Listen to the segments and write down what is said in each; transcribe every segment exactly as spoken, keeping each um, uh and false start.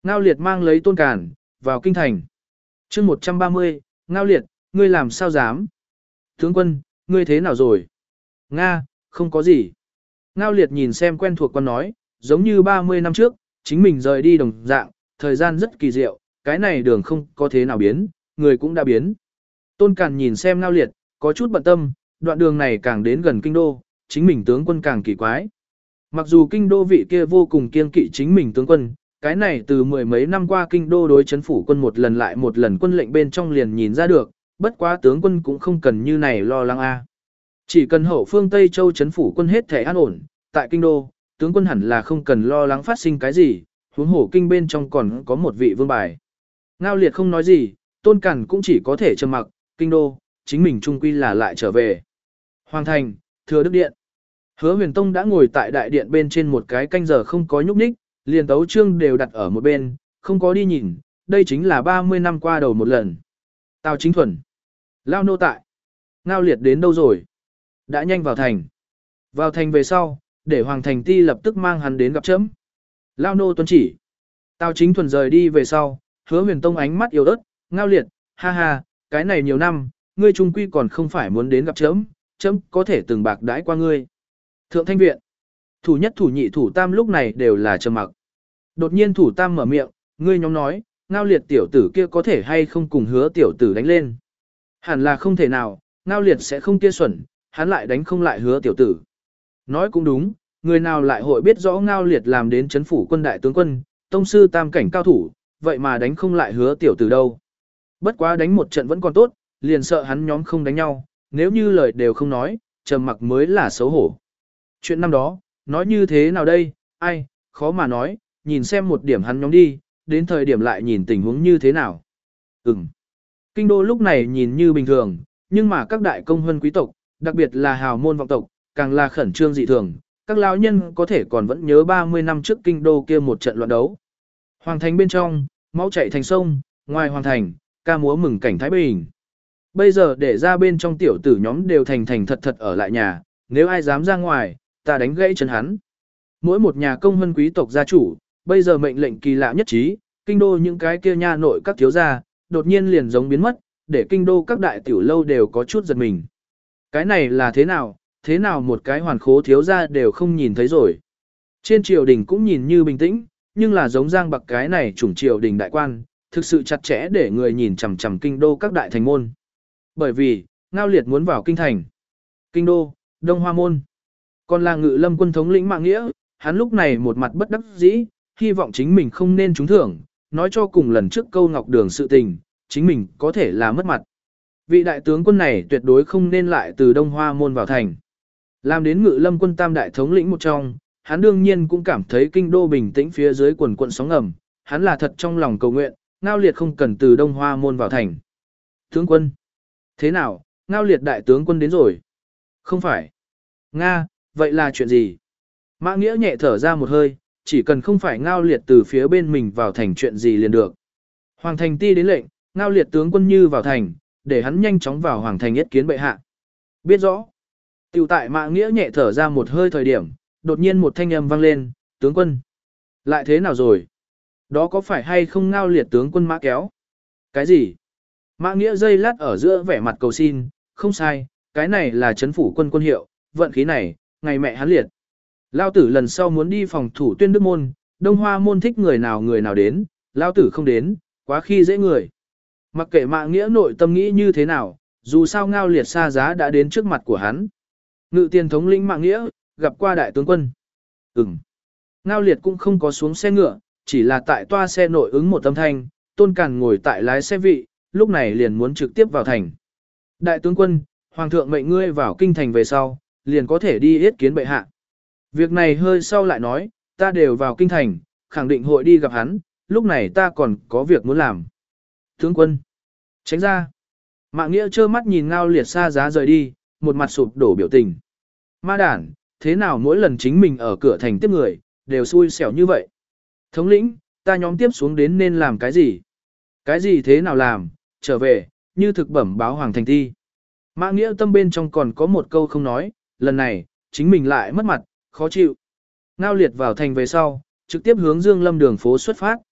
Ngao Liệt mang lấy Tôn Càn, vào kinh thành. chương một trăm ba mươi, Ngao Liệt, ngươi làm sao dám? Tướng quân, ngươi thế nào rồi? Nga, không có gì. Ngao Liệt nhìn xem quen thuộc con nói, giống như ba mươi năm trước, chính mình rời đi đồng dạng, thời gian rất kỳ diệu, cái này đường không có thế nào biến, người cũng đã biến. Tôn Càn nhìn xem Ngao Liệt, có chút bận tâm, đoạn đường này càng đến gần kinh đô, chính mình tướng quân càng kỳ quái. Mặc dù kinh đô vị kia vô cùng kiên kỵ chính mình tướng quân, cái này từ mười mấy năm qua kinh đô đối chấn phủ quân một lần lại một lần quân lệnh bên trong liền nhìn ra được, bất quá tướng quân cũng không cần như này lo lắng a. Chỉ cần hậu phương Tây Châu chấn phủ quân hết thể an ổn, tại kinh đô, tướng quân hẳn là không cần lo lắng phát sinh cái gì, huống hổ kinh bên trong còn có một vị vương bài. Ngao Liệt không nói gì, Tôn Càn cũng chỉ có thể trầm mặc, kinh đô, chính mình trung quy là lại trở về. Hoàng thành, Thừa Đức Điện. Hứa Huyền Tông đã ngồi tại đại điện bên trên một cái canh giờ không có nhúc nhích, liền tấu chương đều đặt ở một bên, không có đi nhìn, đây chính là ba mươi năm qua đầu một lần. Tào Chính Thuần. Lao nô tại. Ngao Liệt đến đâu rồi? Đã nhanh vào thành. Vào thành về sau, để Hoàng Thành Ti lập tức mang hắn đến gặp chấm. Lao nô tuân chỉ. Tào Chính Thuần rời đi về sau, Hứa Huyền Tông ánh mắt yếu ớt, Ngao Liệt, ha ha, cái này nhiều năm, ngươi trung quy còn không phải muốn đến gặp chấm, chấm có thể từng bạc đãi qua ngươi. Thượng Thanh Viện. Thủ nhất thủ nhị thủ tam lúc này đều là trầm mặc. Đột nhiên thủ tam mở miệng, ngươi nhóm nói, Ngao Liệt tiểu tử kia có thể hay không cùng Hứa tiểu tử đánh lên. Hẳn là không thể nào, Ngao Liệt sẽ không kia xuẩn, hắn lại đánh không lại Hứa tiểu tử. Nói cũng đúng, người nào lại hội biết rõ Ngao Liệt làm đến chấn phủ quân đại tướng quân, tông sư tam cảnh cao thủ, vậy mà đánh không lại Hứa tiểu tử đâu. Bất quá đánh một trận vẫn còn tốt, liền sợ hắn nhóm không đánh nhau, nếu như lời đều không nói, trầm mặc mới là xấu hổ. Chuyện năm đó, nói như thế nào đây, ai, khó mà nói, nhìn xem một điểm hắn nhóm đi, đến thời điểm lại nhìn tình huống như thế nào. Ừm. Kinh đô lúc này nhìn như bình thường, nhưng mà các đại công huân quý tộc, đặc biệt là hào môn vọng tộc, càng là khẩn trương dị thường, các lão nhân có thể còn vẫn nhớ ba mươi năm trước kinh đô kia một trận loạn đấu. Hoàng thành bên trong, máu chảy thành sông, ngoài hoàng thành, ca múa mừng cảnh thái bình. Bây giờ để ra bên trong tiểu tử nhóm đều thành thành thật thật ở lại nhà, nếu ai dám ra ngoài, ta đánh gãy chân hắn. Mỗi một nhà công huân quý tộc gia chủ, bây giờ mệnh lệnh kỳ lạ nhất trí, kinh đô những cái kia nha nội các thiếu gia, đột nhiên liền giống biến mất, để kinh đô các đại tiểu lâu đều có chút giật mình. Cái này là thế nào, thế nào một cái hoàn khố thiếu gia đều không nhìn thấy rồi. Trên triều đình cũng nhìn như bình tĩnh, nhưng là giống Giang Bạc cái này chủng triều đình đại quan, thực sự chặt chẽ để người nhìn chằm chằm kinh đô các đại thành môn. Bởi vì, Ngao Liệt muốn vào kinh thành. Kinh đô, Đông Hoa môn. Còn là Ngự Lâm quân thống lĩnh Mạng Nghĩa, hắn lúc này một mặt bất đắc dĩ, hy vọng chính mình không nên trúng thưởng, nói cho cùng lần trước câu Ngọc Đường sự tình, chính mình có thể là mất mặt. Vị đại tướng quân này tuyệt đối không nên lại từ Đông Hoa môn vào thành. Làm đến Ngự Lâm quân tam đại thống lĩnh một trong, hắn đương nhiên cũng cảm thấy kinh đô bình tĩnh phía dưới quần quận sóng ngầm, hắn là thật trong lòng cầu nguyện, Ngao Liệt không cần từ Đông Hoa môn vào thành. Tướng quân. Thế nào, Ngao Liệt đại tướng quân đến rồi? Không phải. Nga, vậy là chuyện gì? Mã Nghĩa nhẹ thở ra một hơi, chỉ cần không phải Ngao Liệt từ phía bên mình vào thành chuyện gì liền được. Hoàng thành ti đến lệnh, Ngao Liệt tướng quân như vào thành, để hắn nhanh chóng vào Hoàng thành yết kiến bệ hạ. Biết rõ. Tiểu tại Mã Nghĩa nhẹ thở ra một hơi thời điểm, đột nhiên một thanh âm vang lên, tướng quân. Lại thế nào rồi? Đó có phải hay không Ngao Liệt tướng quân Mã Kéo? Cái gì? Mã Nghĩa dây lát ở giữa vẻ mặt cầu xin, không sai, cái này là chấn phủ quân quân hiệu, vận khí này, ngày mẹ hắn liệt. Lao tử lần sau muốn đi phòng thủ Tuyên Đức môn, Đông Hoa môn thích người nào người nào đến, Lao tử không đến, quá khi dễ người. Mặc kệ Mã Nghĩa nội tâm nghĩ như thế nào, dù sao Ngao Liệt xa giá đã đến trước mặt của hắn. Ngự tiền thống lĩnh Mã Nghĩa, gặp qua đại tướng quân. Ừm. Ngao Liệt cũng không có xuống xe ngựa, chỉ là tại toa xe nội ứng một âm thanh, Tôn Càn ngồi tại lái xe vị, lúc này liền muốn trực tiếp vào thành. Đại tướng quân, Hoàng thượng mệnh ngươi vào kinh thành về sau, liền có thể đi yết kiến bệ hạ. Việc này hơi sau lại nói, ta đều vào kinh thành, khẳng định hội đi gặp hắn, lúc này ta còn có việc muốn làm. Tướng quân, tránh ra. Mạng Nghĩa trơ mắt nhìn Ngao Liệt xa giá rời đi, một mặt sụp đổ biểu tình. Ma đản, thế nào mỗi lần chính mình ở cửa thành tiếp người, đều xui xẻo như vậy. Thống lĩnh, ta nhóm tiếp xuống đến nên làm cái gì? Cái gì thế nào làm, trở về, như thực bẩm báo Hoàng thành thi. Mã Nghĩa tâm bên trong còn có một câu không nói, lần này, chính mình lại mất mặt, khó chịu. Ngao Liệt vào thành về sau, trực tiếp hướng Dương Lâm đường phố xuất phát.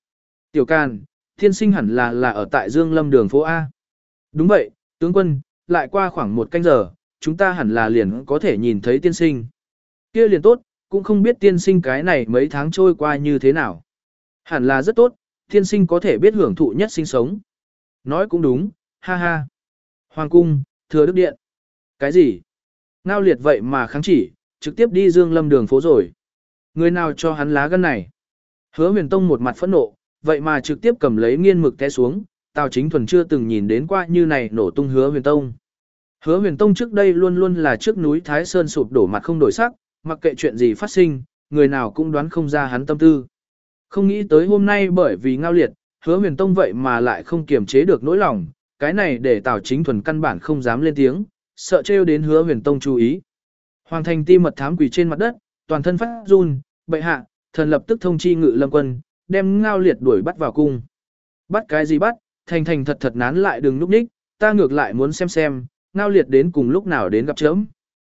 Tiểu Càn, tiên sinh hẳn là là ở tại Dương Lâm đường phố A. Đúng vậy, tướng quân, lại qua khoảng một canh giờ, chúng ta hẳn là liền có thể nhìn thấy tiên sinh. Kia liền tốt, cũng không biết tiên sinh cái này mấy tháng trôi qua như thế nào. Hẳn là rất tốt, tiên sinh có thể biết hưởng thụ nhất sinh sống. Nói cũng đúng, ha ha. Hoàng cung, thừa đức điện. Cái gì? Ngao liệt vậy mà kháng chỉ, trực tiếp đi Dương Lâm đường phố rồi. Người nào cho hắn lá gan này? Hứa huyền tông một mặt phẫn nộ, vậy mà trực tiếp cầm lấy nghiên mực té xuống. Tào Chính Thuần chưa từng nhìn đến qua như này nổ tung hứa huyền tông. Hứa huyền tông trước đây luôn luôn là trước núi Thái Sơn sụp đổ mặt không đổi sắc, mặc kệ chuyện gì phát sinh, người nào cũng đoán không ra hắn tâm tư. Không nghĩ tới hôm nay bởi vì Ngao liệt, hứa huyền tông vậy mà lại không kiềm chế được nỗi lòng, cái này để Tào Chính Thuần căn bản không dám lên tiếng, sợ trêu đến hứa huyền tông chú ý. Hoàng thành ti mật thám quỳ trên mặt đất, toàn thân phát run, bệ hạ, thần lập tức thông chi ngự lâm quân, đem Ngao liệt đuổi bắt vào cung. Bắt cái gì bắt, thành thành thật thật nán lại đừng núp ních, ta ngược lại muốn xem xem, Ngao liệt đến cùng lúc nào đến gặp chớm.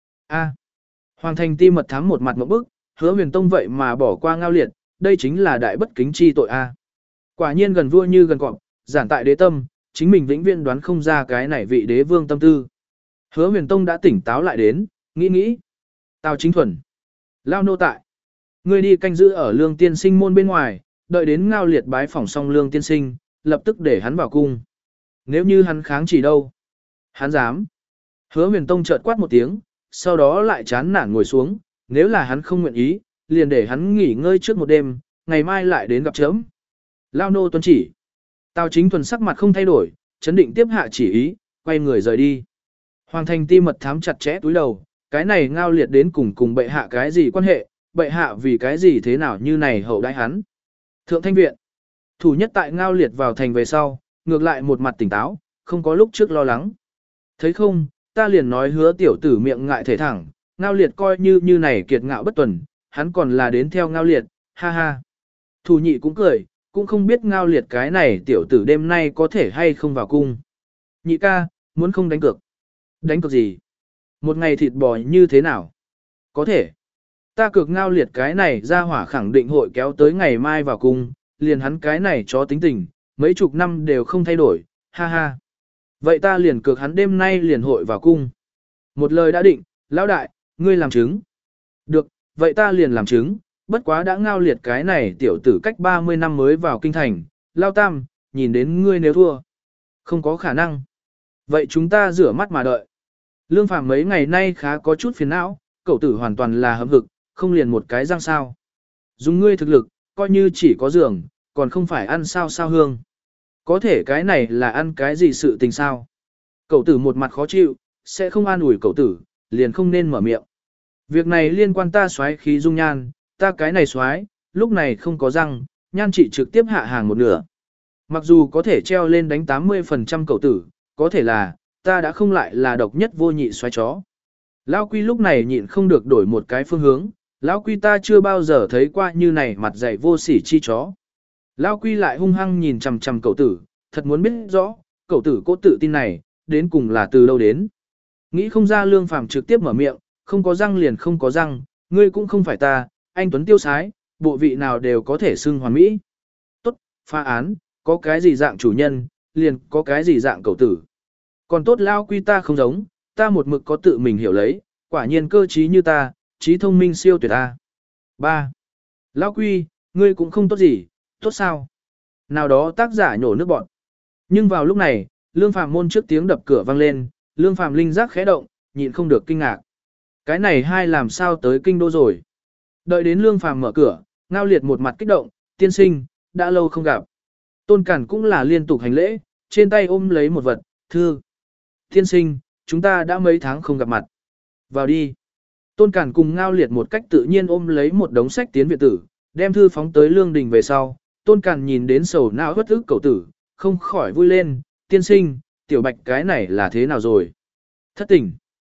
A. Hoàng thành ti mật thám một mặt một bức, hứa huyền tông vậy mà bỏ qua Ngao liệt, đây chính là đại bất kính chi tội A. Quả nhiên gần vua như gần cọp, giản tại đế tâm, chính mình vĩnh viễn đoán không ra cái này vị đế vương tâm tư. Hứa huyền tông đã tỉnh táo lại đến, nghĩ nghĩ. Tào Chính Thuần. Lao nô tại. Ngươi đi canh giữ ở lương tiên sinh môn bên ngoài, đợi đến Ngao liệt bái phỏng xong lương tiên sinh, lập tức để hắn vào cung. Nếu như hắn kháng chỉ đâu? Hắn dám. Hứa huyền tông chợt quát một tiếng, sau đó lại chán nản ngồi xuống, nếu là hắn không nguyện ý, liền để hắn nghỉ ngơi trước một đêm, ngày mai lại đến gặp chớm. Lao nô tuân chỉ. Tào Chính Thuần sắc mặt không thay đổi, chấn định tiếp hạ chỉ ý, quay người rời đi. Hoàng thành ti mật thám chặt chẽ túi đầu, cái này Ngao liệt đến cùng cùng bệ hạ cái gì quan hệ, bệ hạ vì cái gì thế nào như này hậu đãi hắn. Thượng thanh viện. Thủ nhất tại Ngao liệt vào thành về sau, ngược lại một mặt tỉnh táo, không có lúc trước lo lắng. Thấy không, ta liền nói hứa tiểu tử miệng ngại thể thẳng, Ngao liệt coi như như này kiệt ngạo bất tuần, hắn còn là đến theo Ngao liệt, ha ha. Thủ nhị cũng cười, cũng không biết Ngao liệt cái này tiểu tử đêm nay có thể hay không vào cung. Nhị ca, muốn không đánh cược. Đánh cược gì? Một ngày thịt bò như thế nào? Có thể. Ta cược Ngao liệt cái này ra hỏa khẳng định hội kéo tới ngày mai vào cung, liền hắn cái này cho tính tình, mấy chục năm đều không thay đổi, ha ha. Vậy ta liền cược hắn đêm nay liền hội vào cung. Một lời đã định, lão đại, ngươi làm chứng. Được, vậy ta liền làm chứng, bất quá đã Ngao liệt cái này tiểu tử cách ba mươi năm mới vào kinh thành, lao tam, nhìn đến ngươi nếu thua. Không có khả năng. Vậy chúng ta rửa mắt mà đợi. Lương Phàm mấy ngày nay khá có chút phiền não, cậu tử hoàn toàn là hâm hực, không liền một cái răng sao. Dùng ngươi thực lực, coi như chỉ có giường, còn không phải ăn sao sao hương. Có thể cái này là ăn cái gì sự tình sao? Cậu tử một mặt khó chịu, sẽ không an ủi cậu tử, liền không nên mở miệng. Việc này liên quan ta xoáy khí dung nhan, ta cái này xoáy, lúc này không có răng, nhan trị trực tiếp hạ hàng một nửa. Mặc dù có thể treo lên đánh tám mươi phần trăm cậu tử, có thể là, ta đã không lại là độc nhất vô nhị xoáy chó. Lão Quy lúc này nhịn không được đổi một cái phương hướng, Lão Quy ta chưa bao giờ thấy qua như này mặt dày vô sỉ chi chó. Lão Quy lại hung hăng nhìn chằm chằm cậu tử, thật muốn biết rõ, cậu tử có tự tin này, đến cùng là từ đâu đến. Nghĩ không ra Lương Phàm trực tiếp mở miệng, không có răng liền không có răng, ngươi cũng không phải ta, anh Tuấn tiêu sái, bộ vị nào đều có thể xưng hoàn mỹ. Tốt, phá án, có cái gì dạng chủ nhân, liền có cái gì dạng cậu tử. Còn tốt Lão Quy ta không giống, ta một mực có tự mình hiểu lấy, quả nhiên cơ trí như ta, trí thông minh siêu tuyệt ta. ba. Lão Quy, ngươi cũng không tốt gì, tốt sao? Nào đó tác giả nhổ nước bọn. Nhưng vào lúc này, Lương Phàm môn trước tiếng đập cửa vang lên, Lương Phàm linh giác khẽ động, nhịn không được kinh ngạc. Cái này hai làm sao tới kinh đô rồi? Đợi đến Lương Phàm mở cửa, Ngao liệt một mặt kích động, tiên sinh, đã lâu không gặp. Tôn Cản cũng là liên tục hành lễ, trên tay ôm lấy một vật, thư. Tiên sinh, chúng ta đã mấy tháng không gặp mặt. Vào đi. Tôn Cản cùng Ngao liệt một cách tự nhiên ôm lấy một đống sách tiến viện tử, đem thư phóng tới Lương Đình về sau. Tôn Cản nhìn đến sầu não bất ức cậu tử, không khỏi vui lên, tiên sinh, tiểu bạch cái này là thế nào rồi? Thất tình.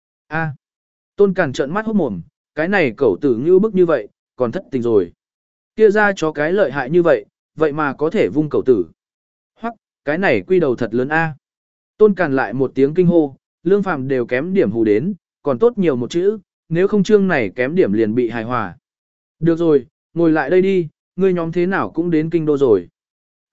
A. Tôn Cản trợn mắt hốt mồm, cái này cậu tử như bức như vậy, còn thất tình rồi. Kia ra cho cái lợi hại như vậy, vậy mà có thể vung cậu tử. Hoặc, cái này quy đầu thật lớn A. Tôn Cản lại một tiếng kinh hô, Lương Phàm đều kém điểm hù đến, còn tốt nhiều một chữ, nếu không chương này kém điểm liền bị hài hòa. Được rồi, ngồi lại đây đi, ngươi nhóm thế nào cũng đến kinh đô rồi.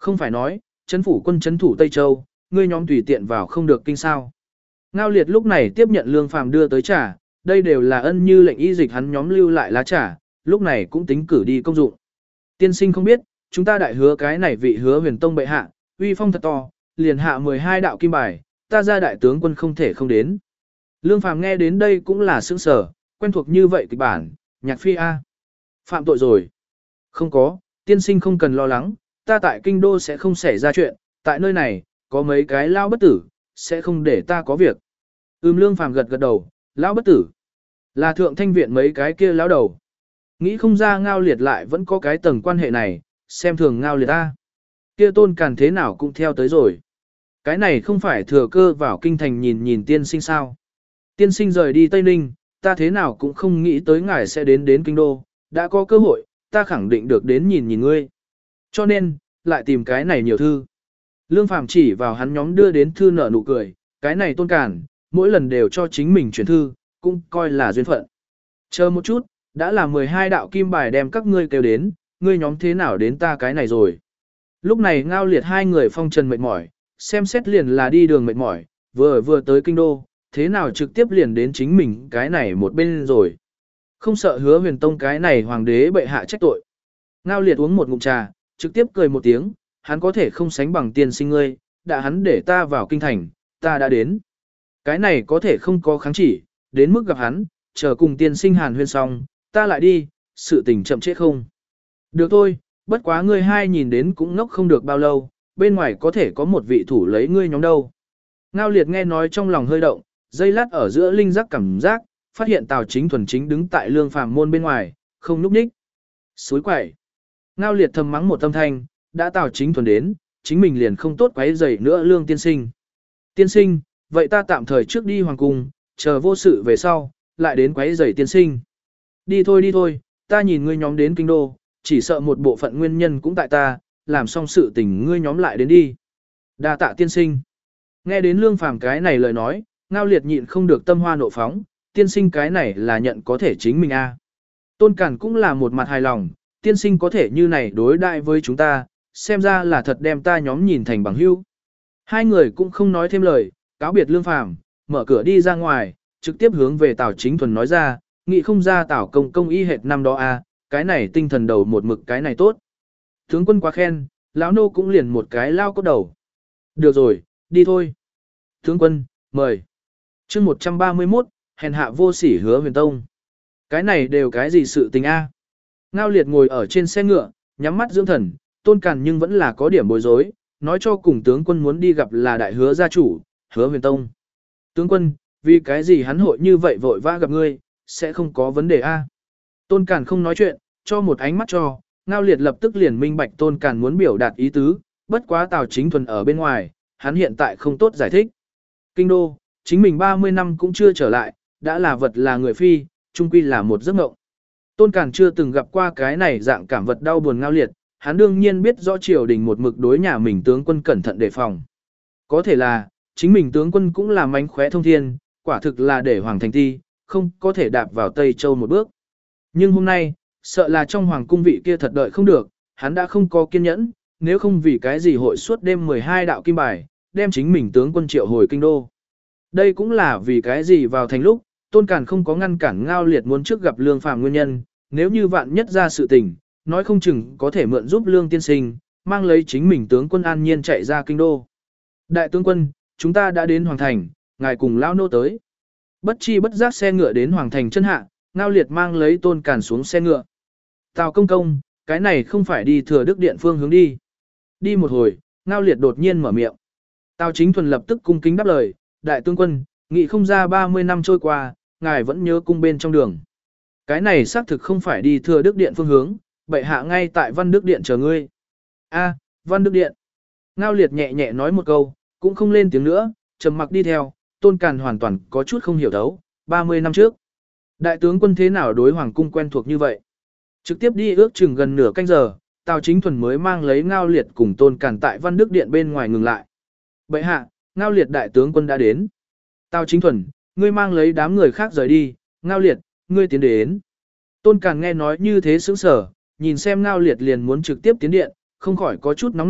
Không phải nói, chấn phủ quân chấn thủ Tây Châu, ngươi nhóm tùy tiện vào không được kinh sao. Ngao liệt lúc này tiếp nhận Lương Phàm đưa tới trà, đây đều là ân như lệnh y dịch hắn nhóm lưu lại lá trà, lúc này cũng tính cử đi công dụng. Tiên sinh không biết, chúng ta đại hứa cái này vị hứa huyền tông bệ hạ, uy phong thật to, liền hạ mười hai đạo kim bài, ta ra đại tướng quân không thể không đến. Lương Phàm nghe đến đây cũng là sững sờ, quen thuộc như vậy kịch bản, nhạc phi A. Phạm tội rồi. Không có, tiên sinh không cần lo lắng, ta tại kinh đô sẽ không xảy ra chuyện, tại nơi này, có mấy cái lao bất tử, sẽ không để ta có việc. Ừm Lương Phàm gật gật đầu, lão bất tử. Là thượng thanh viện mấy cái kia lão đầu. Nghĩ không ra Ngao Liệt lại vẫn có cái tầng quan hệ này, xem thường Ngao Liệt ta. Kia Tôn Càn thế nào cũng theo tới rồi. Cái này không phải thừa cơ vào kinh thành nhìn nhìn tiên sinh sao. Tiên sinh rời đi Tây Ninh, ta thế nào cũng không nghĩ tới ngài sẽ đến đến kinh đô, đã có cơ hội, ta khẳng định được đến nhìn nhìn ngươi. Cho nên, lại tìm cái này nhiều thư. Lương Phàm chỉ vào hắn nhóm đưa đến thư nở nụ cười, cái này Tôn Càn, mỗi lần đều cho chính mình chuyển thư, cũng coi là duyên phận. Chờ một chút, đã là mười hai đạo kim bài đem các ngươi kêu đến, ngươi nhóm thế nào đến ta cái này rồi. Lúc này Ngao Liệt hai người phong trần mệt mỏi, xem xét liền là đi đường mệt mỏi, vừa vừa tới kinh đô, thế nào trực tiếp liền đến chính mình cái này một bên rồi. Không sợ hứa huyền tông cái này hoàng đế bệ hạ trách tội. Ngao Liệt uống một ngụm trà, trực tiếp cười một tiếng, hắn có thể không sánh bằng tiên sinh ngươi, đã hắn để ta vào kinh thành, ta đã đến. Cái này có thể không có kháng chỉ, đến mức gặp hắn, chờ cùng tiên sinh hàn huyên xong, ta lại đi, sự tình chậm trễ không. Được thôi, bất quá ngươi hai nhìn đến cũng ngốc không được bao lâu, bên ngoài có thể có một vị thủ lấy ngươi nhóm đâu. Ngao Liệt nghe nói trong lòng hơi động, dây lát ở giữa linh giác cảm giác, phát hiện Tào Chính Thuần chính đứng tại Lương Phàm môn bên ngoài, không núp ních. Suối quậy. Ngao Liệt thầm mắng một âm thanh, đã Tào Chính Thuần đến, chính mình liền không tốt quấy rầy nữa Lương tiên sinh. Tiên sinh, vậy ta tạm thời trước đi hoàng cung, chờ vô sự về sau, lại đến quấy rầy tiên sinh. Đi thôi đi thôi, ta nhìn ngươi nhóm đến kinh đô, chỉ sợ một bộ phận nguyên nhân cũng tại ta, làm xong sự tình ngươi nhóm lại đến đi. Đa tạ tiên sinh. Nghe đến Lương Phàm cái này lời nói, Ngao Liệt nhịn không được tâm hoa nộ phóng, tiên sinh cái này là nhận có thể chính mình a. À. Tôn Cản cũng là một mặt hài lòng, tiên sinh có thể như này đối đại với chúng ta, xem ra là thật đem ta nhóm nhìn thành bằng hữu. Hai người cũng không nói thêm lời, cáo biệt Lương Phàm, mở cửa đi ra ngoài, trực tiếp hướng về Tào Chính Thuần nói ra, nghĩ không ra Tào công công y hệt năm đó a, à, cái này tinh thần đầu một mực cái này tốt. Tướng quân quá khen, lão nô cũng liền một cái lao cốt đầu. Được rồi, đi thôi. Tướng quân, mời. Chương một trăm ba mươi mốt, hèn hạ vô sỉ hứa huyền tông. Cái này đều cái gì sự tình a? Ngao Liệt ngồi ở trên xe ngựa, nhắm mắt dưỡng thần, Tôn Càn nhưng vẫn là có điểm bối rối, nói cho cùng tướng quân muốn đi gặp là đại hứa gia chủ, hứa huyền tông. Tướng quân, vì cái gì hắn hội như vậy vội vã gặp ngươi, sẽ không có vấn đề a? Tôn Càn không nói chuyện, cho một ánh mắt cho, Ngao Liệt lập tức liền minh bạch Tôn Càn muốn biểu đạt ý tứ, bất quá Tào Chính Thuần ở bên ngoài, hắn hiện tại không tốt giải thích. Kinh đô, chính mình ba mươi năm cũng chưa trở lại, đã là vật là người phi, chung quy là một giấc mộng. Tôn Càn chưa từng gặp qua cái này dạng cảm vật đau buồn Ngao Liệt, hắn đương nhiên biết rõ triều đình một mực đối nhà mình tướng quân cẩn thận đề phòng. Có thể là, chính mình tướng quân cũng là mánh khóe thông thiên, quả thực là để hoàng thành ti, không có thể đạp vào Tây Châu một bước. Nhưng hôm nay, sợ là trong hoàng cung vị kia thật đợi không được, hắn đã không có kiên nhẫn, nếu không vì cái gì hội suốt đêm mười hai đạo kim bài, đem chính mình tướng quân triệu hồi kinh đô. Đây cũng là vì cái gì vào thành lúc, Tôn Càn không có ngăn cản Ngao Liệt muốn trước gặp Lương Phàm nguyên nhân, nếu như vạn nhất ra sự tình, nói không chừng có thể mượn giúp Lương tiên sinh, mang lấy chính mình tướng quân an nhiên chạy ra kinh đô. Đại tướng quân, chúng ta đã đến hoàng thành, ngài cùng lão nô tới. Bất chi bất giác xe ngựa đến hoàng thành chân hạ, Ngao Liệt mang lấy Tôn Càn xuống xe ngựa. Tào công công, cái này không phải đi Thừa Đức Điện phương hướng đi. Đi một hồi, Ngao Liệt đột nhiên mở miệng. Tào Chính Thuần lập tức cung kính đáp lời, đại tướng quân, nghĩ không ra ba mươi năm trôi qua, ngài vẫn nhớ cung bên trong đường. Cái này xác thực không phải đi Thừa Đức Điện phương hướng, bệ hạ ngay tại Văn Đức Điện chờ ngươi. A, Văn Đức Điện. Ngao Liệt nhẹ nhẹ nói một câu, cũng không lên tiếng nữa, trầm mặc đi theo, Tôn Càn hoàn toàn có chút không hiểu thấu, ba mươi năm trước. Đại tướng quân thế nào đối hoàng cung quen thuộc như vậy? Trực tiếp đi ước chừng gần nửa canh giờ, Tào Chính Thuần mới mang lấy Ngao Liệt cùng Tôn Càn tại Văn Đức Điện bên ngoài ngừng lại. Bệ hạ, Ngao Liệt đại tướng quân đã đến. Tào Chính Thuần, ngươi mang lấy đám người khác rời đi, Ngao Liệt, ngươi tiến đến. Tôn Càn nghe nói như thế sững sờ, nhìn xem Ngao Liệt liền muốn trực tiếp tiến điện, không khỏi có chút nóng nảy,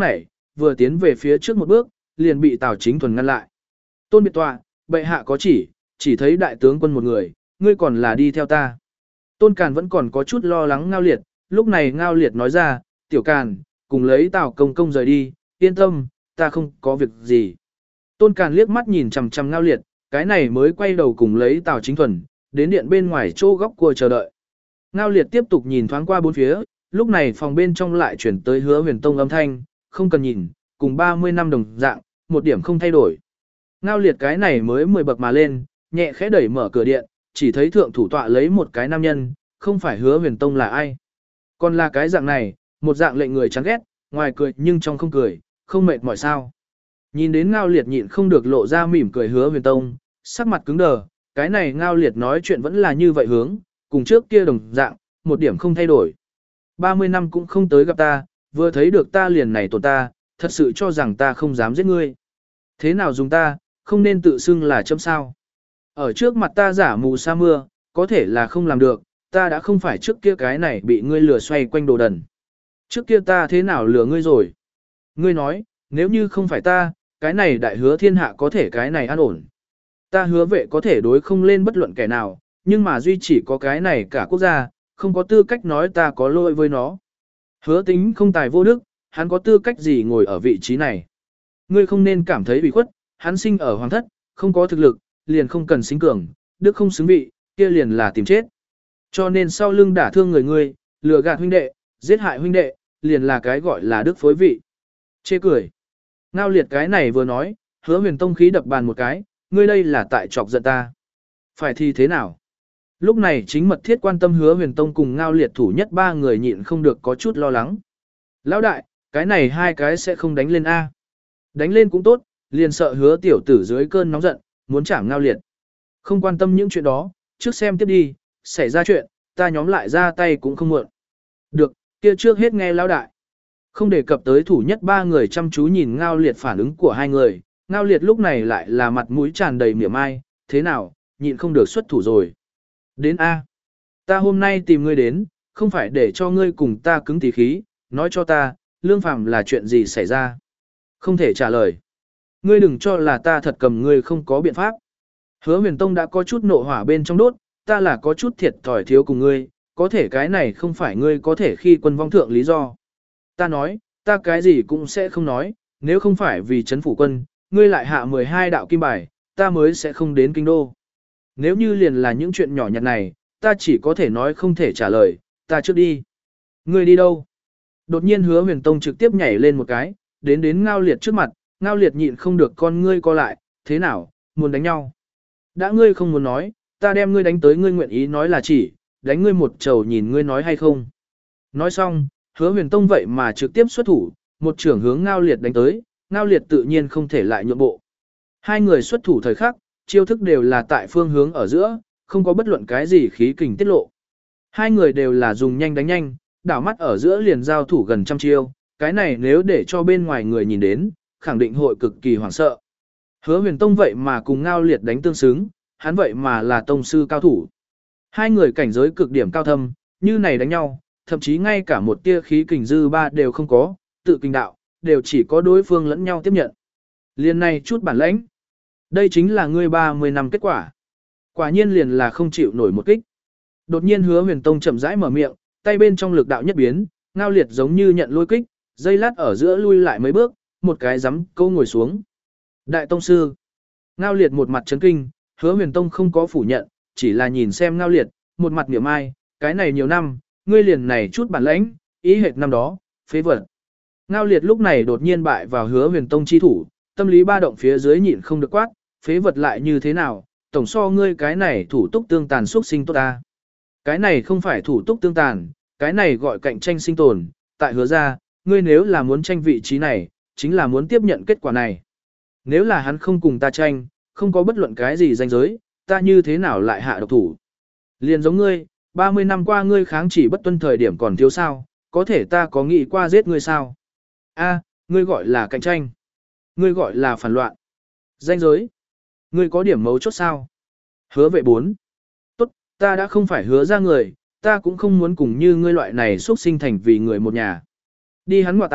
vừa tiến về phía trước một bước, liền bị Tào Chính Thuần ngăn lại. Tôn biệt tọa, bệ hạ có chỉ, chỉ thấy đại tướng quân một người, ngươi còn là đi theo ta. Tôn Càn vẫn còn có chút lo lắng Ngao Liệt, lúc này Ngao Liệt nói ra, tiểu Càn, cùng lấy Tào công công rời đi, yên tâm, ta không có việc gì. Tôn Càn liếc mắt nhìn chằm chằm Ngao Liệt, cái này mới quay đầu cùng lấy Tào Chính Thuần, đến điện bên ngoài chỗ góc cua chờ đợi. Ngao Liệt tiếp tục nhìn thoáng qua bốn phía, lúc này phòng bên trong lại chuyển tới Hứa Huyền Tông âm thanh, không cần nhìn, cùng ba mươi năm đồng dạng, một điểm không thay đổi. Ngao Liệt cái này mới mười bậc mà lên, nhẹ khẽ đẩy mở cửa điện, chỉ thấy thượng thủ tọa lấy một cái nam nhân, không phải Hứa Huyền Tông là ai. Còn là cái dạng này, một dạng lệnh người chán ghét, ngoài cười nhưng trong không cười, không mệt mỏi sao. Nhìn đến Ngao Liệt nhịn không được lộ ra mỉm cười Hứa Huyền Tông, sắc mặt cứng đờ, cái này Ngao Liệt nói chuyện vẫn là như vậy hướng, cùng trước kia đồng dạng, một điểm không thay đổi. ba mươi năm cũng không tới gặp ta, vừa thấy được ta liền này tổn ta, thật sự cho rằng ta không dám giết ngươi. Thế nào dùng ta, không nên tự xưng là chấm sao. Ở trước mặt ta giả mù sa mưa, có thể là không làm được, ta đã không phải trước kia cái này bị ngươi lừa xoay quanh đồ đần. Trước kia ta thế nào lừa ngươi rồi? Ngươi nói, nếu như không phải ta, cái này đại hứa thiên hạ có thể cái này an ổn. Ta hứa vệ có thể đối không lên bất luận kẻ nào, nhưng mà duy chỉ có cái này cả quốc gia, không có tư cách nói ta có lỗi với nó. Hứa tính không tài vô đức, hắn có tư cách gì ngồi ở vị trí này. Ngươi không nên cảm thấy bị khuất, hắn sinh ở hoàng thất, không có thực lực, liền không cần xính cường, đức không xứng vị, kia liền là tìm chết. Cho nên sau lưng đả thương người ngươi, lừa gạt huynh đệ, giết hại huynh đệ, liền là cái gọi là đức phối vị. Chê cười. Ngao Liệt cái này vừa nói, Hứa Huyền Tông khí đập bàn một cái, ngươi đây là tại chọc giận ta. Phải thì thế nào? Lúc này chính mật thiết quan tâm Hứa Huyền Tông cùng Ngao Liệt thủ nhất ba người nhịn không được có chút lo lắng. Lão đại, cái này hai cái sẽ không đánh lên A. Đánh lên cũng tốt, liền sợ Hứa tiểu tử dưới cơn nóng giận, muốn chảm Ngao Liệt. Không quan tâm những chuyện đó, trước xem tiếp đi, xảy ra chuyện, ta nhóm lại ra tay cũng không muộn. Được, kia trước hết nghe lão đại. Không đề cập tới thủ nhất ba người chăm chú nhìn Ngao Liệt phản ứng của hai người, Ngao Liệt lúc này lại là mặt mũi tràn đầy mỉa mai, thế nào, nhịn không được xuất thủ rồi. Đến A. Ta hôm nay tìm ngươi đến, không phải để cho ngươi cùng ta cứng tí khí, nói cho ta, Lương Phàm là chuyện gì xảy ra. Không thể trả lời. Ngươi đừng cho là ta thật cầm ngươi không có biện pháp. Hứa Huyền Tông đã có chút nộ hỏa bên trong đốt, ta là có chút thiệt thòi thiếu cùng ngươi, có thể cái này không phải ngươi có thể khi quân vong thượng lý do. Ta nói, ta cái gì cũng sẽ không nói, nếu không phải vì chấn phủ quân, ngươi lại hạ mười hai đạo kim bài, ta mới sẽ không đến kinh đô. Nếu như liền là những chuyện nhỏ nhặt này, ta chỉ có thể nói không thể trả lời, ta trước đi. Ngươi đi đâu? Đột nhiên Hứa Huyền Tông trực tiếp nhảy lên một cái, đến đến Ngao Liệt trước mặt, Ngao Liệt nhịn không được con ngươi co lại, thế nào, muốn đánh nhau. Đã ngươi không muốn nói, ta đem ngươi đánh tới ngươi nguyện ý nói là chỉ, đánh ngươi một trầu nhìn ngươi nói hay không. Nói xong, Hứa Huyền Tông vậy mà trực tiếp xuất thủ, một trưởng hướng Ngao Liệt đánh tới, Ngao Liệt tự nhiên không thể lại nhượng bộ. Hai người xuất thủ thời khắc, chiêu thức đều là tại phương hướng ở giữa, không có bất luận cái gì khí kình tiết lộ. Hai người đều là dùng nhanh đánh nhanh, đảo mắt ở giữa liền giao thủ gần trăm chiêu, cái này nếu để cho bên ngoài người nhìn đến, khẳng định hội cực kỳ hoảng sợ. Hứa Huyền Tông vậy mà cùng Ngao Liệt đánh tương xứng, hắn vậy mà là tông sư cao thủ. Hai người cảnh giới cực điểm cao thâm, như này đánh nhau, thậm chí ngay cả một tia khí kình dư ba đều không có, tự kinh đạo, đều chỉ có đối phương lẫn nhau tiếp nhận. Liên này chút bản lãnh. Đây chính là ngươi ba mươi năm kết quả. Quả nhiên liền là không chịu nổi một kích. Đột nhiên Hứa Huyền Tông chậm rãi mở miệng, tay bên trong lực đạo nhất biến, Ngao Liệt giống như nhận lôi kích, dây lát ở giữa lui lại mấy bước, một cái giấm câu ngồi xuống. Đại tông sư. Ngao Liệt một mặt chấn kinh, Hứa Huyền Tông không có phủ nhận, chỉ là nhìn xem Ngao Liệt, một mặt niệm ai, cái này nhiều năm, ngươi liền này chút bản lãnh, ý hệt năm đó, phế vật. Ngao Liệt lúc này đột nhiên bại vào Hứa Huyền Tông chi thủ, tâm lý ba động phía dưới nhịn không được quát, phế vật lại như thế nào, tổng so ngươi cái này thủ túc tương tàn xuất sinh tốt ta. Cái này không phải thủ túc tương tàn, cái này gọi cạnh tranh sinh tồn, tại Hứa ra, ngươi nếu là muốn tranh vị trí này, chính là muốn tiếp nhận kết quả này. Nếu là hắn không cùng ta tranh, không có bất luận cái gì danh giới, ta như thế nào lại hạ độc thủ. Liền giống ngươi, ba mươi năm qua ngươi kháng chỉ bất tuân thời điểm còn thiếu sao, có thể ta có nghĩ qua giết ngươi sao? A, ngươi gọi là cạnh tranh. Ngươi gọi là phản loạn. Danh giới. Ngươi có điểm mấu chốt sao? Hứa vệ bốn. Tốt, ta đã không phải hứa ra người, ta cũng không muốn cùng như ngươi loại này xuất sinh thành vì người một nhà. Đi hắn ngoại tào,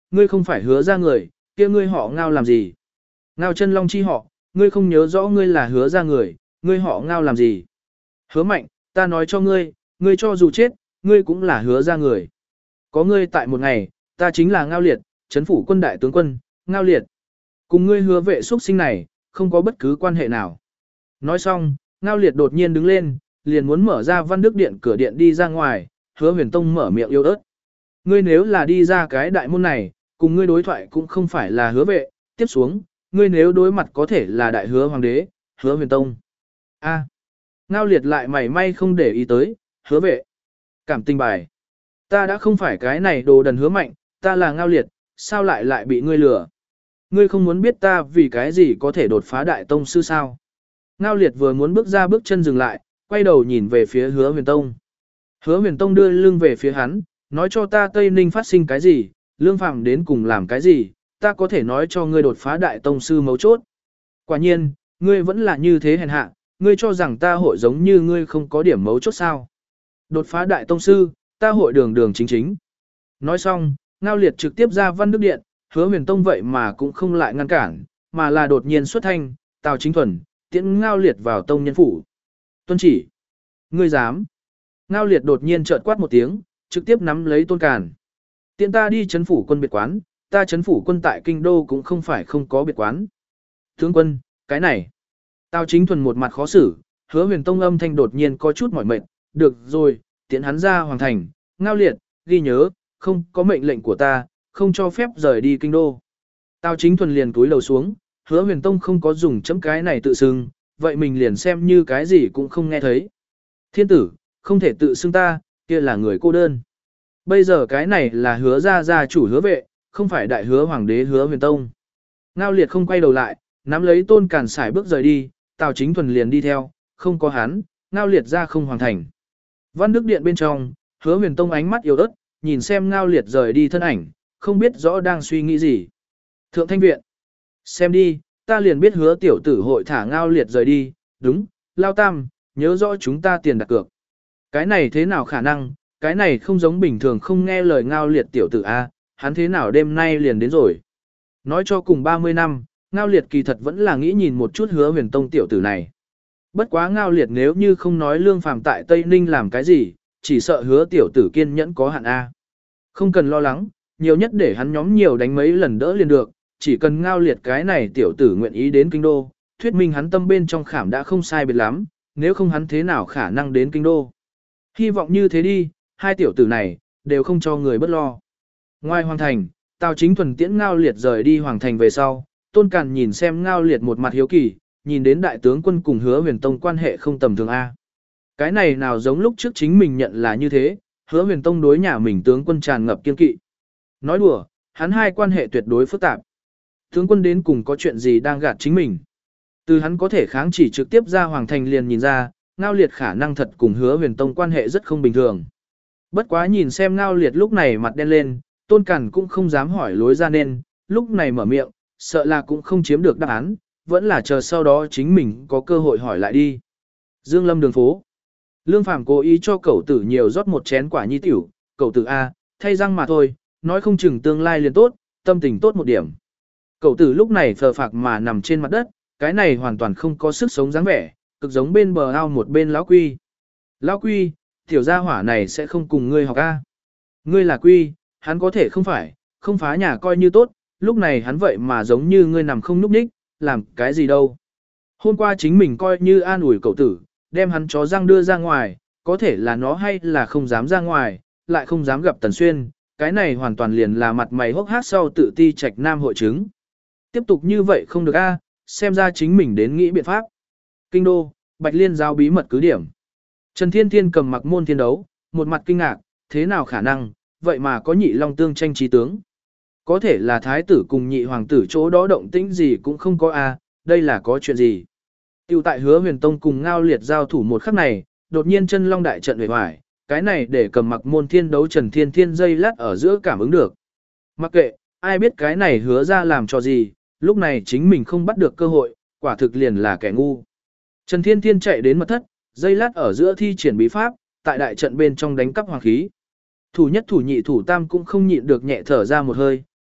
ngươi không phải hứa ra người, kia ngươi họ Ngao làm gì? Ngao chân long chi họ, ngươi không nhớ rõ ngươi là hứa ra người, ngươi họ Ngao làm gì? Hứa Mạnh, ta nói cho ngươi, ngươi cho dù chết, ngươi cũng là hứa ra người. Có ngươi tại một ngày, ta chính là Ngao Liệt, chấn phủ quân đại tướng quân, Ngao Liệt. Cùng ngươi hứa vệ xuất sinh này, không có bất cứ quan hệ nào. Nói xong, Ngao Liệt đột nhiên đứng lên, liền muốn mở ra Văn Đức Điện cửa điện đi ra ngoài, Hứa Huyền Tông mở miệng yêu ớt. Ngươi nếu là đi ra cái đại môn này, cùng ngươi đối thoại cũng không phải là hứa vệ, tiếp xuống, ngươi nếu đối mặt có thể là đại hứa hoàng đế, Hứa Huyền Tông. A. Ngao Liệt lại mảy may không để ý tới, hứa vệ. Cảm tình bài. Ta đã không phải cái này đồ đần Hứa Mạnh, ta là Ngao Liệt, sao lại lại bị ngươi lừa? Ngươi không muốn biết ta vì cái gì có thể đột phá đại tông sư sao? Ngao Liệt vừa muốn bước ra bước chân dừng lại, quay đầu nhìn về phía Hứa Huyền Tông. Hứa Huyền Tông đưa lưng về phía hắn, nói cho ta Tây Ninh phát sinh cái gì, Lương Phàm đến cùng làm cái gì, ta có thể nói cho ngươi đột phá đại tông sư mấu chốt. Quả nhiên, ngươi vẫn là như thế hèn hạ, ngươi cho rằng ta hội giống như ngươi không có điểm mấu chốt sao? Đột phá đại tông sư, ta hội đường đường chính chính. Nói xong, Ngao Liệt trực tiếp ra Văn Đức Điện, Hứa Huyền Tông vậy mà cũng không lại ngăn cản, mà là đột nhiên xuất thanh, Tào Chính Thuần, tiễn Ngao Liệt vào tông nhân phủ. Tuân chỉ. Ngươi dám. Ngao Liệt đột nhiên trợn quát một tiếng, trực tiếp nắm lấy Tôn Càn. Tiễn ta đi chấn phủ quân biệt quán, ta chấn phủ quân tại kinh đô cũng không phải không có biệt quán. Tướng quân, cái này. Tào Chính Thuần một mặt khó xử, Hứa Huyền Tông âm thanh đột nhiên có chút mỏi mệt, được rồi, tiễn hắn ra hoàng thành, Ngao Liệt, ghi nhớ, không có mệnh lệnh của ta, không cho phép rời đi kinh đô. Tào Chính Thuần liền túi lầu xuống, Hứa Huyền Tông không có dùng chấm cái này tự xưng, vậy mình liền xem như cái gì cũng không nghe thấy. Thiên tử, không thể tự xưng ta, kia là người cô đơn. Bây giờ cái này là hứa gia gia chủ Hứa vệ, không phải đại hứa hoàng đế Hứa Huyền Tông. Ngao Liệt không quay đầu lại, nắm lấy Tôn Càn sải bước rời đi, Tào Chính Thuần liền đi theo, không có hắn, Ngao Liệt ra không hoàn thành. Văn Đức Điện bên trong, Hứa Huyền Tông ánh mắt yếu ớt, nhìn xem Ngao Liệt rời đi thân ảnh, không biết rõ đang suy nghĩ gì. Thượng Thanh Viện. Xem đi, ta liền biết Hứa tiểu tử hội thả Ngao Liệt rời đi, đúng, Lao Tam, nhớ rõ chúng ta tiền đặt cược. Cái này thế nào khả năng, cái này không giống bình thường không nghe lời Ngao Liệt tiểu tử A, hắn thế nào đêm nay liền đến rồi. Nói cho cùng ba mươi năm, Ngao Liệt kỳ thật vẫn là nghĩ nhìn một chút Hứa Huyền Tông tiểu tử này. Bất quá Ngao Liệt nếu như không nói Lương Phàm tại Tây Ninh làm cái gì, chỉ sợ Hứa tiểu tử kiên nhẫn có hạn A. Không cần lo lắng, nhiều nhất để hắn nhóm nhiều đánh mấy lần đỡ liền được, chỉ cần Ngao Liệt cái này tiểu tử nguyện ý đến kinh đô, thuyết minh hắn tâm bên trong khảm đã không sai biệt lắm, nếu không hắn thế nào khả năng đến kinh đô. Hy vọng như thế đi, hai tiểu tử này, đều không cho người bất lo. Ngoài hoàng thành, Tào Chính Thuần tiễn Ngao Liệt rời đi hoàng thành về sau, Tôn Càn nhìn xem Ngao Liệt một mặt hiếu kỳ, nhìn đến đại tướng quân cùng Hứa Huyền Tông quan hệ không tầm thường A. Cái này nào giống lúc trước chính mình nhận là như thế, Hứa Huyền Tông đối nhà mình tướng quân tràn ngập kiên kỵ. Nói đùa, hắn hai quan hệ tuyệt đối phức tạp. Tướng quân đến cùng có chuyện gì đang gạt chính mình. Từ hắn có thể kháng chỉ trực tiếp ra hoàng thành liền nhìn ra, Ngao Liệt khả năng thật cùng Hứa Huyền Tông quan hệ rất không bình thường. Bất quá nhìn xem Ngao Liệt lúc này mặt đen lên, Tôn Càn cũng không dám hỏi lối ra nên, lúc này mở miệng, sợ là cũng không chiếm được đáp án, vẫn là chờ sau đó chính mình có cơ hội hỏi lại đi. Dương Lâm đường phố. Lương Phàm cố ý cho cậu tử nhiều rót một chén quả nhi tiểu, cậu tử A, thay răng mà thôi, nói không chừng tương lai liền tốt, tâm tình tốt một điểm. Cậu tử lúc này phờ phạc mà nằm trên mặt đất, cái này hoàn toàn không có sức sống dáng vẻ, cực giống bên bờ ao một bên lão Quy. Lão Quy, tiểu gia hỏa này sẽ không cùng ngươi học A. Ngươi là Quy, hắn có thể không phải, không phá nhà coi như tốt, lúc này hắn vậy mà giống như ngươi nằm không núp ních, làm cái gì đâu. Hôm qua chính mình coi như an ủi cậu tử, đem hắn chó răng đưa ra ngoài, có thể là nó hay là không dám ra ngoài, lại không dám gặp Tần Xuyên, cái này hoàn toàn liền là mặt mày hốc hác sau tự ti trạch nam hội chứng. Tiếp tục như vậy không được a, xem ra chính mình đến nghĩ biện pháp. Kinh đô, Bạch Liên giao bí mật cứ điểm. Trần Thiên Thiên cầm mặc môn thiên đấu, một mặt kinh ngạc, thế nào khả năng, vậy mà có nhị long tương tranh trí tướng. Có thể là thái tử cùng nhị hoàng tử chỗ đó động tĩnh gì cũng không có a, đây là có chuyện gì. Tiêu tại Hứa Huyền Tông cùng Ngao Liệt giao thủ một khắc này, đột nhiên chân long đại trận hề hoài, cái này để cầm mặc môn thiên đấu Trần Thiên Thiên dây lát ở giữa cảm ứng được. Mặc kệ, ai biết cái này hứa ra làm cho gì, lúc này chính mình không bắt được cơ hội, quả thực liền là kẻ ngu. Trần Thiên Thiên chạy đến mật thất, dây lát ở giữa thi triển bí pháp, tại đại trận bên trong đánh cắp hoàng khí. Thủ nhất thủ nhị thủ tam cũng không nhịn được nhẹ thở ra một hơi,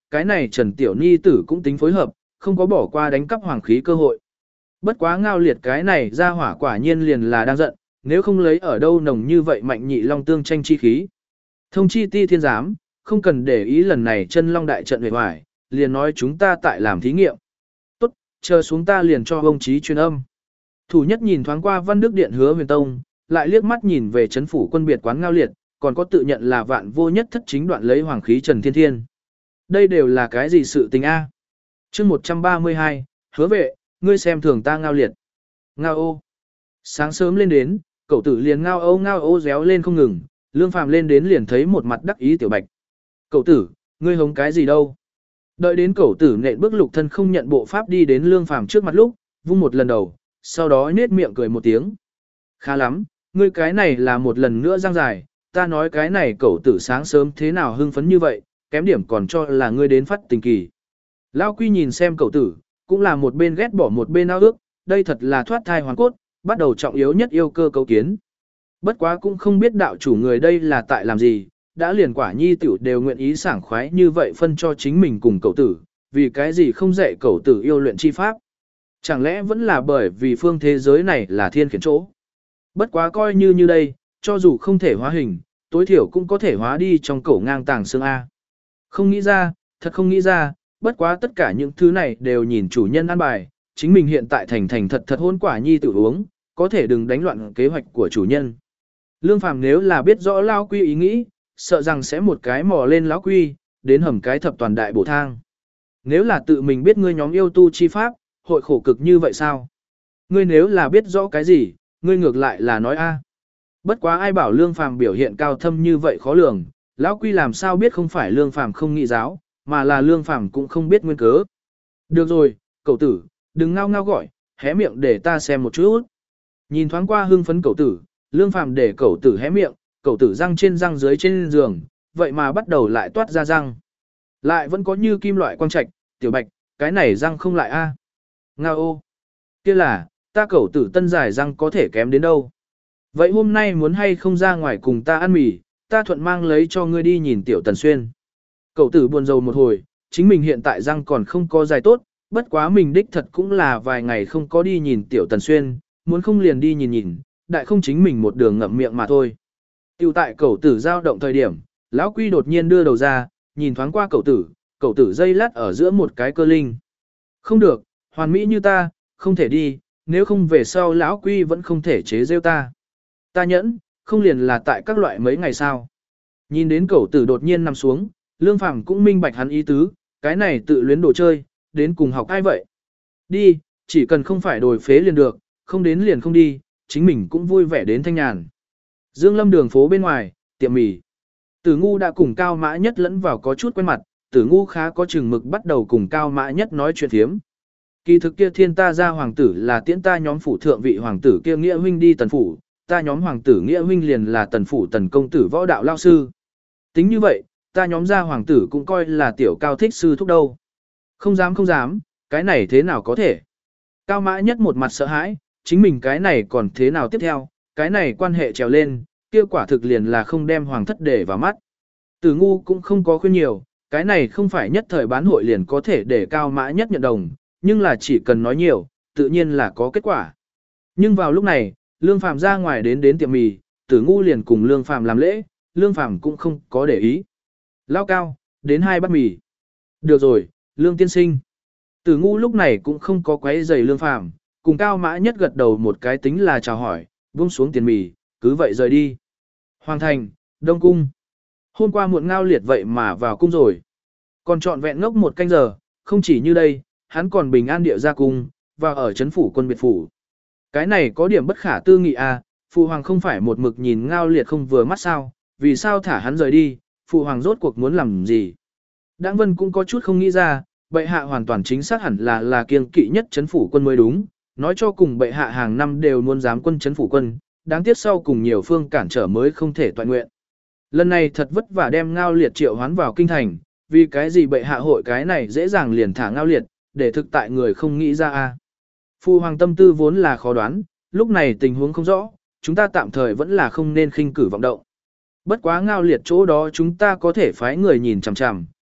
cái này Trần Tiểu Ni tử cũng tính phối hợp, không có bỏ qua đánh cắp hoàng khí cơ hội. Bất quá Ngao Liệt cái này ra hỏa quả nhiên liền là đang giận, nếu không lấy ở đâu nồng như vậy mạnh nhị long tương tranh chi khí. Thông chi ti thiên giám, không cần để ý lần này chân long đại trận hề hoài, liền nói chúng ta tại làm thí nghiệm. Tốt, chờ xuống ta liền cho ông chí truyền âm. Thủ nhất nhìn thoáng qua Văn Đức Điện Hứa Huyền Tông, lại liếc mắt nhìn về trấn phủ quân biệt quán Ngao Liệt, còn có tự nhận là vạn vô nhất thất chính đoạn lấy hoàng khí Trần Thiên Thiên. Đây đều là cái gì sự tình a? Chương một trăm ba mươi hai, Hứa vệ, ngươi xem thường ta Ngao Liệt. Ngao ô. Sáng sớm lên đến, cậu tử liền ngao ô ngao ô réo lên không ngừng, Lương Phàm lên đến liền thấy một mặt đắc ý Tiểu Bạch. Cậu tử, ngươi hống cái gì đâu? Đợi đến cậu tử nện bước lục thân không nhận bộ pháp đi đến Lương Phàm trước mặt lúc, vung một lần đầu, sau đó nết miệng cười một tiếng. Khá lắm, ngươi cái này là một lần nữa răng dài, ta nói cái này cậu tử sáng sớm thế nào hưng phấn như vậy, kém điểm còn cho là ngươi đến phát tình kỳ. Lao Quy nhìn xem cậu tử, cũng là một bên ghét bỏ một bên ao ước, đây thật là thoát thai hoàn cốt, bắt đầu trọng yếu nhất yêu cơ cấu kiến. Bất quá cũng không biết đạo chủ người đây là tại làm gì, đã liền quả nhi tiểu đều nguyện ý sảng khoái như vậy phân cho chính mình cùng cậu tử, vì cái gì không dạy cậu tử yêu luyện chi pháp. Chẳng lẽ vẫn là bởi vì phương thế giới này là thiên khiển chỗ. Bất quá coi như như đây, cho dù không thể hóa hình, tối thiểu cũng có thể hóa đi trong cổ ngang tàng xương A. Không nghĩ ra, thật không nghĩ ra, bất quá tất cả những thứ này đều nhìn chủ nhân ăn bài, chính mình hiện tại thành thành thật thật hôn quả nhi tự uống, có thể đừng đánh loạn kế hoạch của chủ nhân. Lương Phàm nếu là biết rõ Lão Quy ý nghĩ, sợ rằng sẽ một cái mò lên Lão Quy, đến hầm cái thập toàn đại bổ thang. Nếu là tự mình biết ngươi nhóm yêu tu chi pháp, hội khổ cực như vậy sao? Ngươi nếu là biết rõ cái gì, ngươi ngược lại là nói a. Bất quá ai bảo Lương Phàm biểu hiện cao thâm như vậy khó lường, Lão Quy làm sao biết không phải Lương Phàm không nghị giáo, mà là Lương Phàm cũng không biết nguyên cớ. Được rồi, cậu tử, đừng ngao ngao gọi, hé miệng để ta xem một chút. Nhìn thoáng qua hưng phấn cậu tử, Lương Phàm để cậu tử hé miệng, cậu tử răng trên răng dưới trên giường, vậy mà bắt đầu lại toát ra răng. Lại vẫn có như kim loại quang trạch, Tiểu Bạch, cái này răng không lại a. Ngao ô. Kia là, ta cậu tử tân giải răng có thể kém đến đâu. Vậy hôm nay muốn hay không ra ngoài cùng ta ăn mì, ta thuận mang lấy cho ngươi đi nhìn Tiểu Tần Xuyên. Cậu tử buồn rầu một hồi, chính mình hiện tại răng còn không có dài tốt, bất quá mình đích thật cũng là vài ngày không có đi nhìn Tiểu Tần Xuyên, muốn không liền đi nhìn nhìn, đại không chính mình một đường ngậm miệng mà thôi. Tiểu tại cậu tử giao động thời điểm, Lão Quy đột nhiên đưa đầu ra, nhìn thoáng qua cậu tử, cậu tử dây lát ở giữa một cái cơ linh. Không được, hoàn mỹ như ta, không thể đi, nếu không về sau Lão Quy vẫn không thể chế rêu ta. Ta nhẫn, không liền là tại các loại mấy ngày sau. Nhìn đến cậu tử đột nhiên nằm xuống, Lương Phàm cũng minh bạch hắn ý tứ, cái này tự luyến đồ chơi, đến cùng học ai vậy? Đi, chỉ cần không phải đồi phế liền được, không đến liền không đi, chính mình cũng vui vẻ đến thanh nhàn. Dương Lâm đường phố bên ngoài, tiệm mì. Tử Ngu đã cùng Cao Mã Nhất lẫn vào có chút quen mặt, Tử Ngu khá có chừng mực bắt đầu cùng Cao Mã Nhất nói chuyện thiếm. Kỳ thực kia thiên ta ra hoàng tử là tiễn ta nhóm phủ thượng vị hoàng tử kia nghĩa huynh đi tần phủ, ta nhóm hoàng tử nghĩa huynh liền là tần phủ tần công tử võ đạo lao sư. Tính như vậy, ta nhóm ra hoàng tử cũng coi là tiểu cao thích sư thúc đâu. Không dám không dám, cái này thế nào có thể. Cao Mã Nhất một mặt sợ hãi, chính mình cái này còn thế nào tiếp theo, cái này quan hệ trèo lên, kia quả thực liền là không đem hoàng thất để vào mắt. Tử Ngu cũng không có khuyên nhiều, cái này không phải nhất thời bán hội liền có thể để Cao Mã Nhất nhận đồng, nhưng là chỉ cần nói nhiều, tự nhiên là có kết quả. Nhưng vào lúc này, Lương Phàm ra ngoài đến đến tiệm mì, Tử Ngu liền cùng Lương Phàm làm lễ, Lương Phàm cũng không có để ý. Lao Cao, đến hai bát mì. Được rồi, Lương tiên sinh. Tử Ngu lúc này cũng không có quấy rầy Lương Phàm, cùng Cao Mã Nhất gật đầu một cái tính là chào hỏi, buông xuống tiền mì, cứ vậy rời đi. Hoàng thành, Đông cung. Hôm qua muộn Ngao Liệt vậy mà vào cung rồi. Còn trọn vẹn ngốc một canh giờ, không chỉ như đây, hắn còn bình an địa ra cung, và ở trấn phủ quân biệt phủ. Cái này có điểm bất khả tư nghị à, phụ hoàng không phải một mực nhìn Ngao Liệt không vừa mắt sao, vì sao thả hắn rời đi, phụ hoàng rốt cuộc muốn làm gì. Đãng Vân cũng có chút không nghĩ ra, bệ hạ hoàn toàn chính xác hẳn là là kiêng kỵ nhất trấn phủ quân mới đúng, nói cho cùng bệ hạ hàng năm đều muốn giám quân trấn phủ quân, đáng tiếc sau cùng nhiều phương cản trở mới không thể toàn nguyện. Lần này thật vất vả đem Ngao Liệt triệu hoán vào kinh thành, vì cái gì bệ hạ hội cái này dễ dàng liền thả Ngao Liệt, để thực tại người không nghĩ ra a. Phụ hoàng tâm tư vốn là khó đoán, lúc này tình huống không rõ, chúng ta tạm thời vẫn là không nên khinh cử vọng động. Bất quá Ngao Liệt chỗ đó chúng ta có thể phái người nhìn chằm chằm,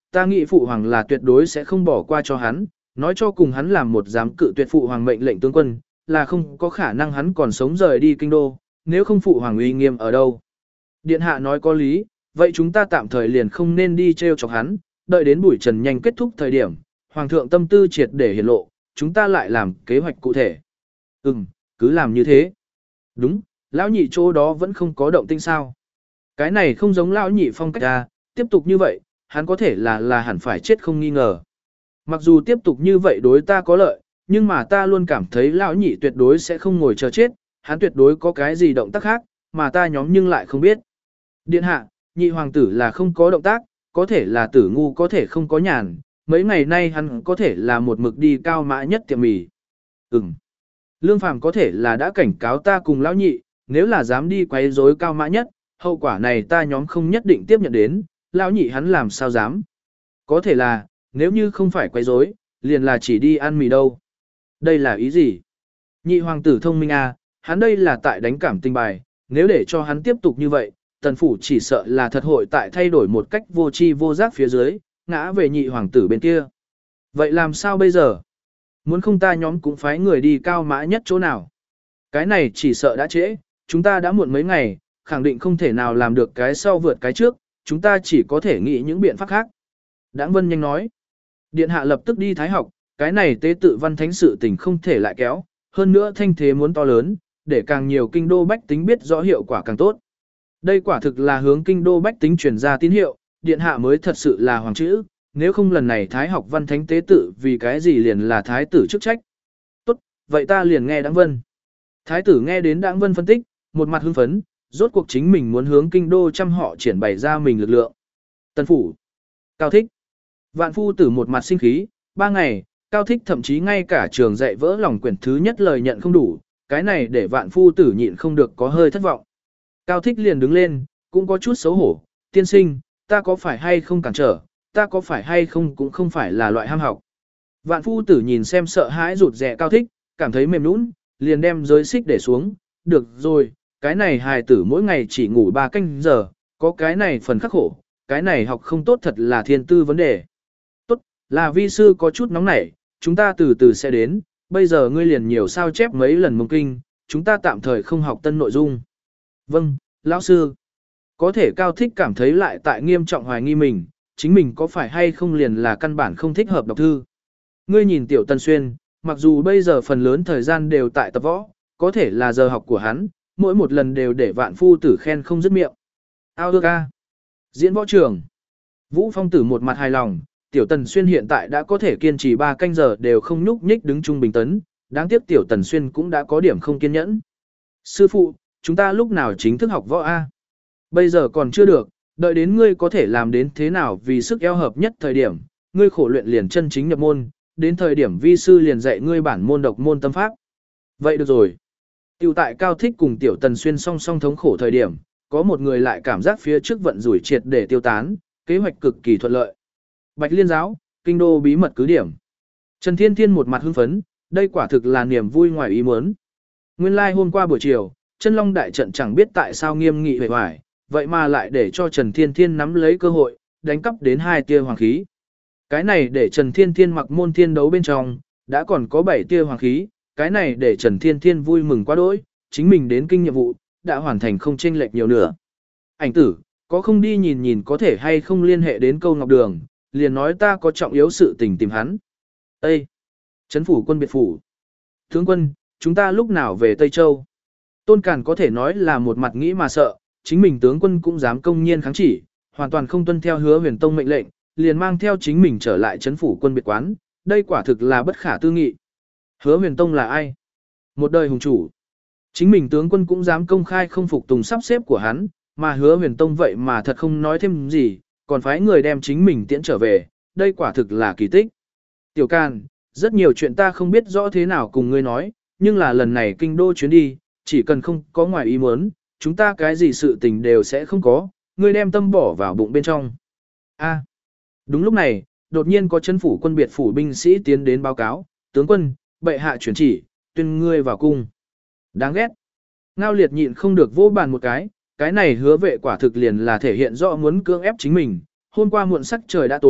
ta nghĩ phụ hoàng là tuyệt đối sẽ không bỏ qua cho hắn, nói cho cùng hắn làm một giám cự tuyệt phụ hoàng mệnh lệnh tướng quân, là không có khả năng hắn còn sống rời đi kinh đô, nếu không phụ hoàng uy nghiêm ở đâu. Điện hạ nói có lý, vậy chúng ta tạm thời liền không nên đi treo chọc hắn, đợi đến buổi trần nhanh kết thúc thời điểm, hoàng thượng tâm tư triệt để hiển lộ, chúng ta lại làm kế hoạch cụ thể. Ừm, cứ làm như thế. Đúng, lão nhị chỗ đó vẫn không có động tĩnh sao. Cái này không giống lão nhị phong cách ra, tiếp tục như vậy, hắn có thể là là hẳn phải chết không nghi ngờ. Mặc dù tiếp tục như vậy đối ta có lợi, nhưng mà ta luôn cảm thấy lão nhị tuyệt đối sẽ không ngồi chờ chết, hắn tuyệt đối có cái gì động tác khác, mà ta nhóm nhưng lại không biết. Điện hạ, nhị hoàng tử là không có động tác, có thể là tử ngu có thể không có nhàn, mấy ngày nay hắn có thể là một mực đi cao mã nhất tiệm mì. Ừm. Lương Phàm có thể là đã cảnh cáo ta cùng lão nhị, nếu là dám đi quấy rối cao mã nhất, hậu quả này ta nhóm không nhất định tiếp nhận đến, lão nhị hắn làm sao dám. Có thể là, nếu như không phải quấy rối, liền là chỉ đi ăn mì đâu. Đây là ý gì? Nhị hoàng tử thông minh à, hắn đây là tại đánh cảm tình bài, nếu để cho hắn tiếp tục như vậy, tần phủ chỉ sợ là thật hội tại thay đổi một cách vô tri vô giác phía dưới, ngã về nhị hoàng tử bên kia. Vậy làm sao bây giờ? Muốn không ta nhóm cũng phái người đi cao mã nhất chỗ nào? Cái này chỉ sợ đã trễ, chúng ta đã muộn mấy ngày, khẳng định không thể nào làm được cái sau vượt cái trước, chúng ta chỉ có thể nghĩ những biện pháp khác. Đãng Vân nhanh nói. Điện hạ lập tức đi thái học, cái này tế tự văn thánh sự tình không thể lại kéo, hơn nữa thanh thế muốn to lớn, để càng nhiều kinh đô bách tính biết rõ hiệu quả càng tốt. Đây quả thực là hướng kinh đô bách tính truyền ra tín hiệu, điện hạ mới thật sự là hoàng chữ, nếu không lần này thái học văn thánh tế tự vì cái gì liền là thái tử chức trách. Tốt, vậy ta liền nghe Đãng Vân. Thái tử nghe đến Đãng Vân phân tích, một mặt hưng phấn, rốt cuộc chính mình muốn hướng kinh đô trăm họ triển bày ra mình lực lượng. Tân phủ, Cao Thích, Vạn Phu Tử một mặt sinh khí, ba ngày, Cao Thích thậm chí ngay cả trường dạy vỡ lòng quyển thứ nhất lời nhận không đủ, cái này để Vạn Phu Tử nhịn không được có hơi thất vọng. Cao Thích liền đứng lên, cũng có chút xấu hổ, tiên sinh, ta có phải hay không cản trở, ta có phải hay không cũng không phải là loại ham học. Vạn Phu Tử nhìn xem sợ hãi rụt rè Cao Thích, cảm thấy mềm nũng, liền đem giới xích để xuống, được rồi, cái này hài tử mỗi ngày chỉ ngủ ba canh giờ, có cái này phần khắc khổ, cái này học không tốt thật là thiên tư vấn đề. Tốt, là vi sư có chút nóng nảy, chúng ta từ từ sẽ đến, bây giờ ngươi liền nhiều sao chép mấy lần mông kinh, chúng ta tạm thời không học tân nội dung. Vâng, lão sư. Có thể Cao Thích cảm thấy lại tại nghiêm trọng hoài nghi mình, chính mình có phải hay không liền là căn bản không thích hợp đọc thư. Ngươi nhìn Tiểu Tần Xuyên, mặc dù bây giờ phần lớn thời gian đều tại tập võ, có thể là giờ học của hắn, mỗi một lần đều để Vạn Phu Tử khen không dứt miệng. Ao ước a. Diễn võ trường. Vũ Phong Tử một mặt hài lòng, Tiểu Tần Xuyên hiện tại đã có thể kiên trì ba canh giờ đều không nhúc nhích đứng trung bình tấn, đáng tiếc Tiểu Tần Xuyên cũng đã có điểm không kiên nhẫn. Sư phụ, chúng ta lúc nào chính thức học võ a? Bây giờ còn chưa được, đợi đến ngươi có thể làm đến thế nào vì sức eo hợp nhất thời điểm, ngươi khổ luyện liền chân chính nhập môn, đến thời điểm vi sư liền dạy ngươi bản môn độc môn tâm pháp. Vậy được rồi. Tiểu tại Cao Thích cùng Tiểu Tần Xuyên song song thống khổ thời điểm, có một người lại cảm giác phía trước vận rủi triệt để tiêu tán, kế hoạch cực kỳ thuận lợi. Bạch Liên giáo, kinh đô bí mật cứ điểm. Trần Thiên Thiên một mặt hưng phấn, đây quả thực là niềm vui ngoài ý muốn. Nguyên lai like hôm qua buổi chiều, Chân Long đại trận chẳng biết tại sao nghiêm nghị vẻ vải, vậy mà lại để cho Trần Thiên Thiên nắm lấy cơ hội, đánh cắp đến hai tia hoàng khí. Cái này để Trần Thiên Thiên mặc môn thiên đấu bên trong, đã còn có bảy tia hoàng khí, cái này để Trần Thiên Thiên vui mừng quá đỗi, chính mình đến kinh nhiệm vụ, đã hoàn thành không chênh lệch nhiều nữa. Ảnh tử, có không đi nhìn nhìn có thể hay không liên hệ đến Câu Ngọc Đường, liền nói ta có trọng yếu sự tình tìm hắn. Ê! Trấn phủ quân biệt phủ. Tướng quân, chúng ta lúc nào về Tây Châu? Tôn Càn có thể nói là một mặt nghĩ mà sợ, chính mình tướng quân cũng dám công nhiên kháng chỉ, hoàn toàn không tuân theo Hứa Huyền Tông mệnh lệnh, liền mang theo chính mình trở lại trấn phủ quân biệt quán, đây quả thực là bất khả tư nghị. Hứa Huyền Tông là ai? Một đời hùng chủ. Chính mình tướng quân cũng dám công khai không phục tùng sắp xếp của hắn, mà Hứa Huyền Tông vậy mà thật không nói thêm gì, còn phái người đem chính mình tiễn trở về, đây quả thực là kỳ tích. Tiểu Càn, rất nhiều chuyện ta không biết rõ thế nào cùng ngươi nói, nhưng là lần này kinh đô chuyến đi, chỉ cần không có ngoài ý muốn, chúng ta cái gì sự tình đều sẽ không có, ngươi đem tâm bỏ vào bụng bên trong. A. Đúng lúc này, đột nhiên có chân phủ quân biệt phủ binh sĩ tiến đến báo cáo, tướng quân, bệ hạ chuyển chỉ, tuyên ngươi vào cung. Đáng ghét. Ngao Liệt nhịn không được vỗ bàn một cái, cái này Hứa Vệ quả thực liền là thể hiện rõ muốn cưỡng ép chính mình, hôm qua muộn sắc trời đã tối,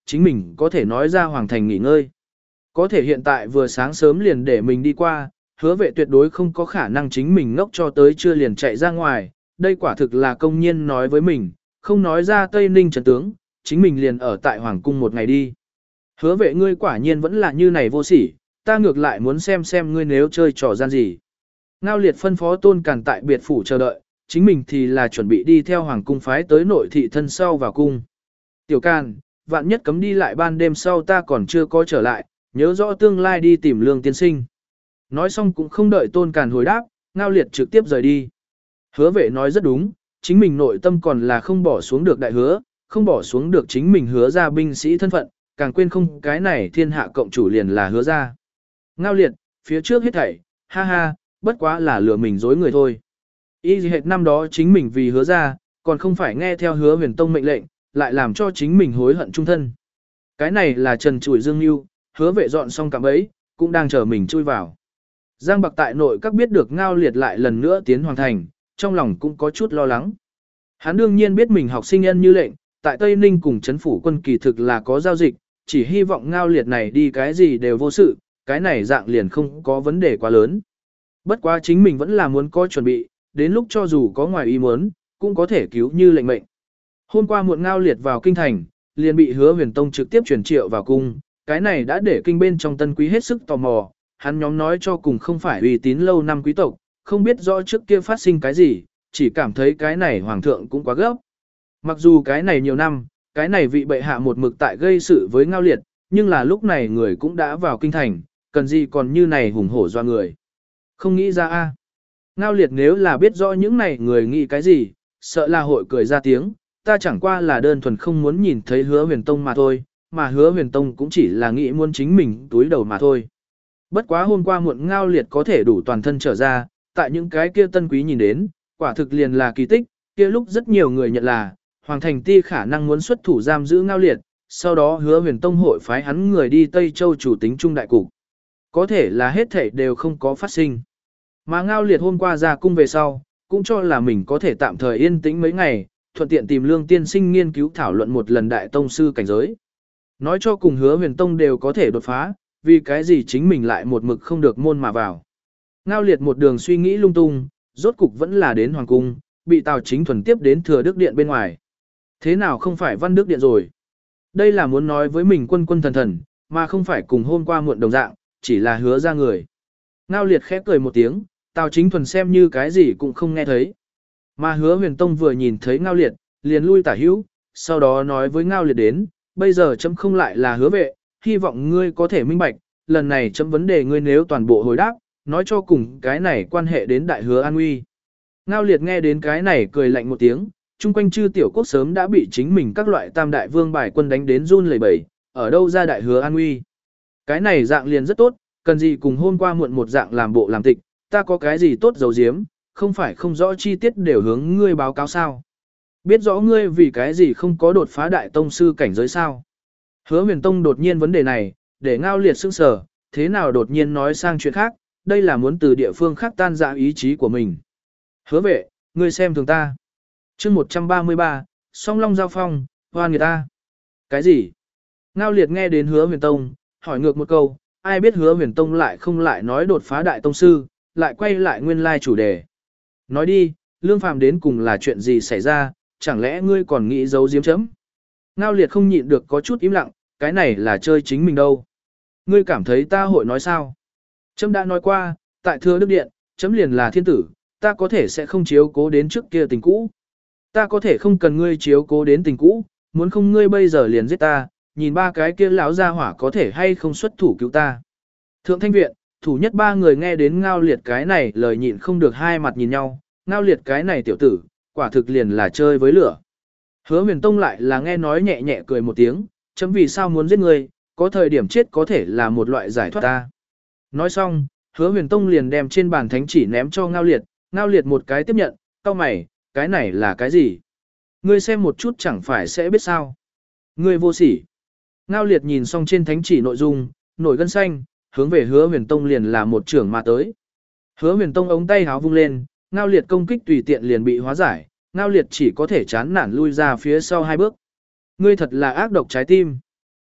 chính mình có thể nói ra hoàng thành nghỉ ngơi. Có thể hiện tại vừa sáng sớm liền để mình đi qua, hứa vệ tuyệt đối không có khả năng chính mình ngốc cho tới chưa liền chạy ra ngoài, đây quả thực là công nhiên nói với mình, không nói ra Tây Ninh trấn tướng, chính mình liền ở tại Hoàng cung một ngày đi. Hứa vệ ngươi quả nhiên vẫn là như này vô sỉ, ta ngược lại muốn xem xem ngươi nếu chơi trò gian gì. Ngao Liệt phân phó Tôn Càn tại biệt phủ chờ đợi, chính mình thì là chuẩn bị đi theo Hoàng cung phái tới nội thị thân sau vào cung. Tiểu Càn, vạn nhất cấm đi lại ban đêm sau ta còn chưa có trở lại, nhớ rõ tương lai đi tìm Lương tiên sinh. Nói xong cũng không đợi Tôn Càn hồi đáp, Ngao Liệt trực tiếp rời đi. Hứa vệ nói rất đúng, chính mình nội tâm còn là không bỏ xuống được đại hứa, không bỏ xuống được chính mình hứa ra binh sĩ thân phận, càng quên không cái này thiên hạ cộng chủ liền là hứa ra. Ngao Liệt, phía trước hết thảy, ha ha, bất quá là lừa mình dối người thôi. Y gì hệt năm đó chính mình vì hứa ra, còn không phải nghe theo hứa huyền tông mệnh lệnh, lại làm cho chính mình hối hận trung thân. Cái này là trần trụi dương yêu, hứa vệ dọn xong cạm bẫy, cũng đang chờ mình chui vào. Giang Bạc tại nội các biết được Ngao Liệt lại lần nữa tiến hoàn thành, trong lòng cũng có chút lo lắng. Hắn đương nhiên biết mình học sinh nhân như lệnh, tại Tây Ninh cùng chấn phủ quân kỳ thực là có giao dịch, chỉ hy vọng Ngao Liệt này đi cái gì đều vô sự, cái này dạng liền không có vấn đề quá lớn. Bất quá chính mình vẫn là muốn có chuẩn bị, đến lúc cho dù có ngoài ý muốn, cũng có thể cứu như lệnh mệnh. Hôm qua muộn Ngao Liệt vào kinh thành, liền bị Hứa Huyền Tông trực tiếp chuyển triệu vào cung, cái này đã để kinh bên trong tân quý hết sức tò mò, hắn nhóm nói cho cùng không phải uy tín lâu năm quý tộc, không biết rõ trước kia phát sinh cái gì, chỉ cảm thấy cái này hoàng thượng cũng quá gấp. Mặc dù cái này nhiều năm, cái này vị bệ hạ một mực tại gây sự với Ngao Liệt, nhưng là lúc này người cũng đã vào kinh thành, cần gì còn như này hùng hổ doa người. Không nghĩ ra a. Ngao Liệt nếu là biết rõ những này người nghĩ cái gì, sợ là hội cười ra tiếng, ta chẳng qua là đơn thuần không muốn nhìn thấy Hứa Huyền Tông mà thôi, mà Hứa Huyền Tông cũng chỉ là nghĩ muốn chính mình túi đầu mà thôi. Bất quá hôm qua muộn Ngao Liệt có thể đủ toàn thân trở ra, tại những cái kia tân quý nhìn đến, quả thực liền là kỳ tích, kia lúc rất nhiều người nhận là, Hoàng Thành Ti khả năng muốn xuất thủ giam giữ Ngao Liệt, sau đó Hứa Huyền Tông hội phái hắn người đi Tây Châu chủ tính trung đại cục. Có thể là hết thảy đều không có phát sinh. Mà Ngao Liệt hôm qua ra cung về sau, cũng cho là mình có thể tạm thời yên tĩnh mấy ngày, thuận tiện tìm Lương tiên sinh nghiên cứu thảo luận một lần đại tông sư cảnh giới. Nói cho cùng Hứa Huyền Tông đều có thể đột phá, vì cái gì chính mình lại một mực không được môn mà vào. Ngao Liệt một đường suy nghĩ lung tung, rốt cục vẫn là đến Hoàng cung, bị Tào Chính Thuần tiếp đến Thừa Đức Điện bên ngoài. Thế nào không phải Văn Đức Điện rồi? Đây là muốn nói với mình quân quân thần thần, mà không phải cùng hôm qua muộn đồng dạng, chỉ là hứa ra người. Ngao Liệt khép cười một tiếng, Tào Chính Thuần xem như cái gì cũng không nghe thấy. Mà Hứa Huyền Tông vừa nhìn thấy Ngao Liệt, liền lui tả hữu, sau đó nói với Ngao Liệt đến, bây giờ chấm không lại là hứa vệ, hy vọng ngươi có thể minh bạch, lần này chấm vấn đề ngươi nếu toàn bộ hồi đáp, nói cho cùng cái này quan hệ đến đại hứa an nguy. Ngao Liệt nghe đến cái này cười lạnh một tiếng, chung quanh chư tiểu quốc sớm đã bị chính mình các loại tam đại vương bài quân đánh đến run lẩy bẩy, ở đâu ra đại hứa an nguy. Cái này dạng liền rất tốt, cần gì cùng hôm qua muộn một dạng làm bộ làm tịch, ta có cái gì tốt dầu diếm, không phải không rõ chi tiết đều hướng ngươi báo cáo sao. Biết rõ ngươi vì cái gì không có đột phá đại tông sư cảnh giới sao. Hứa Huyền Tông đột nhiên vấn đề này, để Ngao Liệt sững sờ, thế nào đột nhiên nói sang chuyện khác, đây là muốn từ địa phương khác tan rã ý chí của mình. Hứa vệ, ngươi xem thường ta. chương một trăm ba mươi ba, song long giao phong, hoan người ta. Cái gì? Ngao Liệt nghe đến Hứa Huyền Tông, hỏi ngược một câu, ai biết Hứa Huyền Tông lại không lại nói đột phá đại tông sư, lại quay lại nguyên lai chủ đề. Nói đi, Lương Phàm đến cùng là chuyện gì xảy ra, chẳng lẽ ngươi còn nghĩ giấu giếm chấm? Ngao Liệt không nhịn được có chút im lặng, cái này là chơi chính mình đâu. Ngươi cảm thấy ta hội nói sao? Chấm đã nói qua, tại Thừa Đức Điện, chấm liền là thiên tử, ta có thể sẽ không chiếu cố đến trước kia tình cũ. Ta có thể không cần ngươi chiếu cố đến tình cũ, muốn không ngươi bây giờ liền giết ta, nhìn ba cái kia lão gia hỏa có thể hay không xuất thủ cứu ta. Thượng Thanh Viện, thủ nhất ba người nghe đến Ngao Liệt cái này lời nhịn không được hai mặt nhìn nhau, Ngao Liệt cái này tiểu tử, quả thực liền là chơi với lửa. Hứa Huyền Tông lại là nghe nói nhẹ nhẹ cười một tiếng, chấm vì sao muốn giết ngươi, có thời điểm chết có thể là một loại giải thoát ta. Nói xong, Hứa Huyền Tông liền đem trên bàn thánh chỉ ném cho Ngao Liệt, Ngao Liệt một cái tiếp nhận, cau mày, cái này là cái gì? Ngươi xem một chút chẳng phải sẽ biết sao. Ngươi vô sỉ. Ngao Liệt nhìn xong trên thánh chỉ nội dung, nổi gân xanh, hướng về Hứa Huyền Tông liền là một trưởng mà tới. Hứa Huyền Tông ống tay háo vung lên, Ngao Liệt công kích tùy tiện liền bị hóa giải, Ngao Liệt chỉ có thể chán nản lui ra phía sau hai bước. Ngươi thật là ác độc trái tim.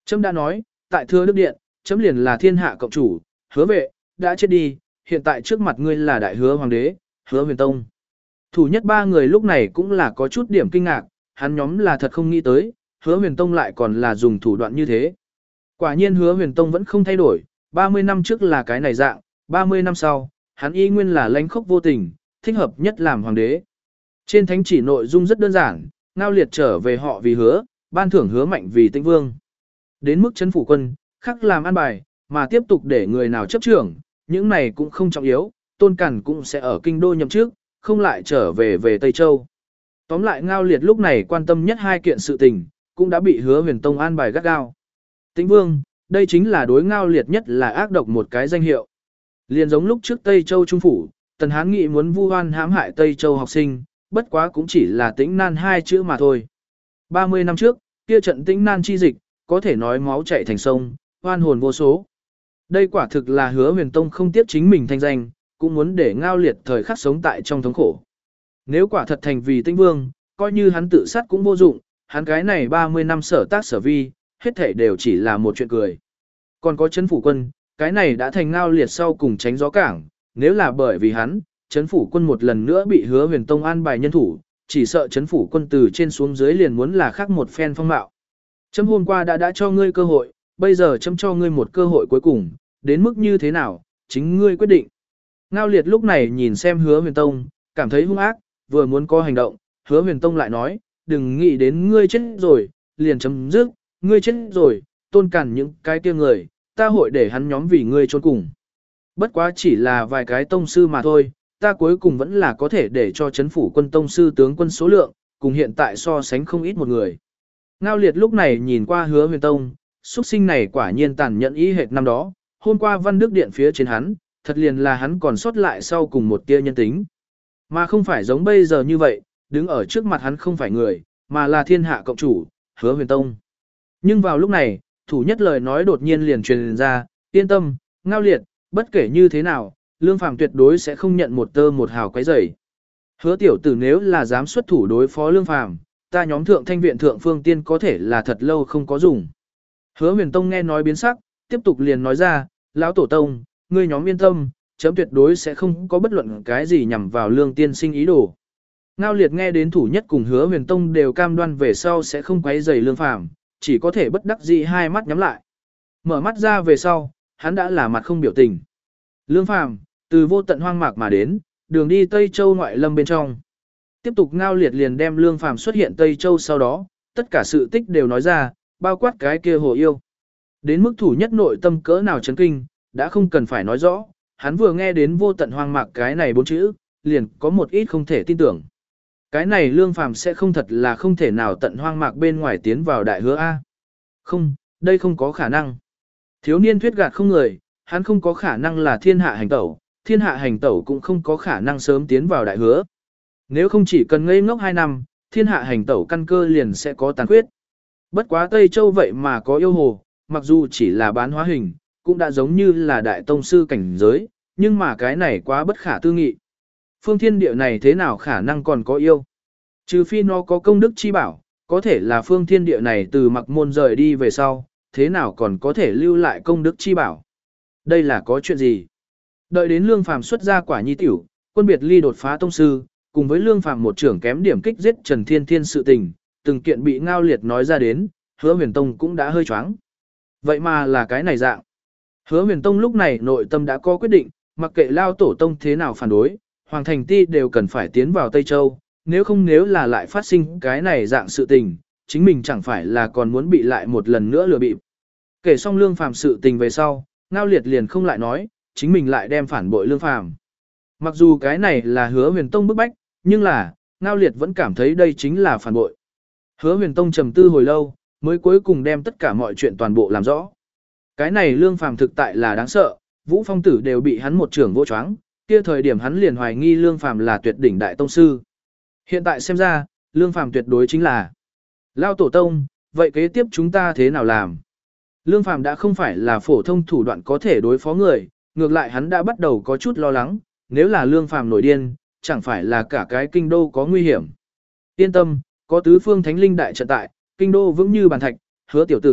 Trẫm đã nói, tại Thừa Đức Điện, chấm liền là thiên hạ cộng chủ, Hứa Vệ đã chết đi, hiện tại trước mặt ngươi là đại hứa hoàng đế, Hứa Huyền Tông. Thủ nhất ba người lúc này cũng là có chút điểm kinh ngạc, hắn nhóm là thật không nghĩ tới, Hứa Huyền Tông lại còn là dùng thủ đoạn như thế. Quả nhiên Hứa Huyền Tông vẫn không thay đổi, ba mươi năm trước là cái này dạng, ba mươi năm sau, hắn y nguyên là lãnh khốc vô tình, thích hợp nhất làm hoàng đế. Trên thánh chỉ nội dung rất đơn giản, Ngao Liệt trở về họ vì hứa, ban thưởng Hứa Mạnh vì Tĩnh Vương. Đến mức trấn phủ quân, khắc làm an bài, mà tiếp tục để người nào chấp trưởng, những này cũng không trọng yếu, Tôn Cản cũng sẽ ở kinh đô nhậm chức, không lại trở về về Tây Châu. Tóm lại Ngao Liệt lúc này quan tâm nhất hai kiện sự tình, cũng đã bị Hứa Huyền Tông an bài gắt gao. Tĩnh Vương, đây chính là đối Ngao Liệt nhất là ác độc một cái danh hiệu. Liền giống lúc trước Tây Châu Trung Phủ, Tần Hán Nghị muốn vu oan hãm hại Tây Châu học sinh, bất quá cũng chỉ là Tĩnh Nan hai chữ mà thôi. ba mươi năm trước, kia trận Tĩnh Nan chi dịch, có thể nói máu chảy thành sông, oan hồn vô số. Đây quả thực là Hứa Huyền Tông không tiếc chính mình thanh danh, cũng muốn để Ngao Liệt thời khắc sống tại trong thống khổ. Nếu quả thật thành vì Tĩnh Vương, coi như hắn tự sát cũng vô dụng, hắn cái này ba mươi năm sở tác sở vi, hết thảy đều chỉ là một chuyện cười. Còn có Trấn phủ quân, cái này đã thành Ngao Liệt sau cùng tránh gió cảng, nếu là bởi vì hắn, Trấn phủ quân một lần nữa bị Hứa Huyền Tông an bài nhân thủ, chỉ sợ Trấn phủ quân từ trên xuống dưới liền muốn là khác một phen phong mạo. Chấm hôm qua đã đã cho ngươi cơ hội, bây giờ chấm cho ngươi một cơ hội cuối cùng, đến mức như thế nào, chính ngươi quyết định. Ngao Liệt lúc này nhìn xem Hứa Huyền Tông, cảm thấy hung ác, vừa muốn có hành động, Hứa Huyền Tông lại nói, đừng nghĩ đến ngươi chết rồi, liền chấm dứt, ngươi chết rồi, Tôn Cản những cái kia người, ta hội để hắn nhóm vì ngươi trốn cùng. Bất quá chỉ là vài cái tông sư mà thôi, ta cuối cùng vẫn là có thể để cho chấn phủ quân tông sư tướng quân số lượng, cùng hiện tại so sánh không ít một người. Ngao Liệt lúc này nhìn qua Hứa Huyền Tông, xuất sinh này quả nhiên tàn nhẫn ý hệt năm đó, hôm qua Văn Đức Điện phía trên hắn, thật liền là hắn còn sót lại sau cùng một tia nhân tính. Mà không phải giống bây giờ như vậy, đứng ở trước mặt hắn không phải người, mà là thiên hạ cộng chủ, Hứa Huyền Tông. Nhưng vào lúc này, thủ nhất lời nói đột nhiên liền truyền ra, yên tâm, Ngao Liệt, bất kể như thế nào, Lương Phàm tuyệt đối sẽ không nhận một tơ một hào quấy rầy. Hứa tiểu tử nếu là dám xuất thủ đối phó Lương Phàm, ta nhóm thượng thanh viện thượng phương tiên có thể là thật lâu không có dùng. Hứa Huyền Tông nghe nói biến sắc, tiếp tục liền nói ra, lão tổ tông, ngươi nhóm yên tâm, chấm tuyệt đối sẽ không có bất luận cái gì nhằm vào Lương tiên sinh ý đồ. Ngao Liệt nghe đến thủ nhất cùng Hứa Huyền Tông đều cam đoan về sau sẽ không quấy rầy Lương Phàm, chỉ có thể bất đắc dĩ hai mắt nhắm lại. Mở mắt ra về sau, hắn đã là mặt không biểu tình. Lương Phàm, từ vô tận hoang mạc mà đến, đường đi Tây Châu ngoại lâm bên trong. Tiếp tục Ngao Liệt liền đem Lương Phàm xuất hiện Tây Châu sau đó, tất cả sự tích đều nói ra, bao quát cái kia hồ yêu. Đến mức thủ nhất nội tâm cỡ nào chấn kinh, đã không cần phải nói rõ, hắn vừa nghe đến vô tận hoang mạc cái này bốn chữ, liền có một ít không thể tin tưởng. Cái này Lương Phàm sẽ không thật là không thể nào tận hoang mạc bên ngoài tiến vào đại hứa A. Không, đây không có khả năng. Thiếu niên thuyết gạt không người, hắn không có khả năng là thiên hạ hành tẩu, thiên hạ hành tẩu cũng không có khả năng sớm tiến vào đại hứa. Nếu không chỉ cần ngây ngốc hai năm, thiên hạ hành tẩu căn cơ liền sẽ có tàn khuyết. Bất quá Tây Châu vậy mà có yêu hồ, mặc dù chỉ là bán hóa hình, cũng đã giống như là đại tông sư cảnh giới, nhưng mà cái này quá bất khả tư nghị. Phương thiên địa này thế nào khả năng còn có yêu? Trừ phi nó có công đức chi bảo, có thể là phương thiên địa này từ mặc môn rời đi về sau, thế nào còn có thể lưu lại công đức chi bảo? Đây là có chuyện gì? Đợi đến Lương Phàm xuất ra quả nhi tiểu, quân biệt ly đột phá tông sư, cùng với Lương Phàm một trưởng kém điểm kích giết Trần Thiên Thiên sự tình, từng kiện bị Ngao Liệt nói ra đến, Hứa Huyền Tông cũng đã hơi choáng. Vậy mà là cái này dạng. Hứa Huyền Tông lúc này nội tâm đã có quyết định, mặc kệ lao tổ tông thế nào phản đối, Hoàng Thành Ti đều cần phải tiến vào Tây Châu, nếu không nếu là lại phát sinh cái này dạng sự tình, chính mình chẳng phải là còn muốn bị lại một lần nữa lừa bịp. Kể xong Lương Phàm sự tình về sau, Ngao Liệt liền không lại nói, chính mình lại đem phản bội Lương Phàm. Mặc dù cái này là Hứa Huyền Tông bức bách, nhưng là, Ngao Liệt vẫn cảm thấy đây chính là phản bội. Hứa Huyền Tông trầm tư hồi lâu, mới cuối cùng đem tất cả mọi chuyện toàn bộ làm rõ. Cái này Lương Phàm thực tại là đáng sợ, Vũ Phong Tử đều bị hắn một trưởng vô choáng, kia thời điểm hắn liền hoài nghi Lương Phàm là tuyệt đỉnh đại tông sư. Hiện tại xem ra, Lương Phàm tuyệt đối chính là Lao tổ tông, vậy kế tiếp chúng ta thế nào làm? Lương Phàm đã không phải là phổ thông thủ đoạn có thể đối phó người, ngược lại hắn đã bắt đầu có chút lo lắng, nếu là Lương Phàm nổi điên, chẳng phải là cả cái kinh đô có nguy hiểm. Yên tâm, có tứ phương thánh linh đại trận tại, kinh đô vững như bàn thạch, Hứa tiểu tử,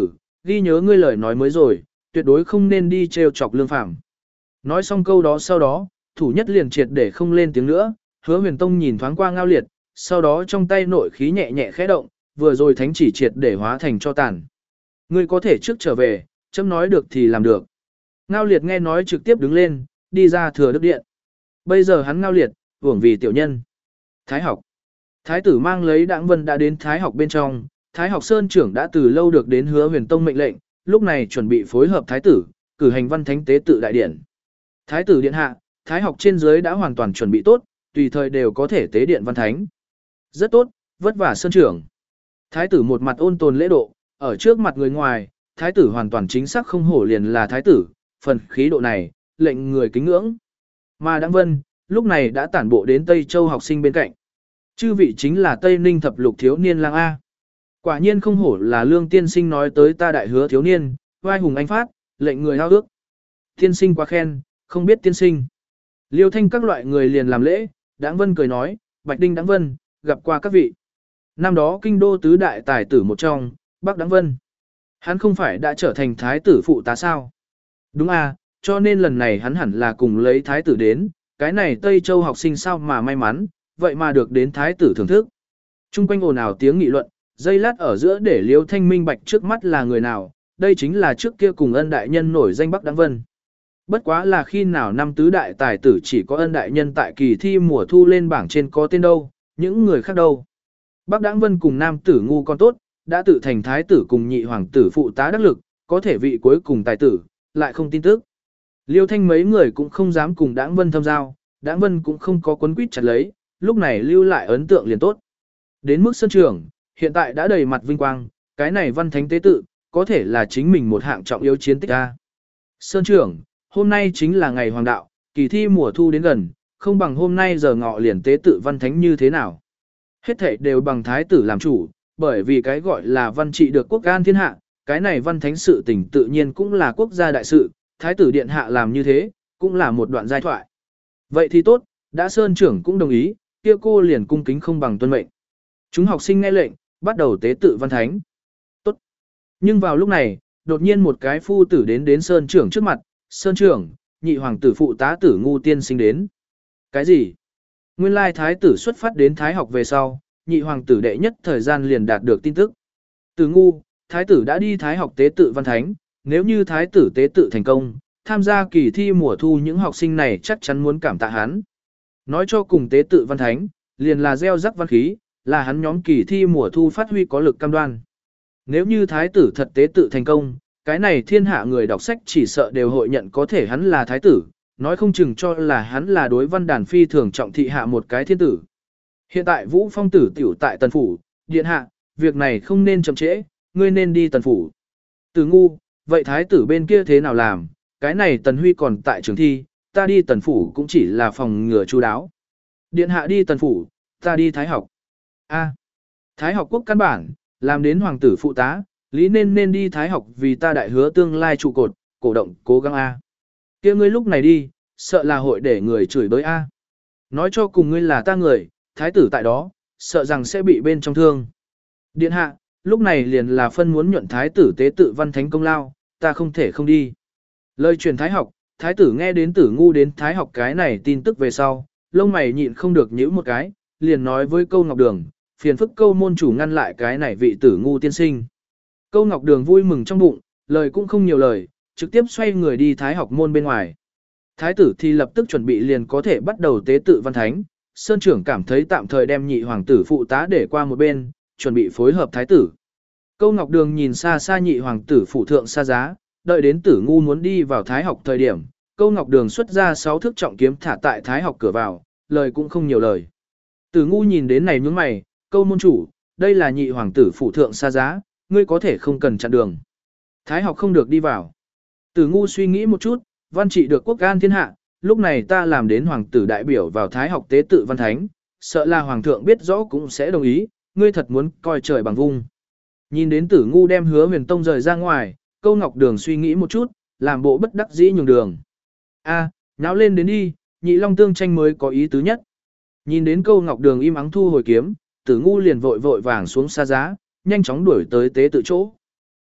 ghi nhớ ngươi lời nói mới rồi, tuyệt đối không nên đi trêu chọc Lương Phàm. Nói xong câu đó sau đó, thủ nhất liền triệt để không lên tiếng nữa, Hứa Huyền Tông nhìn thoáng qua Ngao Liệt, sau đó trong tay nội khí nhẹ nhẹ khẽ động, vừa rồi thánh chỉ triệt để hóa thành cho tàn. Ngươi có thể trước trở về, chấm nói được thì làm được. Ngao Liệt nghe nói trực tiếp đứng lên, đi ra Thừa Đức Điện. Bây giờ hắn Ngao Liệt, hưởng vì tiểu nhân. Thái học. Thái tử mang lấy Đãng Vân đã đến Thái học bên trong, Thái học Sơn trưởng đã từ lâu được đến Hứa Huyền Tông mệnh lệnh, lúc này chuẩn bị phối hợp Thái tử, cử hành văn thánh tế tự đại điển. Thái tử điện hạ, Thái học trên dưới đã hoàn toàn chuẩn bị tốt, tùy thời đều có thể tế điện văn thánh. Rất tốt, vất vả Sơn trưởng. Thái tử một mặt ôn tồn lễ độ, ở trước mặt người ngoài, Thái tử hoàn toàn chính xác không hổ liền là Thái tử, phần khí độ này, lệnh người kính ngưỡng. Mà Đãng Vân, lúc này đã tản bộ đến Tây Châu học sinh bên cạnh. Chư vị chính là Tây Ninh thập lục thiếu niên lang A. Quả nhiên không hổ là Lương tiên sinh nói tới ta đại hứa thiếu niên, vai hùng anh phát, lệnh người hao ước. Tiên sinh quá khen, không biết tiên sinh. Liêu Thanh các loại người liền làm lễ, Đãng Vân cười nói, Bạch Đinh Đãng Vân, gặp qua các vị. Năm đó kinh đô tứ đại tài tử một trong, Bắc Đãng Vân. Hắn không phải đã trở thành thái tử phụ tá sao? Đúng à, cho nên lần này hắn hẳn là cùng lấy thái tử đến, cái này Tây Châu học sinh sao mà may mắn, vậy mà được đến thái tử thưởng thức. Trung quanh ồn ào tiếng nghị luận, dây lát ở giữa để Liêu Thanh minh bạch trước mắt là người nào, đây chính là trước kia cùng Ân đại nhân nổi danh Bắc Đãng Vân. Bất quá là khi nào năm tứ đại tài tử chỉ có Ân đại nhân tại kỳ thi mùa thu lên bảng trên có tên đâu, những người khác đâu. Bắc Đãng Vân cùng nam tử ngu con tốt, đã tự thành thái tử cùng nhị hoàng tử phụ tá đắc lực, có thể vị cuối cùng tài tử, lại không tin tức. Liêu Thanh mấy người cũng không dám cùng Đãng Vân thâm giao, Đãng Vân cũng không có quấn quýt chặt lấy, lúc này lưu lại ấn tượng liền tốt. Đến mức sân trường, hiện tại đã đầy mặt vinh quang, cái này văn thánh tế tự, có thể là chính mình một hạng trọng yếu chiến tích a. Sơn trưởng, hôm nay chính là ngày hoàng đạo, kỳ thi mùa thu đến gần, không bằng hôm nay giờ ngọ liền tế tự văn thánh như thế nào. Hết thảy đều bằng thái tử làm chủ, bởi vì cái gọi là văn trị được quốc an thiên hạ, cái này văn thánh sự tình tự nhiên cũng là quốc gia đại sự, thái tử điện hạ làm như thế, cũng là một đoạn giai thoại. Vậy thì tốt, đã Sơn trưởng cũng đồng ý, kia cô liền cung kính không bằng tuân mệnh. Chúng học sinh nghe lệnh, bắt đầu tế tự văn thánh. Tốt. Nhưng vào lúc này, đột nhiên một cái phu tử đến đến Sơn trưởng trước mặt, Sơn trưởng, nhị hoàng tử phụ tá tử ngu tiên sinh đến. Cái gì? Nguyên lai thái tử xuất phát đến thái học về sau, nhị hoàng tử đệ nhất thời gian liền đạt được tin tức. Tử ngu, thái tử đã đi thái học tế tự văn thánh, nếu như thái tử tế tự thành công, tham gia kỳ thi mùa thu những học sinh này chắc chắn muốn cảm tạ hắn. Nói cho cùng tế tự văn thánh, liền là gieo rắc văn khí, là hắn nhóm kỳ thi mùa thu phát huy có lực cam đoan. Nếu như thái tử thật tế tự thành công, cái này thiên hạ người đọc sách chỉ sợ đều hội nhận có thể hắn là thái tử, nói không chừng cho là hắn là đối văn đàn phi thường trọng thị hạ một cái thiên tử. Hiện tại Vũ Phong tử tiểu tại Tần Phủ, điện hạ, việc này không nên chậm trễ, ngươi nên đi Tần Phủ. Từ ngu, vậy thái tử bên kia thế nào làm, cái này Tần Huy còn tại trường thi, ta đi Tần Phủ cũng chỉ là phòng ngừa chú đáo. Điện hạ đi Tần Phủ, ta đi Thái học. A, Thái học quốc căn bản, làm đến hoàng tử phụ tá, lý nên nên đi Thái học vì ta đại hứa tương lai trụ cột, cổ động, cố gắng A. Kia ngươi lúc này đi, sợ là hội để người chửi bới A. Nói cho cùng ngươi là ta người, thái tử tại đó, sợ rằng sẽ bị bên trong thương. Điện hạ, lúc này liền là phân muốn nhuận thái tử tế tự văn thánh công lao, ta không thể không đi. Lời truyền thái học, thái tử nghe đến tử ngu đến thái học cái này tin tức về sau, lông mày nhịn không được nhíu một cái, liền nói với Câu Ngọc Đường, phiền phức Câu môn chủ ngăn lại cái này vị tử ngu tiên sinh. Câu Ngọc Đường vui mừng trong bụng, lời cũng không nhiều lời, trực tiếp xoay người đi thái học môn bên ngoài. Thái tử thì lập tức chuẩn bị liền có thể bắt đầu tế tự văn thánh, Sơn trưởng cảm thấy tạm thời đem nhị hoàng tử phụ tá để qua một bên, chuẩn bị phối hợp thái tử. Câu Ngọc Đường nhìn xa xa nhị hoàng tử phụ thượng xa giá, đợi đến tử ngu muốn đi vào thái học thời điểm, Câu Ngọc Đường xuất ra sáu thước trọng kiếm thả tại thái học cửa vào, lời cũng không nhiều lời. Tử ngu nhìn đến này nhướng mày, Câu môn chủ, đây là nhị hoàng tử phụ thượng xa giá, ngươi có thể không cần chặn đường. Thái học không được đi vào. Tử ngu suy nghĩ một chút, văn trị được quốc an thiên hạ, lúc này ta làm đến hoàng tử đại biểu vào thái học tế tự văn thánh, sợ là hoàng thượng biết rõ cũng sẽ đồng ý, ngươi thật muốn coi trời bằng vung. Nhìn đến tử ngu đem Hứa Huyền Tông rời ra ngoài, Câu Ngọc Đường suy nghĩ một chút, làm bộ bất đắc dĩ nhường đường. A, nháo lên đến đi, nhị long tương tranh mới có ý tứ nhất. Nhìn đến Câu Ngọc Đường im ắng thu hồi kiếm, tử ngu liền vội vội vàng xuống xa giá, nhanh chóng đuổi tới tế tự chỗ.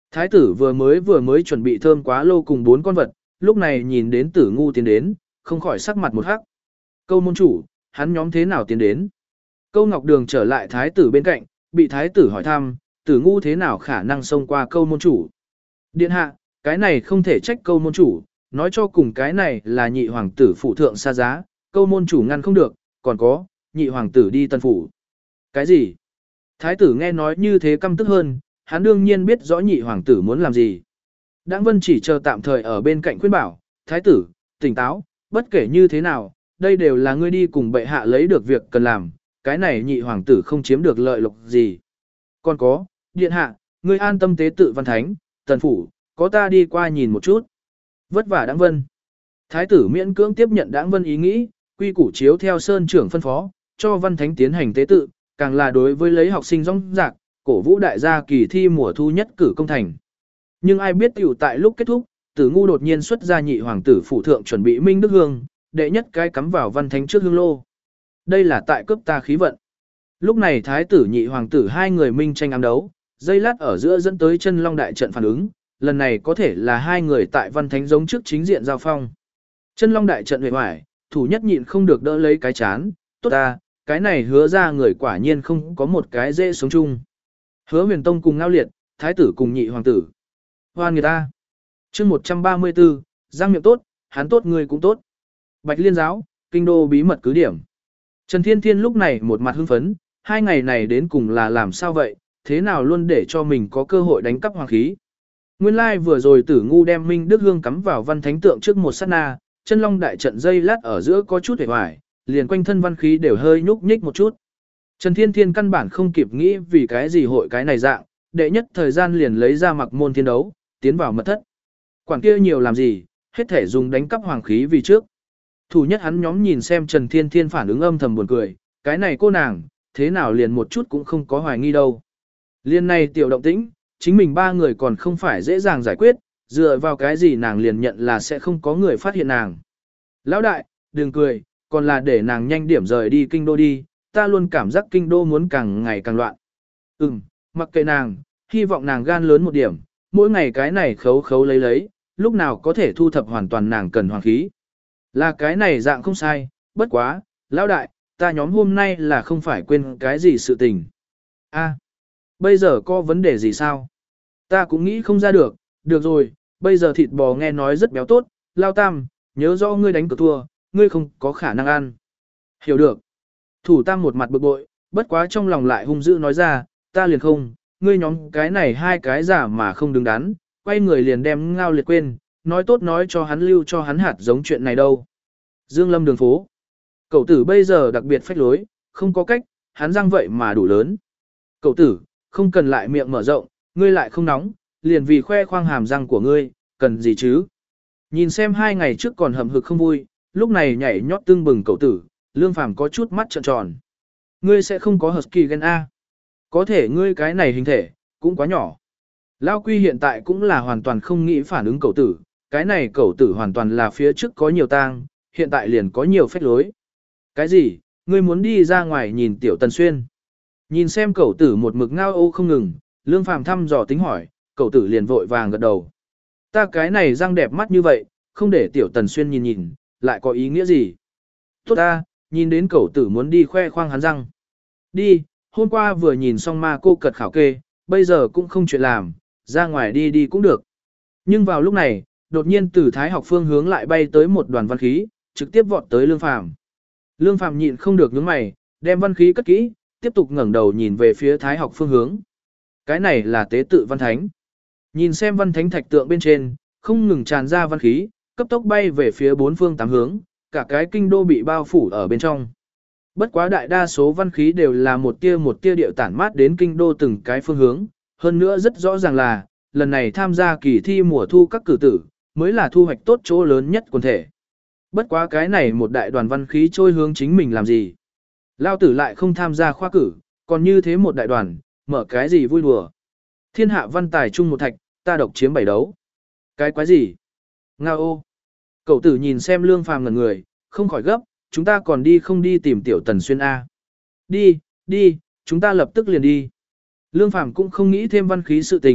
Thái tử vừa mới vừa mới chuẩn bị thơm quá lô cùng bốn con vật, lúc này nhìn đến tử ngu tiến đến, không khỏi sắc mặt một hắc. Câu môn chủ, hắn nhóm thế nào tiến đến? Câu Ngọc Đường trở lại thái tử bên cạnh, bị thái tử hỏi thăm, tử ngu thế nào khả năng xông qua câu môn chủ? Điện hạ, cái này không thể trách câu môn chủ, nói cho cùng cái này là nhị hoàng tử phụ thượng xa giá, câu môn chủ ngăn không được, còn có, nhị hoàng tử đi tân phủ. Cái gì? Thái tử nghe nói như thế căm tức hơn, hắn đương nhiên biết rõ nhị hoàng tử muốn làm gì. Đãng Vân chỉ chờ tạm thời ở bên cạnh khuyên bảo, thái tử, tỉnh táo, bất kể như thế nào, đây đều là ngươi đi cùng bệ hạ lấy được việc cần làm, cái này nhị hoàng tử không chiếm được lợi lộc gì. Còn có, điện hạ, ngươi an tâm tế tự văn thánh, tần phủ, có ta đi qua nhìn một chút. Vất vả Đãng Vân. Thái tử miễn cưỡng tiếp nhận Đãng Vân ý nghĩ, quy củ chiếu theo sơn trưởng phân phó, cho văn thánh tiến hành tế tự, càng là đối với lấy học sinh rong rạc, cổ vũ đại gia kỳ thi mùa thu nhất cử công thành. Nhưng ai biết tiểu tại lúc kết thúc, Tử Ngu đột nhiên xuất ra nhị hoàng tử phụ thượng chuẩn bị minh đức hương, đệ nhất cái cắm vào văn thánh trước hương lô. Đây là tại cướp ta khí vận. Lúc này thái tử nhị hoàng tử hai người minh tranh ám đấu, dây lát ở giữa dẫn tới chân long đại trận phản ứng, lần này có thể là hai người tại văn thánh giống trước chính diện giao phong. Chân long đại trận hề hoài, thủ nhất nhịn không được đỡ lấy cái chán, tốt ta, cái này hứa ra người quả nhiên không có một cái dễ sống chung. Hứa huyền tông cùng ngao liệt, thái tử cùng nhị hoàng tử. Hoan người ta. chương một trăm ba mươi tư, giang miệng tốt, hắn tốt người cũng tốt. Bạch Liên giáo, kinh đô bí mật cứ điểm. Trần Thiên Thiên lúc này một mặt hưng phấn, hai ngày này đến cùng là làm sao vậy, thế nào luôn để cho mình có cơ hội đánh cắp hoàng khí. Nguyên lai like vừa rồi Tử Ngu đem Minh Đức Hương cắm vào văn thánh tượng trước một sát na, chân long đại trận dây lát ở giữa có chút hề hoài, liền quanh thân văn khí đều hơi nhúc nhích một chút. Trần Thiên Thiên căn bản không kịp nghĩ vì cái gì hội cái này dạng, đệ nhất thời gian liền lấy ra mặc môn thiên đấu, tiến vào mật thất. Quản kia nhiều làm gì, hết thể dùng đánh cắp hoàng khí vì trước. Thủ nhất hắn nhóm nhìn xem Trần Thiên Thiên phản ứng âm thầm buồn cười, cái này cô nàng, thế nào liền một chút cũng không có hoài nghi đâu. Liên này tiểu động tĩnh, chính mình ba người còn không phải dễ dàng giải quyết, dựa vào cái gì nàng liền nhận là sẽ không có người phát hiện nàng. Lão đại, đừng cười, còn là để nàng nhanh điểm rời đi kinh đô đi, ta luôn cảm giác kinh đô muốn càng ngày càng loạn. Ừm, mặc kệ nàng, hy vọng nàng gan lớn một điểm, mỗi ngày cái này khấu khấu lấy lấy, lúc nào có thể thu thập hoàn toàn nàng cần hoàng khí. Là cái này dạng không sai, bất quá, lão đại, ta nhóm hôm nay là không phải quên cái gì sự tình. A, bây giờ có vấn đề gì sao? Ta cũng nghĩ không ra được, được rồi, bây giờ thịt bò nghe nói rất béo tốt, Lao Tam, nhớ rõ ngươi đánh cược thua, ngươi không có khả năng ăn. Hiểu được. Thủ Tam một mặt bực bội, bất quá trong lòng lại hung dữ nói ra, ta liền không, ngươi nhóm cái này hai cái giả mà không đứng đắn, quay người liền đem Ngao Liệt quên, nói tốt nói cho hắn lưu cho hắn hạt giống chuyện này đâu. Dương Lâm đường phố. Cậu tử bây giờ đặc biệt phách lối, không có cách, hắn răng vậy mà đủ lớn. Cậu tử, không cần lại miệng mở rộng, ngươi lại không nóng, liền vì khoe khoang hàm răng của ngươi, cần gì chứ? Nhìn xem hai ngày trước còn hầm hực không vui, lúc này nhảy nhót tương bừng cậu tử, Lương Phàm có chút mắt trợn tròn. Ngươi sẽ không có husky gen A. Có thể ngươi cái này hình thể, cũng quá nhỏ. Lao Quy hiện tại cũng là hoàn toàn không nghĩ phản ứng cậu tử, cái này cậu tử hoàn toàn là phía trước có nhiều tang, hiện tại liền có nhiều phách lối. Cái gì, ngươi muốn đi ra ngoài nhìn Tiểu Tần Xuyên? Nhìn xem cậu tử một mực ngao ô không ngừng, Lương Phàm thăm dò tính hỏi, cậu tử liền vội vàng gật đầu. Ta cái này răng đẹp mắt như vậy, không để Tiểu Tần Xuyên nhìn nhìn, lại có ý nghĩa gì? Tốt ta, nhìn đến cậu tử muốn đi khoe khoang hắn răng. Đi, hôm qua vừa nhìn xong ma cô cật khảo kê, bây giờ cũng không chuyện làm, ra ngoài đi đi cũng được. Nhưng vào lúc này, đột nhiên từ Thái học phương hướng lại bay tới một đoàn văn khí, trực tiếp vọt tới Lương Phàm. Lương Phàm nhịn không được nhướng mày, đem văn khí cất kỹ, tiếp tục ngẩng đầu nhìn về phía Thái học phương hướng. Cái này là tế tự văn thánh. Nhìn xem văn thánh thạch tượng bên trên, không ngừng tràn ra văn khí, cấp tốc bay về phía bốn phương tám hướng, cả cái kinh đô bị bao phủ ở bên trong. Bất quá đại đa số văn khí đều là một tia một tia điệu tản mát đến kinh đô từng cái phương hướng, hơn nữa rất rõ ràng là, lần này tham gia kỳ thi mùa thu các cử tử, mới là thu hoạch tốt chỗ lớn nhất quần thể. Bất quá cái này một đại đoàn văn khí trôi hướng chính mình làm gì? Lao tử lại không tham gia khoa cử, còn như thế một đại đoàn, mở cái gì vui đùa? Thiên hạ văn tài chung một thạch, ta độc chiếm bảy đấu. Cái quái gì? Nga ô! Cậu tử nhìn xem Lương Phàm ngẩn người, không khỏi gấp, chúng ta còn đi không đi tìm Tiểu Tần Xuyên A. Đi, đi, chúng ta lập tức liền đi. Lương Phàm cũng không nghĩ thêm văn khí sự tình,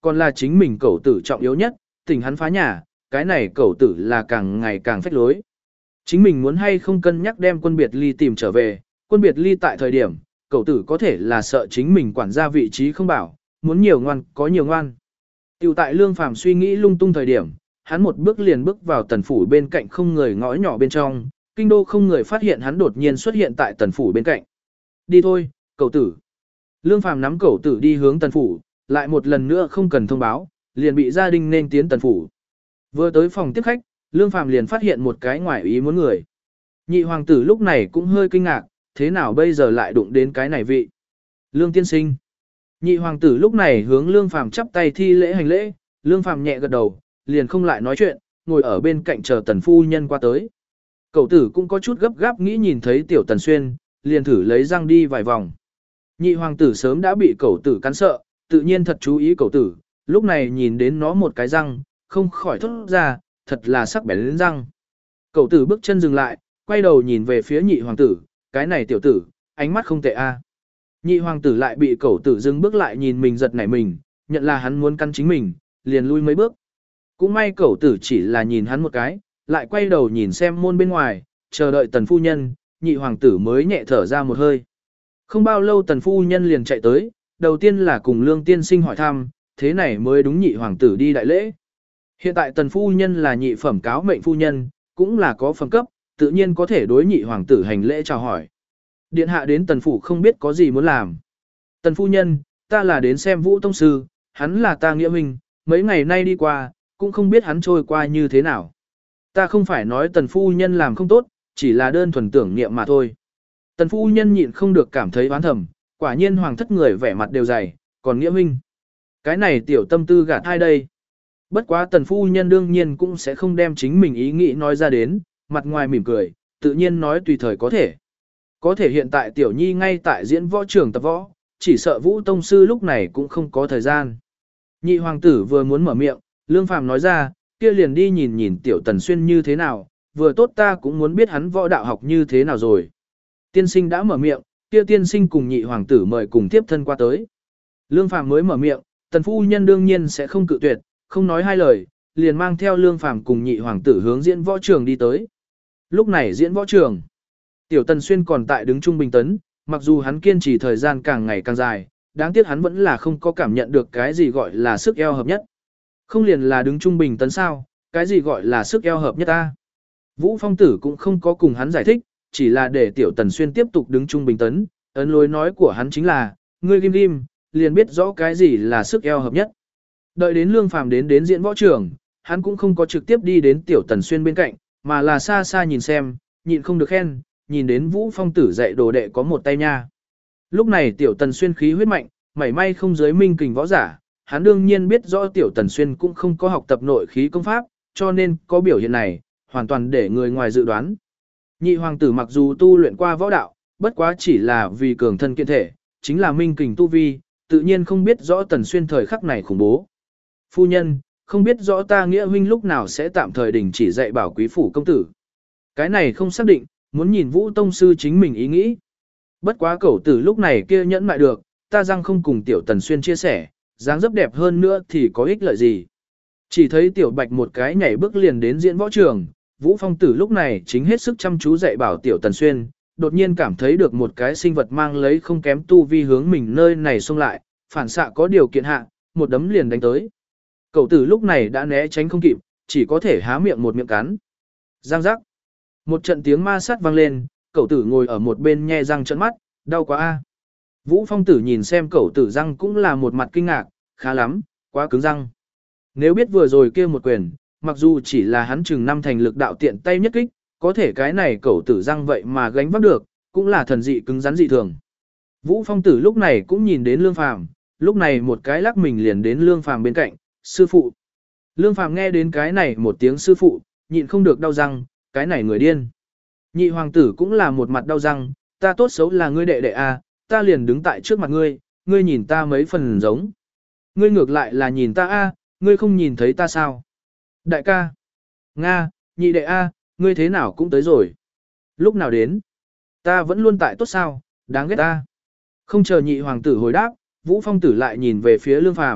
còn là chính mình cẩu tử trọng yếu nhất, tình hắn phá nhà, cái này cẩu tử là càng ngày càng phách lối. Chính mình muốn hay không cân nhắc đem quân biệt ly tìm trở về, quân biệt ly tại thời điểm, cẩu tử có thể là sợ chính mình quản gia vị trí không bảo, muốn nhiều ngoan, có nhiều ngoan. Tiểu tại Lương Phàm suy nghĩ lung tung thời điểm, hắn một bước liền bước vào tần phủ bên cạnh không người ngõ nhỏ bên trong, kinh đô không người phát hiện hắn đột nhiên xuất hiện tại tần phủ bên cạnh. Đi thôi, cẩu tử. Lương Phàm nắm cẩu tử đi hướng tần phủ, lại một lần nữa không cần thông báo, liền bị gia đình nên tiến tần phủ. Vừa tới phòng tiếp khách, Lương Phàm liền phát hiện một cái ngoại ý muốn người. Nhị hoàng tử lúc này cũng hơi kinh ngạc, thế nào bây giờ lại đụng đến cái này vị. Lương tiên sinh. Nhị hoàng tử lúc này hướng Lương Phàm chắp tay thi lễ hành lễ, Lương Phàm nhẹ gật đầu, liền không lại nói chuyện, ngồi ở bên cạnh chờ tần phu nhân qua tới. Cậu tử cũng có chút gấp gáp nghĩ nhìn thấy tiểu tần xuyên, liền thử lấy răng đi vài vòng. Nhị hoàng tử sớm đã bị cậu tử cắn sợ, tự nhiên thật chú ý cậu tử, lúc này nhìn đến nó một cái răng, không khỏi thốt ra, thật là sắc bén đến răng. Cậu tử bước chân dừng lại, quay đầu nhìn về phía nhị hoàng tử, cái này tiểu tử, ánh mắt không tệ a. Nhị hoàng tử lại bị cậu tử dừng bước lại nhìn mình giật nảy mình, nhận là hắn muốn căn chính mình, liền lui mấy bước. Cũng may cậu tử chỉ là nhìn hắn một cái, lại quay đầu nhìn xem môn bên ngoài, chờ đợi tần phu nhân, nhị hoàng tử mới nhẹ thở ra một hơi. Không bao lâu tần phu nhân liền chạy tới, đầu tiên là cùng Lương tiên sinh hỏi thăm, thế này mới đúng nhị hoàng tử đi đại lễ. Hiện tại tần phu nhân là nhị phẩm cáo mệnh phu nhân, cũng là có phẩm cấp, tự nhiên có thể đối nhị hoàng tử hành lễ chào hỏi. Điện hạ đến tần phủ không biết có gì muốn làm. Tần phu nhân, ta là đến xem Vũ tông sư, hắn là ta nghĩa huynh, mấy ngày nay đi qua, cũng không biết hắn trôi qua như thế nào. Ta không phải nói tần phu nhân làm không tốt, chỉ là đơn thuần tưởng niệm mà thôi. Tần phu nhân nhịn không được cảm thấy oán thầm, quả nhiên hoàng thất người vẻ mặt đều dày, còn nghĩa huynh. Cái này tiểu tâm tư gạt ai đây? Bất quá tần phu nhân đương nhiên cũng sẽ không đem chính mình ý nghĩ nói ra đến, mặt ngoài mỉm cười, tự nhiên nói tùy thời có thể. Có thể hiện tại tiểu nhi ngay tại diễn võ trường tập võ, chỉ sợ Vũ tông sư lúc này cũng không có thời gian. Nhị hoàng tử vừa muốn mở miệng, Lương Phàm nói ra, kia liền đi nhìn nhìn tiểu tần xuyên như thế nào, vừa tốt ta cũng muốn biết hắn võ đạo học như thế nào rồi. Tiên sinh đã mở miệng, kia tiên sinh cùng nhị hoàng tử mời cùng tiếp thân qua tới. Lương Phàm mới mở miệng, tần phu nhân đương nhiên sẽ không cự tuyệt, không nói hai lời, liền mang theo Lương Phàm cùng nhị hoàng tử hướng diễn võ trường đi tới. Lúc này diễn võ trường, tiểu tần xuyên còn tại đứng trung bình tấn, mặc dù hắn kiên trì thời gian càng ngày càng dài, đáng tiếc hắn vẫn là không có cảm nhận được cái gì gọi là sức eo hợp nhất. Không liền là đứng trung bình tấn sao, cái gì gọi là sức eo hợp nhất ta. Vũ Phong Tử cũng không có cùng hắn giải thích, chỉ là để tiểu tần xuyên tiếp tục đứng trung bình tấn, ấn lối nói của hắn chính là, ngươi ghim ghim, liền biết rõ cái gì là sức eo hợp nhất. Đợi đến Lương Phàm đến đến diễn võ trường, hắn cũng không có trực tiếp đi đến tiểu tần xuyên bên cạnh, mà là xa xa nhìn xem, nhịn không được khen, nhìn đến Vũ Phong Tử dạy đồ đệ có một tay nha. Lúc này tiểu tần xuyên khí huyết mạnh, mảy may không giới minh kình võ giả, hắn đương nhiên biết rõ tiểu tần xuyên cũng không có học tập nội khí công pháp, cho nên có biểu hiện này, hoàn toàn để người ngoài dự đoán. Nhị hoàng tử mặc dù tu luyện qua võ đạo, bất quá chỉ là vì cường thân kiện thể, chính là minh kình tu vi, tự nhiên không biết rõ tần xuyên thời khắc này khủng bố. Phu nhân, không biết rõ ta nghĩa huynh lúc nào sẽ tạm thời đình chỉ dạy bảo quý phủ công tử. Cái này không xác định, muốn nhìn Vũ tông sư chính mình ý nghĩ. Bất quá cẩu tử lúc này kia nhẫn mại được, ta răng không cùng tiểu tần xuyên chia sẻ, dáng dấp đẹp hơn nữa thì có ích lợi gì. Chỉ thấy tiểu bạch một cái nhảy bước liền đến diễn võ trường, Vũ Phong Tử lúc này chính hết sức chăm chú dạy bảo tiểu tần xuyên, đột nhiên cảm thấy được một cái sinh vật mang lấy không kém tu vi hướng mình nơi này xông lại, phản xạ có điều kiện hạ, một đấm liền đánh tới. Cậu tử lúc này đã né tránh không kịp, chỉ có thể há miệng một miệng cắn. Giang giác. Một trận tiếng ma sát vang lên, cậu tử ngồi ở một bên nhe răng trợn mắt, đau quá a. Vũ Phong Tử nhìn xem cậu tử răng cũng là một mặt kinh ngạc, khá lắm, quá cứng răng. Nếu biết vừa rồi kia một quyền, mặc dù chỉ là hắn chừng năm thành lực đạo tiện tay nhất kích, có thể cái này cậu tử răng vậy mà gánh vác được, cũng là thần dị cứng rắn dị thường. Vũ Phong Tử lúc này cũng nhìn đến Lương Phàm, lúc này một cái lắc mình liền đến Lương Phàm bên cạnh, sư phụ. Lương Phàm nghe đến cái này một tiếng sư phụ, nhịn không được đau răng, cái này người điên. Nhị hoàng tử cũng là một mặt đau răng, ta tốt xấu là ngươi đệ đệ a, ta liền đứng tại trước mặt ngươi, ngươi nhìn ta mấy phần giống. Ngươi ngược lại là nhìn ta a, ngươi không nhìn thấy ta sao? Đại ca. Nga, nhị đệ a, ngươi thế nào cũng tới rồi. Lúc nào đến? Ta vẫn luôn tại tốt sao, đáng ghét ta. Không chờ nhị hoàng tử hồi đáp, Vũ Phong Tử lại nhìn về phía Lương Phàm,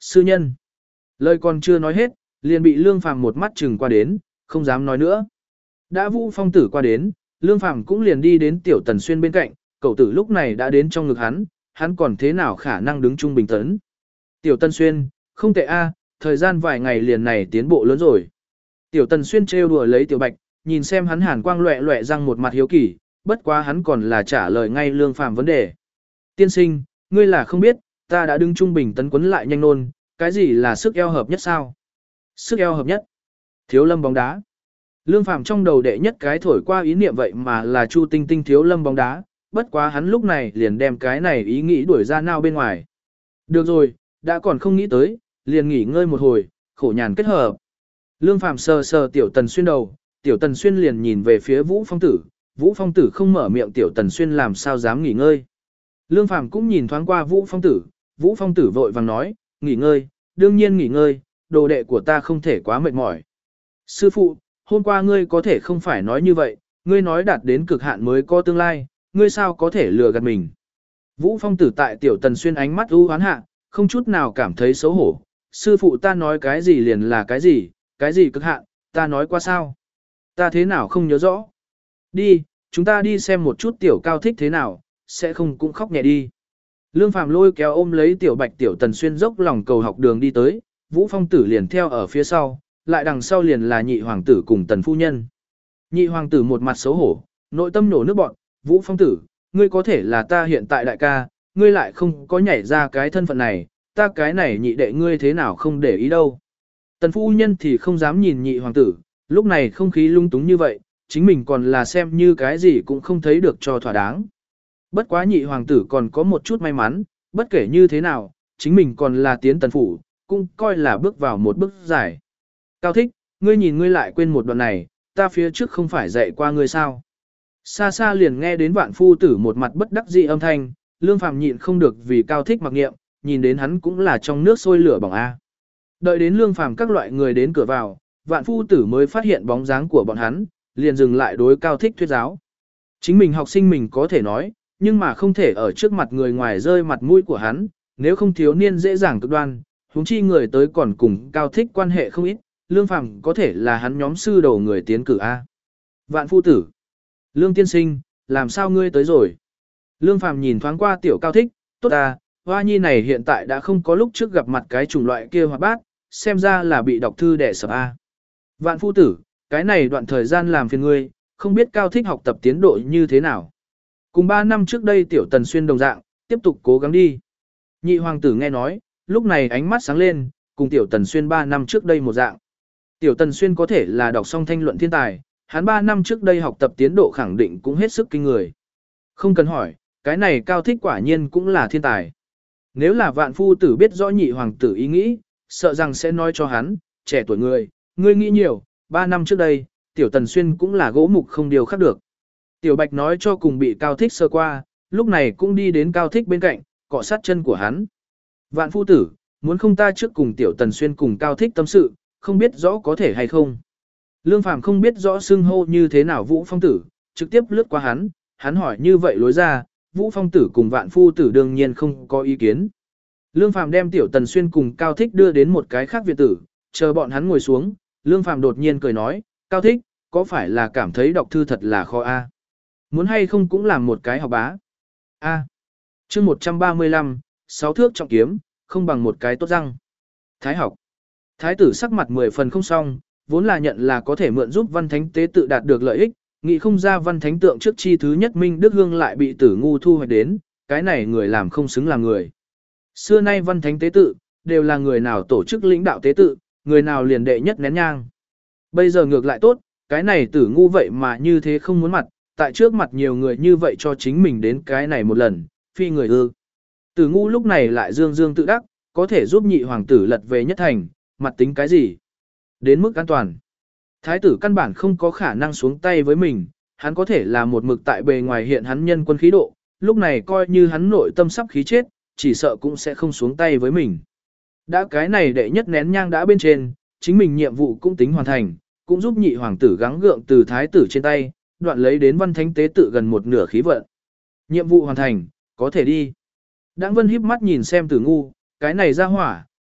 sư nhân. Lời còn chưa nói hết, liền bị Lương Phàm một mắt chừng qua đến, không dám nói nữa. Đã Vũ Phong tử qua đến, Lương Phàm cũng liền đi đến Tiểu Tần Xuyên bên cạnh, cậu tử lúc này đã đến trong ngực hắn, hắn còn thế nào khả năng đứng trung bình tấn. Tiểu Tần Xuyên, không tệ a, thời gian vài ngày liền này tiến bộ lớn rồi. Tiểu Tần Xuyên trêu đùa lấy Tiểu Bạch, nhìn xem hắn hàn quang loẹ loẹ răng một mặt hiếu kỳ, bất quá hắn còn là trả lời ngay Lương Phàm vấn đề. Tiên sinh, ngươi là không biết, ta đã đứng trung bình tấn quấn lại nhanh nôn, cái gì là sức eo hợp nhất sao? Sức eo hợp nhất. Thiếu lâm bóng đá. Lương Phàm trong đầu đệ nhất cái thổi qua ý niệm vậy mà là Chu Tinh Tinh thiếu lâm bóng đá, bất quá hắn lúc này liền đem cái này ý nghĩ đuổi ra nao bên ngoài. Được rồi, đã còn không nghĩ tới, liền nghỉ ngơi một hồi, khổ nhàn kết hợp. Lương Phàm sờ sờ Tiểu Tần Xuyên đầu, Tiểu Tần Xuyên liền nhìn về phía Vũ Phong Tử, Vũ Phong Tử không mở miệng Tiểu Tần Xuyên làm sao dám nghỉ ngơi. Lương Phàm cũng nhìn thoáng qua Vũ Phong Tử, Vũ Phong Tử vội vàng nói, nghỉ ngơi, đương nhiên nghỉ ngơi, đồ đệ của ta không thể quá mệt mỏi. Sư phụ, hôm qua ngươi có thể không phải nói như vậy, ngươi nói đạt đến cực hạn mới có tương lai, ngươi sao có thể lừa gạt mình. Vũ Phong Tử tại Tiểu Tần Xuyên ánh mắt u hoán hạ, không chút nào cảm thấy xấu hổ. Sư phụ ta nói cái gì liền là cái gì, cái gì cực hạn, ta nói qua sao? Ta thế nào không nhớ rõ. Đi, chúng ta đi xem một chút Tiểu Cao thích thế nào, sẽ không cũng khóc nhẹ đi. Lương Phàm lôi kéo ôm lấy Tiểu Bạch Tiểu Tần Xuyên dốc lòng cầu học đường đi tới, Vũ Phong Tử liền theo ở phía sau, lại đằng sau liền là nhị hoàng tử cùng Tần phu nhân. Nhị hoàng tử một mặt xấu hổ, nội tâm nổ nước bọn, Vũ Phong Tử, ngươi có thể là ta hiện tại đại ca, ngươi lại không có nhảy ra cái thân phận này, ta cái này nhị đệ ngươi thế nào không để ý đâu. Tần phu nhân thì không dám nhìn nhị hoàng tử, lúc này không khí lung túng như vậy, chính mình còn là xem như cái gì cũng không thấy được cho thỏa đáng. Bất quá nhị hoàng tử còn có một chút may mắn, bất kể như thế nào, chính mình còn là tiến tần phủ, cũng coi là bước vào một bước dài. Cao thích, ngươi nhìn ngươi lại quên một đoạn này, ta phía trước không phải dạy qua ngươi sao. Xa xa liền nghe đến vạn phu tử một mặt bất đắc dĩ âm thanh, Lương Phàm nhịn không được vì Cao thích mặc nghiệm, nhìn đến hắn cũng là trong nước sôi lửa bỏng A. Đợi đến Lương Phàm các loại người đến cửa vào, vạn phu tử mới phát hiện bóng dáng của bọn hắn, liền dừng lại đối Cao thích thuyết giáo. Chính mình học sinh mình có thể nói, nhưng mà không thể ở trước mặt người ngoài rơi mặt mũi của hắn, nếu không thiếu niên dễ dàng cực đoan, huống chi người tới còn cùng Cao thích quan hệ không ít, Lương Phàm có thể là hắn nhóm sư đầu người tiến cử A. Vạn phu tử, Lương tiên sinh, làm sao ngươi tới rồi? Lương Phàm nhìn thoáng qua Tiểu Cao thích, tốt à, hoa nhi này hiện tại đã không có lúc trước gặp mặt cái chủng loại kia hoạt bát, xem ra là bị đọc thư đẻ sập A. Vạn phu tử, cái này đoạn thời gian làm phiền ngươi, không biết Cao thích học tập tiến độ như thế nào. Cùng ba năm trước đây Tiểu Tần Xuyên đồng dạng, tiếp tục cố gắng đi. Nhị hoàng tử nghe nói, lúc này ánh mắt sáng lên, cùng Tiểu Tần Xuyên ba năm trước đây một dạng. Tiểu Tần Xuyên có thể là đọc xong thanh luận thiên tài, hắn ba năm trước đây học tập tiến độ khẳng định cũng hết sức kinh người. Không cần hỏi, cái này Cao thích quả nhiên cũng là thiên tài. Nếu là vạn phu tử biết rõ nhị hoàng tử ý nghĩ, sợ rằng sẽ nói cho hắn, trẻ tuổi người, ngươi nghĩ nhiều, ba năm trước đây, Tiểu Tần Xuyên cũng là gỗ mục không điều khác được. Tiểu Bạch nói cho cùng bị Cao thích sơ qua, lúc này cũng đi đến Cao thích bên cạnh, cọ sát chân của hắn. Vạn phu tử, muốn không ta trước cùng Tiểu Tần Xuyên cùng Cao thích tâm sự, không biết rõ có thể hay không. Lương Phàm không biết rõ xưng hô như thế nào Vũ Phong tử, trực tiếp lướt qua hắn, hắn hỏi như vậy lối ra, Vũ Phong tử cùng Vạn phu tử đương nhiên không có ý kiến. Lương Phàm đem Tiểu Tần Xuyên cùng Cao thích đưa đến một cái khác viện tử, chờ bọn hắn ngồi xuống, Lương Phàm đột nhiên cười nói, Cao thích, có phải là cảm thấy đọc thư thật là khó a? Muốn hay không cũng làm một cái học bá. A. Chương một trăm ba mươi lăm, sáu thước trọng kiếm, không bằng một cái tốt răng. Thái học. Thái tử sắc mặt mười phần không xong, vốn là nhận là có thể mượn giúp Văn Thánh tế tự đạt được lợi ích, nghĩ không ra Văn Thánh tượng trước chi thứ nhất Minh Đức Hương lại bị Tử Ngu thu hoạch đến, cái này người làm không xứng là người. Xưa nay Văn Thánh tế tự đều là người nào tổ chức lãnh đạo tế tự, người nào liền đệ nhất nén nhang. Bây giờ ngược lại tốt, cái này Tử Ngu vậy mà như thế không muốn mặt, tại trước mặt nhiều người như vậy cho chính mình đến cái này một lần, phi người ư. Tử Ngu lúc này lại dương dương tự đắc, có thể giúp nhị hoàng tử lật về nhất thành, mặt tính cái gì? Đến mức an toàn. Thái tử căn bản không có khả năng xuống tay với mình, hắn có thể là một mực tại bề ngoài hiện hắn nhân quân khí độ, lúc này coi như hắn nội tâm sắp khí chết, chỉ sợ cũng sẽ không xuống tay với mình. Đã cái này đệ nhất nén nhang đã bên trên, chính mình nhiệm vụ cũng tính hoàn thành, cũng giúp nhị hoàng tử gắng gượng từ thái tử trên tay, đoạn lấy đến Văn Thánh tế tự gần một nửa khí vận. Nhiệm vụ hoàn thành, có thể đi. Đãng Vân híp mắt nhìn xem Tử Ngu, cái này ra hỏa,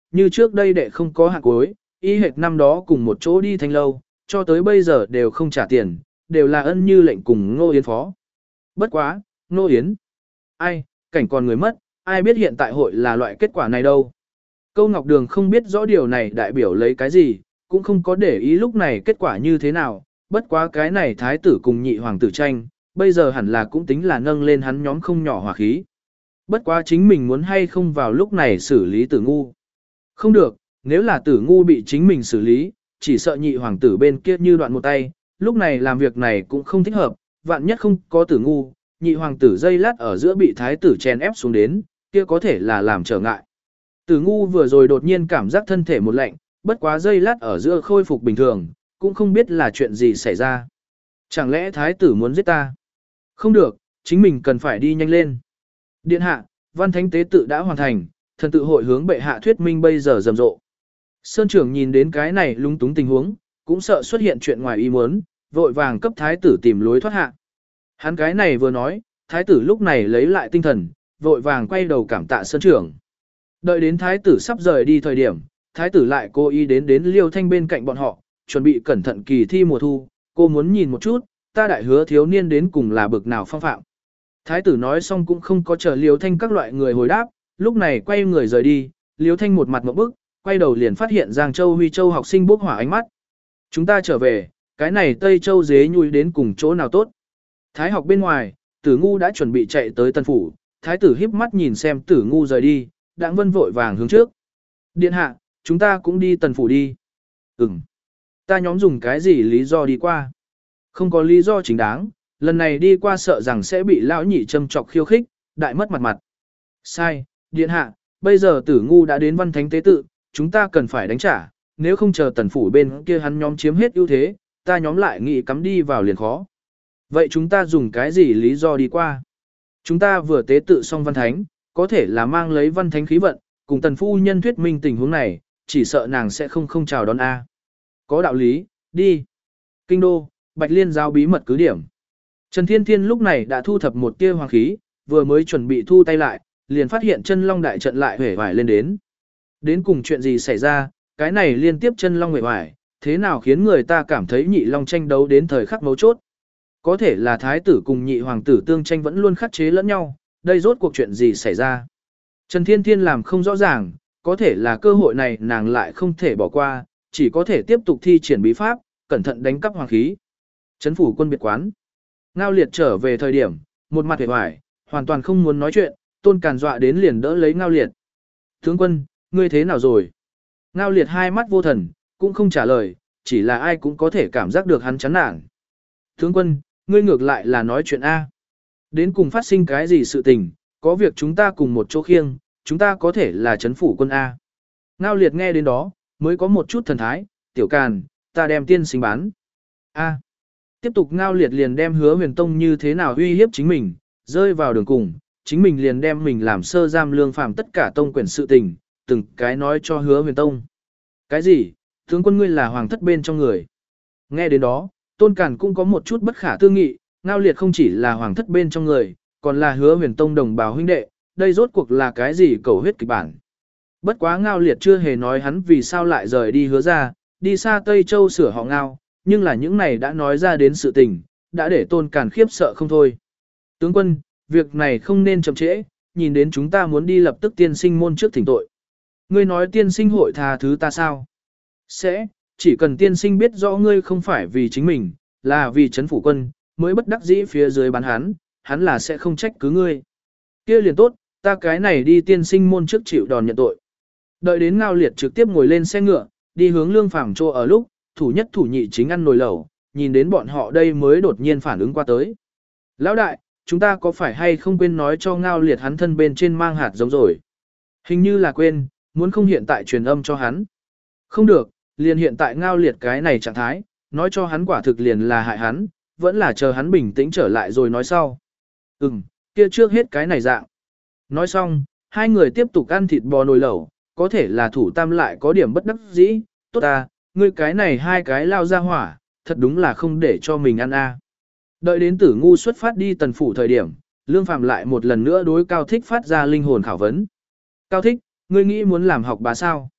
như trước đây đệ không có hạng cuối, y hệt năm đó cùng một chỗ đi thanh lâu, cho tới bây giờ đều không trả tiền, đều là ân như lệnh cùng Ngô Yến phó. Bất quá, Ngô Yến. Ai, cảnh còn người mất, ai biết hiện tại hội là loại kết quả này đâu. Câu Ngọc Đường không biết rõ điều này đại biểu lấy cái gì, cũng không có để ý lúc này kết quả như thế nào, bất quá cái này thái tử cùng nhị hoàng tử tranh, bây giờ hẳn là cũng tính là nâng lên hắn nhóm không nhỏ hỏa khí. Bất quá chính mình muốn hay không vào lúc này xử lý Tử Ngu. Không được, nếu là Tử Ngu bị chính mình xử lý, chỉ sợ nhị hoàng tử bên kia như đoạn một tay, lúc này làm việc này cũng không thích hợp, vạn nhất không có Tử Ngu, nhị hoàng tử dây lát ở giữa bị thái tử chèn ép xuống đến, kia có thể là làm trở ngại. Tử Ngu vừa rồi đột nhiên cảm giác thân thể một lạnh, bất quá dây lát ở giữa khôi phục bình thường, cũng không biết là chuyện gì xảy ra. Chẳng lẽ thái tử muốn giết ta? Không được, chính mình cần phải đi nhanh lên. Điện hạ, văn thánh tế tự đã hoàn thành, thần tự hội hướng bệ hạ thuyết minh bây giờ rầm rộ. Sơn trưởng nhìn đến cái này lung túng tình huống, cũng sợ xuất hiện chuyện ngoài ý muốn, vội vàng cấp thái tử tìm lối thoát hạ. Hắn cái này vừa nói, thái tử lúc này lấy lại tinh thần, vội vàng quay đầu cảm tạ Sơn trưởng. Đợi đến thái tử sắp rời đi thời điểm, thái tử lại cố ý đến đến Liêu Thanh bên cạnh bọn họ, chuẩn bị cẩn thận kỳ thi mùa thu, cô muốn nhìn một chút, ta đại hứa thiếu niên đến cùng là bực nào phong phạm. Thái tử nói xong cũng không có chờ Liêu Thanh các loại người hồi đáp, lúc này quay người rời đi, Liêu Thanh một mặt ngộp bức, quay đầu liền phát hiện Giang Châu Huy Châu học sinh bốc hỏa ánh mắt. Chúng ta trở về, cái này Tây Châu dế nhui đến cùng chỗ nào tốt. Thái học bên ngoài, Tử Ngu đã chuẩn bị chạy tới Tân Phủ, thái tử híp mắt nhìn xem Tử Ngu rời đi, Đặng Vân vội vàng hướng trước. Điện hạ, chúng ta cũng đi Tần Phủ đi. Ừm. Ta nhóm dùng cái gì lý do đi qua? Không có lý do chính đáng, lần này đi qua sợ rằng sẽ bị lão nhị châm chọc khiêu khích, đại mất mặt mặt. Sai, điện hạ, bây giờ Tử Ngu đã đến văn thánh tế tự, chúng ta cần phải đánh trả, nếu không chờ Tần Phủ bên kia hắn nhóm chiếm hết ưu thế, ta nhóm lại nghĩ cắm đi vào liền khó. Vậy chúng ta dùng cái gì lý do đi qua? Chúng ta vừa tế tự xong văn thánh, có thể là mang lấy văn thánh khí vận, cùng Tần phu nhân thuyết minh tình huống này, chỉ sợ nàng sẽ không không chào đón A. Có đạo lý, đi. Kinh đô, Bạch Liên giao bí mật cứ điểm. Trần Thiên Thiên lúc này đã thu thập một tia hoàng khí, vừa mới chuẩn bị thu tay lại, liền phát hiện chân long đại trận lại hể vải lên đến. Đến cùng chuyện gì xảy ra, cái này liên tiếp chân long hể vải, thế nào khiến người ta cảm thấy nhị long tranh đấu đến thời khắc mấu chốt. Có thể là thái tử cùng nhị hoàng tử tương tranh vẫn luôn khắc chế lẫn nhau, đây rốt cuộc chuyện gì xảy ra. Trần Thiên Thiên làm không rõ ràng, có thể là cơ hội này nàng lại không thể bỏ qua, chỉ có thể tiếp tục thi triển bí pháp, cẩn thận đánh cắp hoàng khí. Trấn phủ quân biệt quán. Ngao Liệt trở về thời điểm, một mặt hề hoài, hoàn toàn không muốn nói chuyện, Tôn Càn dọa đến liền đỡ lấy Ngao Liệt. Tướng quân, ngươi thế nào rồi? Ngao Liệt hai mắt vô thần, cũng không trả lời, chỉ là ai cũng có thể cảm giác được hắn chán nản. Tướng quân, ngươi ngược lại là nói chuyện A. Đến cùng phát sinh cái gì sự tình, có việc chúng ta cùng một chỗ khiêng, chúng ta có thể là trấn phủ quân A. Ngao Liệt nghe đến đó, mới có một chút thần thái, tiểu Càn, ta đem tiên sinh bán. A. Tiếp tục Ngao Liệt liền đem Hứa Huyền Tông như thế nào uy hiếp chính mình, rơi vào đường cùng, chính mình liền đem mình làm sơ giam lương phàm tất cả tông quyển sự tình, từng cái nói cho Hứa Huyền Tông. Cái gì? Tướng quân ngươi là hoàng thất bên trong người. Nghe đến đó, Tôn Càn cũng có một chút bất khả tư nghị, Ngao Liệt không chỉ là hoàng thất bên trong người, còn là Hứa Huyền Tông đồng bào huynh đệ, đây rốt cuộc là cái gì cầu huyết kịch bản. Bất quá Ngao Liệt chưa hề nói hắn vì sao lại rời đi Hứa ra, đi xa Tây Châu sửa họ Ngao, nhưng là những này đã nói ra đến sự tình, đã để Tôn Càn khiếp sợ không thôi. Tướng quân, việc này không nên chậm trễ, nhìn đến chúng ta muốn đi lập tức tiên sinh môn trước thỉnh tội. Ngươi nói tiên sinh hội tha thứ ta sao? Sẽ, chỉ cần tiên sinh biết rõ ngươi không phải vì chính mình, là vì trấn phủ quân, mới bất đắc dĩ phía dưới bán hắn, hắn là sẽ không trách cứ ngươi. Kia liền tốt, ta cái này đi tiên sinh môn trước chịu đòn nhận tội. Đợi đến Ngao Liệt trực tiếp ngồi lên xe ngựa, đi hướng Lương Phàm chỗ ở lúc, thủ nhất thủ nhị chính ăn nồi lẩu, nhìn đến bọn họ đây mới đột nhiên phản ứng qua tới. Lão đại, chúng ta có phải hay không quên nói cho Ngao Liệt hắn thân bên trên mang hạt giống rồi? Hình như là quên, muốn không hiện tại truyền âm cho hắn. Không được, liền hiện tại Ngao Liệt cái này trạng thái, nói cho hắn quả thực liền là hại hắn, vẫn là chờ hắn bình tĩnh trở lại rồi nói sau. Ừm, kia trước hết cái này dạng. Nói xong, hai người tiếp tục ăn thịt bò nồi lẩu, có thể là thủ tam lại có điểm bất đắc dĩ, tốt à, ngươi cái này hai cái lao ra hỏa, thật đúng là không để cho mình ăn a. Đợi đến Tử Ngu xuất phát đi Tần Phủ thời điểm, Lương Phàm lại một lần nữa đối Cao Thích phát ra linh hồn khảo vấn. Cao Thích, ngươi nghĩ muốn làm học bá sao?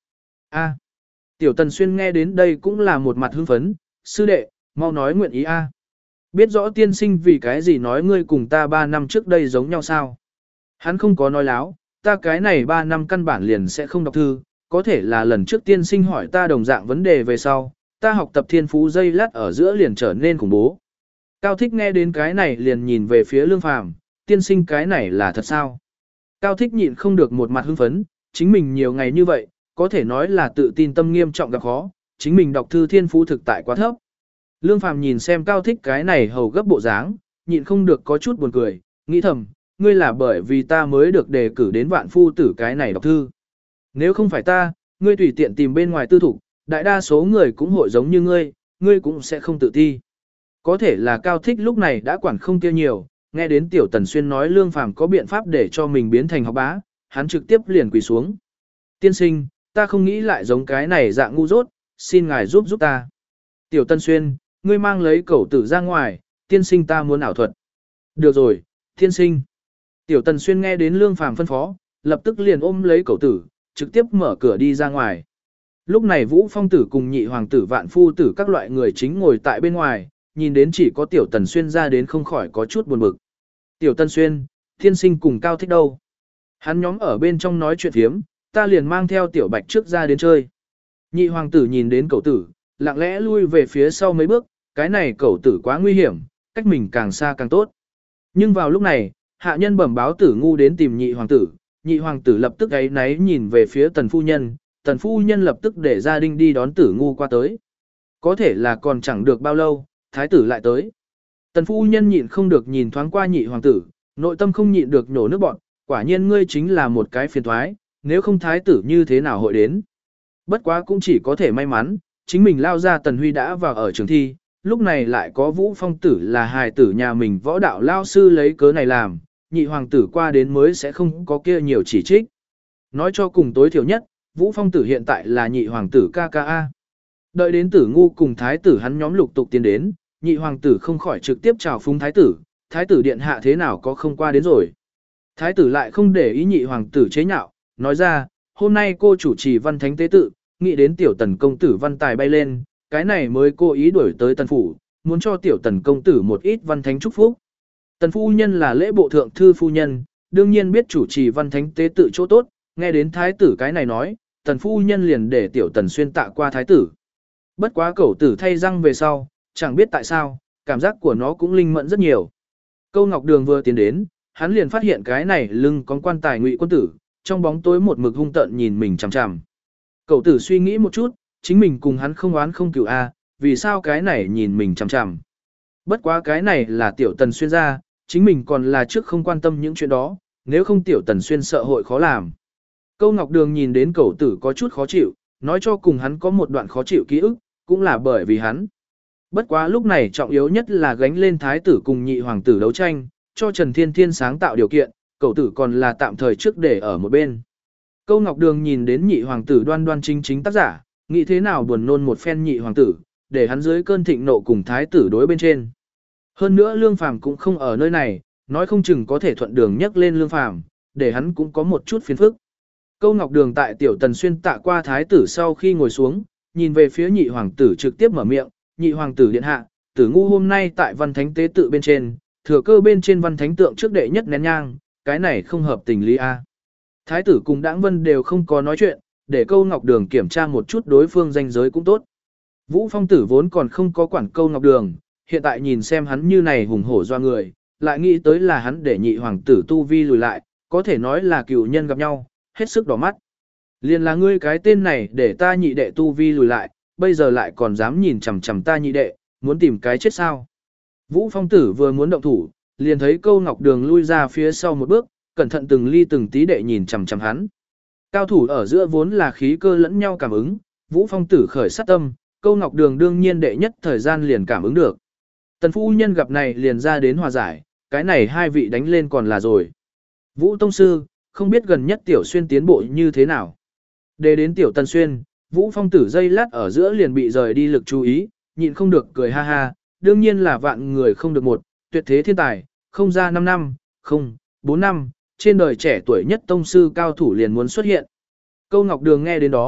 A. Tiểu Tần Xuyên nghe đến đây cũng là một mặt hưng phấn, sư đệ, mau nói nguyện ý a. Biết rõ tiên sinh vì cái gì nói ngươi cùng ta ba năm trước đây giống nhau sao? Hắn không có nói láo, ta cái này ba năm căn bản liền sẽ không đọc thư, có thể là lần trước tiên sinh hỏi ta đồng dạng vấn đề về sau, ta học tập thiên phú dây lát ở giữa liền trở nên khủng bố. Cao Thích nghe đến cái này liền nhìn về phía Lương Phàm, tiên sinh cái này là thật sao? Cao Thích nhịn không được một mặt hưng phấn, chính mình nhiều ngày như vậy, có thể nói là tự tin tâm nghiêm trọng gặp khó, chính mình đọc thư thiên phú thực tại quá thấp. Lương Phàm nhìn xem Cao Thích cái này hầu gấp bộ dáng, nhịn không được có chút buồn cười, nghĩ thầm, ngươi là bởi vì ta mới được đề cử đến vạn phu tử cái này đọc thư. Nếu không phải ta, ngươi tùy tiện tìm bên ngoài tư thục, đại đa số người cũng hội giống như ngươi, ngươi cũng sẽ không tự ti. Có thể là Cao Thích lúc này đã quản không kia nhiều, nghe đến Tiểu Tần Xuyên nói Lương Phàm có biện pháp để cho mình biến thành học bá, hắn trực tiếp liền quỳ xuống. Tiên sinh, ta không nghĩ lại giống cái này dạng ngu dốt, xin ngài giúp giúp ta. Tiểu Tần Xuyên, ngươi mang lấy cẩu tử ra ngoài, tiên sinh ta muốn ảo thuật. Được rồi, tiên sinh. Tiểu Tần Xuyên nghe đến Lương Phàm phân phó, lập tức liền ôm lấy cẩu tử, trực tiếp mở cửa đi ra ngoài. Lúc này Vũ Phong tử cùng nhị hoàng tử vạn phu tử các loại người chính ngồi tại bên ngoài, nhìn đến chỉ có Tiểu Tần Xuyên ra đến không khỏi có chút buồn bực. Tiểu Tần Xuyên, tiên sinh cùng Cao Thích đâu? Hắn nhóm ở bên trong nói chuyện phiếm, ta liền mang theo Tiểu Bạch trước ra đến chơi. Nhị hoàng tử nhìn đến cẩu tử, lặng lẽ lui về phía sau mấy bước, cái này cẩu tử quá nguy hiểm, cách mình càng xa càng tốt. Nhưng vào lúc này, hạ nhân bẩm báo Tử Ngu đến tìm nhị hoàng tử, nhị hoàng tử lập tức áy náy nhìn về phía tần phu nhân, tần phu nhân lập tức để gia đình đi đón Tử Ngu qua tới. Có thể là còn chẳng được bao lâu, thái tử lại tới. Tần phu nhân nhịn không được nhìn thoáng qua nhị hoàng tử, nội tâm không nhịn được nhổ nước bọn, quả nhiên ngươi chính là một cái phiền thoái, nếu không thái tử như thế nào hội đến. Bất quá cũng chỉ có thể may mắn, chính mình lao ra Tần Huy đã vào ở trường thi, lúc này lại có Vũ Phong tử là hài tử nhà mình võ đạo lao sư lấy cớ này làm, nhị hoàng tử qua đến mới sẽ không có kia nhiều chỉ trích. Nói cho cùng tối thiểu nhất, Vũ Phong tử hiện tại là nhị hoàng tử ca ca a. Đợi đến Tử Ngu cùng thái tử hắn nhóm lục tục tiến đến, nhị hoàng tử không khỏi trực tiếp chào phúng thái tử, thái tử điện hạ thế nào có không qua đến rồi. Thái tử lại không để ý nhị hoàng tử chế nhạo, nói ra, hôm nay cô chủ trì văn thánh tế tự, nghĩ đến tiểu tần công tử văn tài bay lên, cái này mới cố ý đuổi tới tần phủ, muốn cho tiểu tần công tử một ít văn thánh chúc phúc. Tần phu nhân là lễ bộ thượng thư phu nhân, đương nhiên biết chủ trì văn thánh tế tự chỗ tốt, nghe đến thái tử cái này nói, tần phu nhân liền để tiểu tần xuyên tạ qua thái tử. Bất quá cẩu tử thay răng về sau, chẳng biết tại sao, cảm giác của nó cũng linh mẫn rất nhiều. Câu Ngọc Đường vừa tiến đến, hắn liền phát hiện cái này lưng có quan tài ngụy quân tử, trong bóng tối một mực hung tợn nhìn mình chằm chằm. Cẩu tử suy nghĩ một chút, chính mình cùng hắn không oán không cửu a, vì sao cái này nhìn mình chằm chằm. Bất quá cái này là tiểu tần xuyên ra, chính mình còn là trước không quan tâm những chuyện đó, nếu không tiểu tần xuyên sợ hội khó làm. Câu Ngọc Đường nhìn đến cẩu tử có chút khó chịu, nói cho cùng hắn có một đoạn khó chịu ký ức, cũng là bởi vì hắn. Bất quá lúc này trọng yếu nhất là gánh lên thái tử cùng nhị hoàng tử đấu tranh, cho Trần Thiên Thiên sáng tạo điều kiện, cẩu tử còn là tạm thời trước để ở một bên. Câu Ngọc Đường nhìn đến nhị hoàng tử đoan đoan chính chính tác giả, nghĩ thế nào buồn nôn một phen nhị hoàng tử, để hắn dưới cơn thịnh nộ cùng thái tử đối bên trên. Hơn nữa Lương Phàm cũng không ở nơi này, nói không chừng có thể thuận đường nhắc lên Lương Phàm, để hắn cũng có một chút phiền phức. Câu Ngọc Đường tại tiểu tần xuyên tạ qua thái tử sau khi ngồi xuống, nhìn về phía nhị hoàng tử trực tiếp mở miệng, nhị hoàng tử điện hạ, Tử Ngu hôm nay tại văn thánh tế tự bên trên, thừa cơ bên trên văn thánh tượng trước đệ nhất nén nhang, cái này không hợp tình lý a. Thái tử cùng Đãng Vân đều không có nói chuyện, để Câu Ngọc Đường kiểm tra một chút đối phương danh giới cũng tốt. Vũ Phong tử vốn còn không có quản Câu Ngọc Đường, hiện tại nhìn xem hắn như này hùng hổ doa người, lại nghĩ tới là hắn để nhị hoàng tử tu vi lùi lại, có thể nói là cựu nhân gặp nhau, hết sức đỏ mắt. Liền là ngươi cái tên này để ta nhị đệ tu vi lùi lại, bây giờ lại còn dám nhìn chằm chằm ta nhị đệ, muốn tìm cái chết sao. Vũ Phong tử vừa muốn động thủ, liền thấy Câu Ngọc Đường lui ra phía sau một bước, cẩn thận từng ly từng tí đệ nhìn chằm chằm hắn. Cao thủ ở giữa vốn là khí cơ lẫn nhau cảm ứng, Vũ Phong tử khởi sát tâm, Câu Ngọc Đường đương nhiên đệ nhất thời gian liền cảm ứng được. Tần phu nhân gặp này liền ra đến hòa giải, cái này hai vị đánh lên còn là rồi. Vũ Tông Sư, không biết gần nhất Tiểu Xuyên tiến bộ như thế nào. Để đến Tiểu Tần Xuyên, Vũ Phong tử dây lát ở giữa liền bị rời đi lực chú ý, nhịn không được cười ha ha, đương nhiên là vạn người không được một, tuyệt thế thiên tài, không ra năm năm, không, bốn năm, trên đời trẻ tuổi nhất tông sư cao thủ liền muốn xuất hiện. Câu Ngọc Đường nghe đến đó,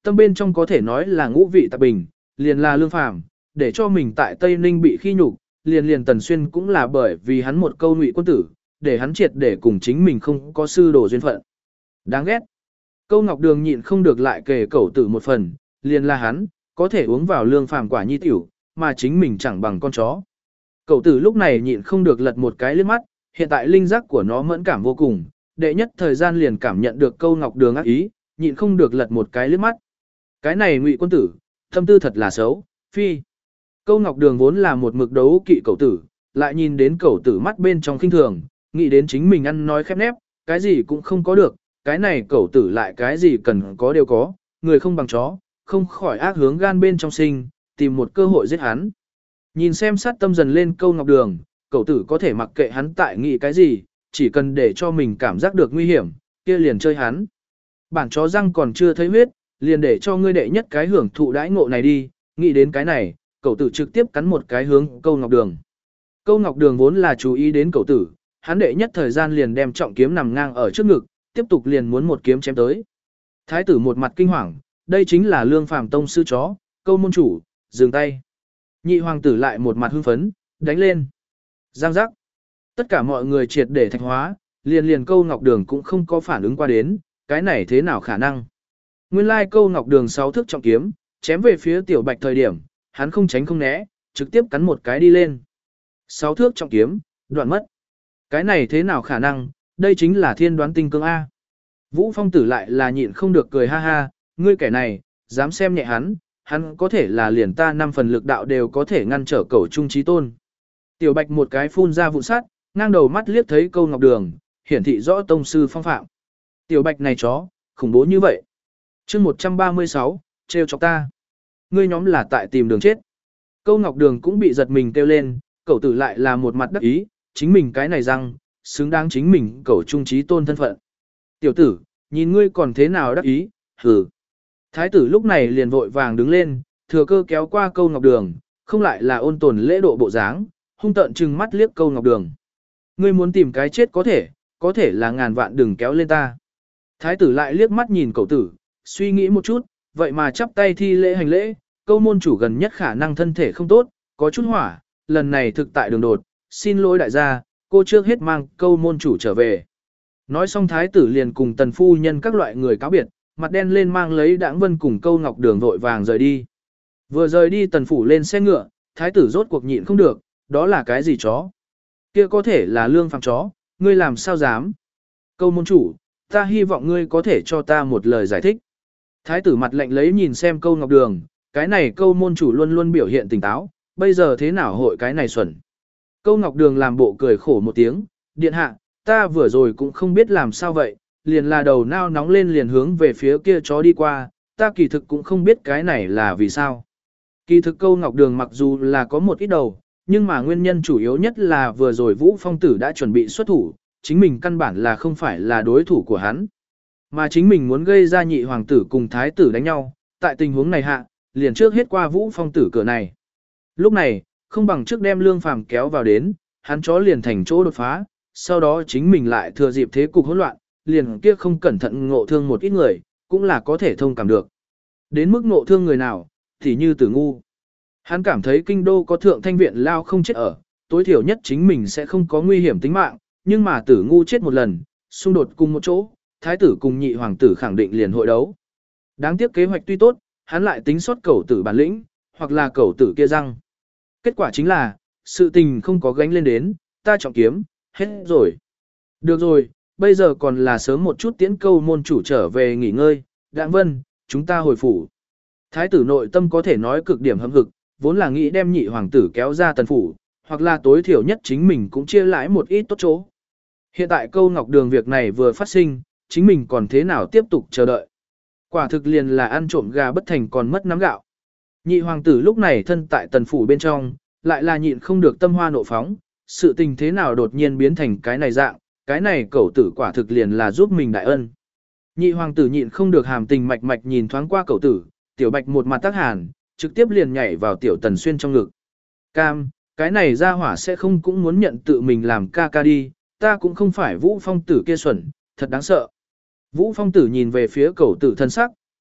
tâm bên trong có thể nói là ngũ vị tạp bình, liền là Lương Phàm, để cho mình tại Tây Ninh bị khi nhục, liền liền Tần Xuyên cũng là bởi vì hắn một câu ngụy quân tử, để hắn triệt để cùng chính mình không có sư đồ duyên phận. Đáng ghét. Câu Ngọc Đường nhịn không được lại kể cẩu tử một phần, liền là hắn, có thể uống vào Lương Phàm quả nhi tiểu, mà chính mình chẳng bằng con chó. Cậu tử lúc này nhịn không được lật một cái liếc mắt, hiện tại linh giác của nó mẫn cảm vô cùng, đệ nhất thời gian liền cảm nhận được Câu Ngọc Đường ác ý, nhịn không được lật một cái liếc mắt. Cái này ngụy quân tử, tâm tư thật là xấu, phi. Câu Ngọc Đường vốn là một mực đấu kỵ cậu tử, lại nhìn đến cậu tử mắt bên trong khinh thường, nghĩ đến chính mình ăn nói khép nép, cái gì cũng không có được, cái này cậu tử lại cái gì cần có đều có, người không bằng chó, không khỏi ác hướng gan bên trong sinh, tìm một cơ hội giết hắn. Nhìn xem sát tâm dần lên Câu Ngọc Đường, cậu tử có thể mặc kệ hắn tại nghĩ cái gì, chỉ cần để cho mình cảm giác được nguy hiểm, kia liền chơi hắn. Bản chó răng còn chưa thấy huyết, liền để cho ngươi đệ nhất cái hưởng thụ đãi ngộ này đi, nghĩ đến cái này, cậu tử trực tiếp cắn một cái hướng Câu Ngọc Đường. Câu Ngọc Đường vốn là chú ý đến cậu tử, hắn đệ nhất thời gian liền đem trọng kiếm nằm ngang ở trước ngực, tiếp tục liền muốn một kiếm chém tới. Thái tử một mặt kinh hoàng, đây chính là Lương Phàm tông sư chó, Câu môn chủ, dừng tay. Nhị hoàng tử lại một mặt hưng phấn, đánh lên. Giang giác. Tất cả mọi người triệt để thạch hóa, liền liền Câu Ngọc Đường cũng không có phản ứng qua đến, cái này thế nào khả năng. Nguyên lai Câu Ngọc Đường sáu thước trọng kiếm, chém về phía Tiểu Bạch thời điểm, hắn không tránh không né, trực tiếp cắn một cái đi lên. Sáu thước trọng kiếm, đoạn mất. Cái này thế nào khả năng, đây chính là thiên đoán tinh cương A. Vũ Phong Tử lại là nhịn không được cười ha ha, ngươi kẻ này, dám xem nhẹ hắn, hắn có thể là liền ta năm phần lực đạo đều có thể ngăn trở cầu trung trí tôn. Tiểu Bạch một cái phun ra vụn sắt, ngang đầu mắt liếc thấy Câu Ngọc Đường, hiển thị rõ tông sư phong phạm. Tiểu Bạch này chó, khủng bố như vậy. Chương một trăm ba mươi sáu, trêu chọc ta. Ngươi nhóm là tại tìm đường chết. Câu Ngọc Đường cũng bị giật mình kêu lên, cậu tử lại là một mặt đắc ý, chính mình cái này răng, xứng đáng chính mình cậu trung trí tôn thân phận. Tiểu tử, nhìn ngươi còn thế nào đắc ý, hừ. Thái tử lúc này liền vội vàng đứng lên, thừa cơ kéo qua Câu Ngọc Đường, không lại là ôn tồn lễ độ bộ dáng, hung tợn trừng mắt liếc Câu Ngọc Đường. Ngươi muốn tìm cái chết có thể, có thể là ngàn vạn đừng kéo lên ta. Thái tử lại liếc mắt nhìn cậu tử, suy nghĩ một chút, vậy mà chắp tay thi lễ hành lễ, Câu môn chủ gần nhất khả năng thân thể không tốt, có chút hỏa, lần này thực tại đường đột, xin lỗi đại gia, cô trước hết mang Câu môn chủ trở về. Nói xong thái tử liền cùng tần phu nhân các loại người cáo biệt, mặt đen lên mang lấy Đãng Vân cùng Câu Ngọc Đường vội vàng rời đi. Vừa rời đi tần phủ lên xe ngựa, thái tử rốt cuộc nhịn không được, đó là cái gì chó? Kia có thể là Lương Phàm chó, ngươi làm sao dám? Câu môn chủ, ta hy vọng ngươi có thể cho ta một lời giải thích. Thái tử mặt lạnh lấy nhìn xem Câu Ngọc Đường, cái này Câu môn chủ luôn luôn biểu hiện tỉnh táo, bây giờ thế nào hội cái này xuẩn. Câu Ngọc Đường làm bộ cười khổ một tiếng, điện hạ, ta vừa rồi cũng không biết làm sao vậy, liền là đầu nao nóng lên liền hướng về phía kia chó đi qua, ta kỳ thực cũng không biết cái này là vì sao. Kỳ thực Câu Ngọc Đường mặc dù là có một ít đầu, nhưng mà nguyên nhân chủ yếu nhất là vừa rồi Vũ Phong Tử đã chuẩn bị xuất thủ, chính mình căn bản là không phải là đối thủ của hắn. Mà chính mình muốn gây ra nhị hoàng tử cùng thái tử đánh nhau, tại tình huống này hạ, liền trước hết qua Vũ Phong Tử cửa này. Lúc này, không bằng trước đem Lương Phàm kéo vào đến, hắn chó liền thành chỗ đột phá, sau đó chính mình lại thừa dịp thế cục hỗn loạn, liền kia không cẩn thận ngộ thương một ít người, cũng là có thể thông cảm được. Đến mức ngộ thương người nào, thì như Tử Ngu. Hắn cảm thấy kinh đô có thượng thanh viện lao không chết ở, tối thiểu nhất chính mình sẽ không có nguy hiểm tính mạng, nhưng mà Tử Ngu chết một lần, xung đột cùng một chỗ, thái tử cùng nhị hoàng tử khẳng định liền hội đấu. Đáng tiếc kế hoạch tuy tốt, hắn lại tính sót cẩu tử bản lĩnh, hoặc là cẩu tử kia răng. Kết quả chính là, sự tình không có gánh lên đến, ta trọng kiếm, hết rồi. Được rồi, bây giờ còn là sớm một chút tiễn Câu môn chủ trở về nghỉ ngơi, Đãng Vân, chúng ta hồi phủ. Thái tử nội tâm có thể nói cực điểm hâm hực, vốn là nghĩ đem nhị hoàng tử kéo ra tần phủ, hoặc là tối thiểu nhất chính mình cũng chia lãi một ít tốt chỗ. Hiện tại Câu Ngọc Đường việc này vừa phát sinh, chính mình còn thế nào tiếp tục chờ đợi. Quả thực liền là ăn trộm gà bất thành còn mất nắm gạo. Nhị hoàng tử lúc này thân tại tần phủ bên trong, lại là nhịn không được tâm hoa nộ phóng, sự tình thế nào đột nhiên biến thành cái này dạng, cái này cẩu tử quả thực liền là giúp mình đại ân. Nhị hoàng tử nhịn không được hàm tình mạch mạch nhìn thoáng qua cẩu tử, Tiểu Bạch một mặt tác hàn, trực tiếp liền nhảy vào Tiểu Tần Xuyên trong ngực. Cam, cái này ra hỏa sẽ không cũng muốn nhận tự mình làm ca ca đi, ta cũng không phải Vũ Phong Tử kia xuẩn, thật đáng sợ. Vũ Phong Tử nhìn về phía cẩu tử thân sắc,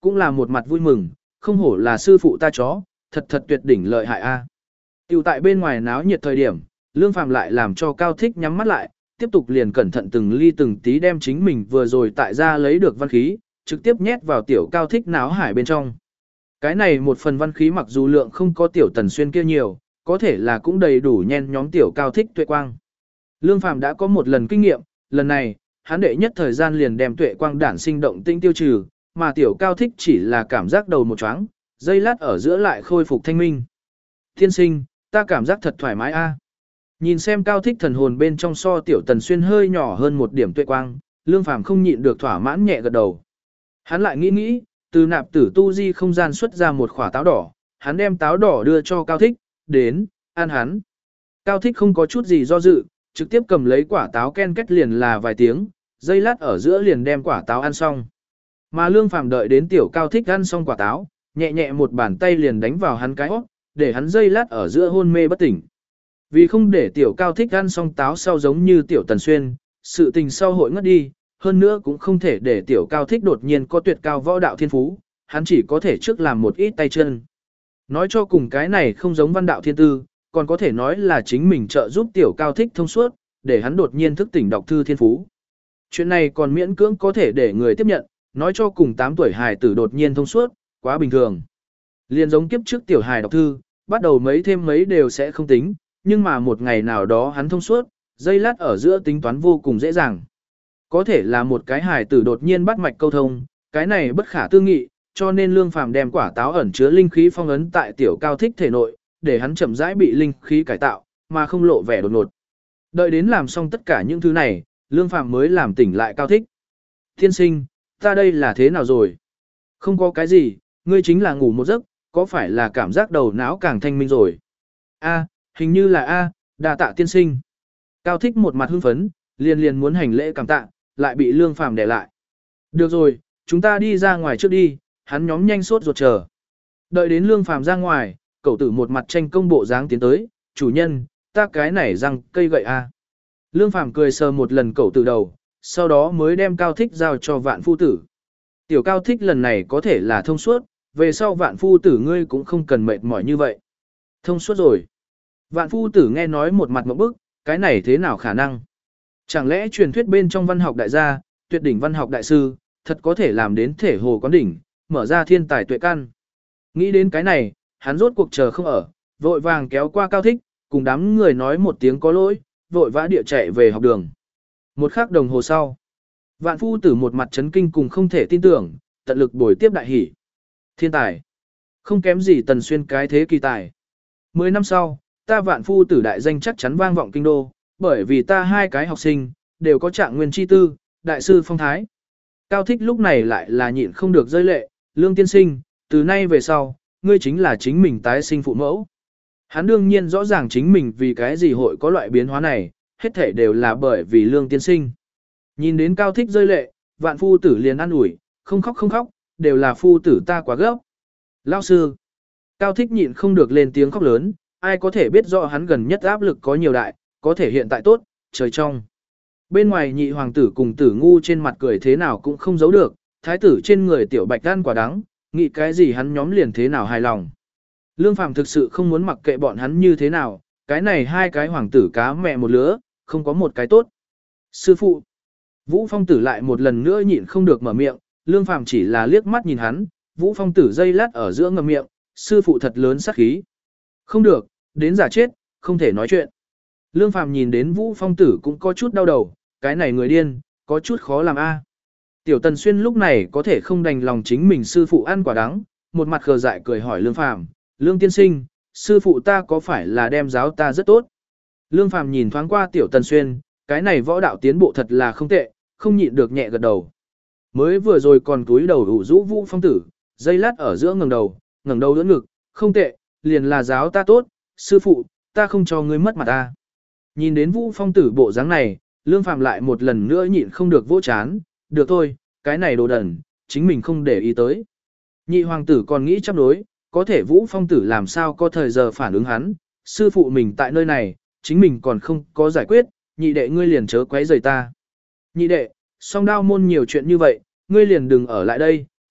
cũng là một mặt vui mừng, không hổ là sư phụ ta chó, thật thật tuyệt đỉnh lợi hại a. Tiểu tại bên ngoài náo nhiệt thời điểm, Lương Phàm lại làm cho Cao Thích nhắm mắt lại, tiếp tục liền cẩn thận từng ly từng tí đem chính mình vừa rồi tại ra lấy được văn khí, trực tiếp nhét vào tiểu Cao Thích náo hải bên trong. Cái này một phần văn khí mặc dù lượng không có tiểu Tần Xuyên kia nhiều, có thể là cũng đầy đủ nhen nhóm tiểu Cao Thích tuệ quang. Lương Phàm đã có một lần kinh nghiệm, lần này, hắn đệ nhất thời gian liền đem tuệ quang đản sinh động tinh tiêu trừ, mà tiểu Cao Thích chỉ là cảm giác đầu một choáng, giây lát ở giữa lại khôi phục thanh minh. Thiên sinh, ta cảm giác thật thoải mái a. Nhìn xem Cao Thích thần hồn bên trong so tiểu Tần Xuyên hơi nhỏ hơn một điểm tuệ quang, Lương Phàm không nhịn được thỏa mãn nhẹ gật đầu. Hắn lại nghĩ nghĩ, từ nạp tử tu di không gian xuất ra một quả táo đỏ, hắn đem táo đỏ đưa cho Cao Thích, đến, ăn hắn. Cao Thích không có chút gì do dự, trực tiếp cầm lấy quả táo ken kết liền là vài tiếng, giây lát ở giữa liền đem quả táo ăn xong. Mà Lương Phàm đợi đến tiểu Cao Thích ăn xong quả táo, nhẹ nhẹ một bàn tay liền đánh vào hắn cái hót, để hắn giây lát ở giữa hôn mê bất tỉnh. Vì không để tiểu Cao Thích ăn xong táo sau giống như tiểu Tần Xuyên, sự tình sau hội ngất đi, hơn nữa cũng không thể để tiểu Cao Thích đột nhiên có tuyệt cao võ đạo thiên phú, hắn chỉ có thể trước làm một ít tay chân. Nói cho cùng cái này không giống văn đạo thiên tư, còn có thể nói là chính mình trợ giúp tiểu Cao Thích thông suốt, để hắn đột nhiên thức tỉnh đọc thư thiên phú. Chuyện này còn miễn cưỡng có thể để người tiếp nhận, nói cho cùng tám tuổi hài tử đột nhiên thông suốt, quá bình thường. Liên giống kiếp trước tiểu hài đọc thư, bắt đầu mấy thêm mấy đều sẽ không tính, nhưng mà một ngày nào đó hắn thông suốt, giây lát ở giữa tính toán vô cùng dễ dàng. Có thể là một cái hài tử đột nhiên bắt mạch câu thông, cái này bất khả tư nghị, cho nên Lương Phàm đem quả táo ẩn chứa linh khí phong ấn tại tiểu Cao Thích thể nội, để hắn chậm rãi bị linh khí cải tạo, mà không lộ vẻ đột ngột. Đợi đến làm xong tất cả những thứ này, Lương Phàm mới làm tỉnh lại Cao Thích. Thiên sinh, ta đây là thế nào rồi? Không có cái gì, ngươi chính là ngủ một giấc, có phải là cảm giác đầu não càng thanh minh rồi? A, hình như là A, đa tạ tiên sinh. Cao Thích một mặt hưng phấn, liền liền muốn hành lễ cảm tạ, lại bị Lương Phàm đè lại. Được rồi, chúng ta đi ra ngoài trước đi, hắn nhóm nhanh sốt ruột chờ. Đợi đến Lương Phàm ra ngoài, cậu tử một mặt tranh công bộ dáng tiến tới, chủ nhân, ta cái này răng cây gậy A. Lương Phàm cười sờ một lần cậu tử đầu, sau đó mới đem Cao Thích giao cho vạn phu tử. Tiểu Cao Thích lần này có thể là thông suốt, về sau vạn phu tử ngươi cũng không cần mệt mỏi như vậy. Thông suốt rồi. Vạn phu tử nghe nói một mặt ngộp bức, cái này thế nào khả năng? Chẳng lẽ truyền thuyết bên trong văn học đại gia, tuyệt đỉnh văn học đại sư, thật có thể làm đến thể hồ quán đỉnh, mở ra thiên tài tuệ căn. Nghĩ đến cái này, hắn rốt cuộc chờ không ở, vội vàng kéo qua Cao Thích, cùng đám người nói một tiếng có lỗi, vội vã địa chạy về học đường. Một khắc đồng hồ sau, vạn phu tử một mặt chấn kinh cùng không thể tin tưởng, tận lực bồi tiếp đại hỷ. Thiên tài, không kém gì Tần Xuyên cái thế kỳ tài. Mười năm sau, ta vạn phu tử đại danh chắc chắn vang vọng kinh đô, bởi vì ta hai cái học sinh, đều có trạng nguyên chi tư, đại sư phong thái. Cao Thích lúc này lại là nhịn không được rơi lệ, Lương tiên sinh, từ nay về sau, ngươi chính là chính mình tái sinh phụ mẫu. Hắn đương nhiên rõ ràng chính mình vì cái gì hội có loại biến hóa này, hết thể đều là bởi vì Lương tiên sinh. Nhìn đến Cao Thích rơi lệ, vạn phu tử liền an ủi, không khóc không khóc, đều là phu tử ta quá gấp. Lao sư, Cao Thích nhịn không được lên tiếng khóc lớn, ai có thể biết rõ hắn gần nhất áp lực có nhiều đại, có thể hiện tại tốt, trời trong. Bên ngoài nhị hoàng tử cùng tử ngu trên mặt cười thế nào cũng không giấu được, thái tử trên người tiểu bạch ăn quả đắng, nghĩ cái gì hắn nhóm liền thế nào hài lòng. Lương Phàm thực sự không muốn mặc kệ bọn hắn như thế nào, cái này hai cái hoàng tử cá mẹ một lứa, không có một cái tốt. Sư phụ, Vũ Phong tử lại một lần nữa nhịn không được mở miệng, Lương Phàm chỉ là liếc mắt nhìn hắn, Vũ Phong tử dây lát ở giữa ngậm miệng, sư phụ thật lớn sát khí. Không được, đến giả chết, không thể nói chuyện. Lương Phàm nhìn đến Vũ Phong tử cũng có chút đau đầu, cái này người điên, có chút khó làm a. Tiểu Tần Xuyên lúc này có thể không đành lòng chính mình sư phụ ăn quả đắng, một mặt khờ dại cười hỏi Lương Phàm, Lương tiên sinh, sư phụ ta có phải là đem giáo ta rất tốt? Lương Phàm nhìn thoáng qua Tiểu Tần Xuyên, cái này võ đạo tiến bộ thật là không tệ, không nhịn được nhẹ gật đầu. Mới vừa rồi còn cúi đầu ủ rũ Vũ Phong tử, giây lát ở giữa ngẩng đầu, ngẩng đầu đỡ ngực, không tệ, liền là giáo ta tốt, sư phụ, ta không cho ngươi mất mặt ta. Nhìn đến Vũ Phong tử bộ dáng này, Lương Phàm lại một lần nữa nhịn không được vỗ chán, được thôi, cái này đồ đần, chính mình không để ý tới. Nhị hoàng tử còn nghĩ chấp đối, có thể Vũ Phong tử làm sao có thời giờ phản ứng hắn, sư phụ mình tại nơi này, chính mình còn không có giải quyết, nhị đệ ngươi liền chớ quấy rầy ta. Nhị đệ, song đao môn nhiều chuyện như vậy, ngươi liền đừng ở lại đây,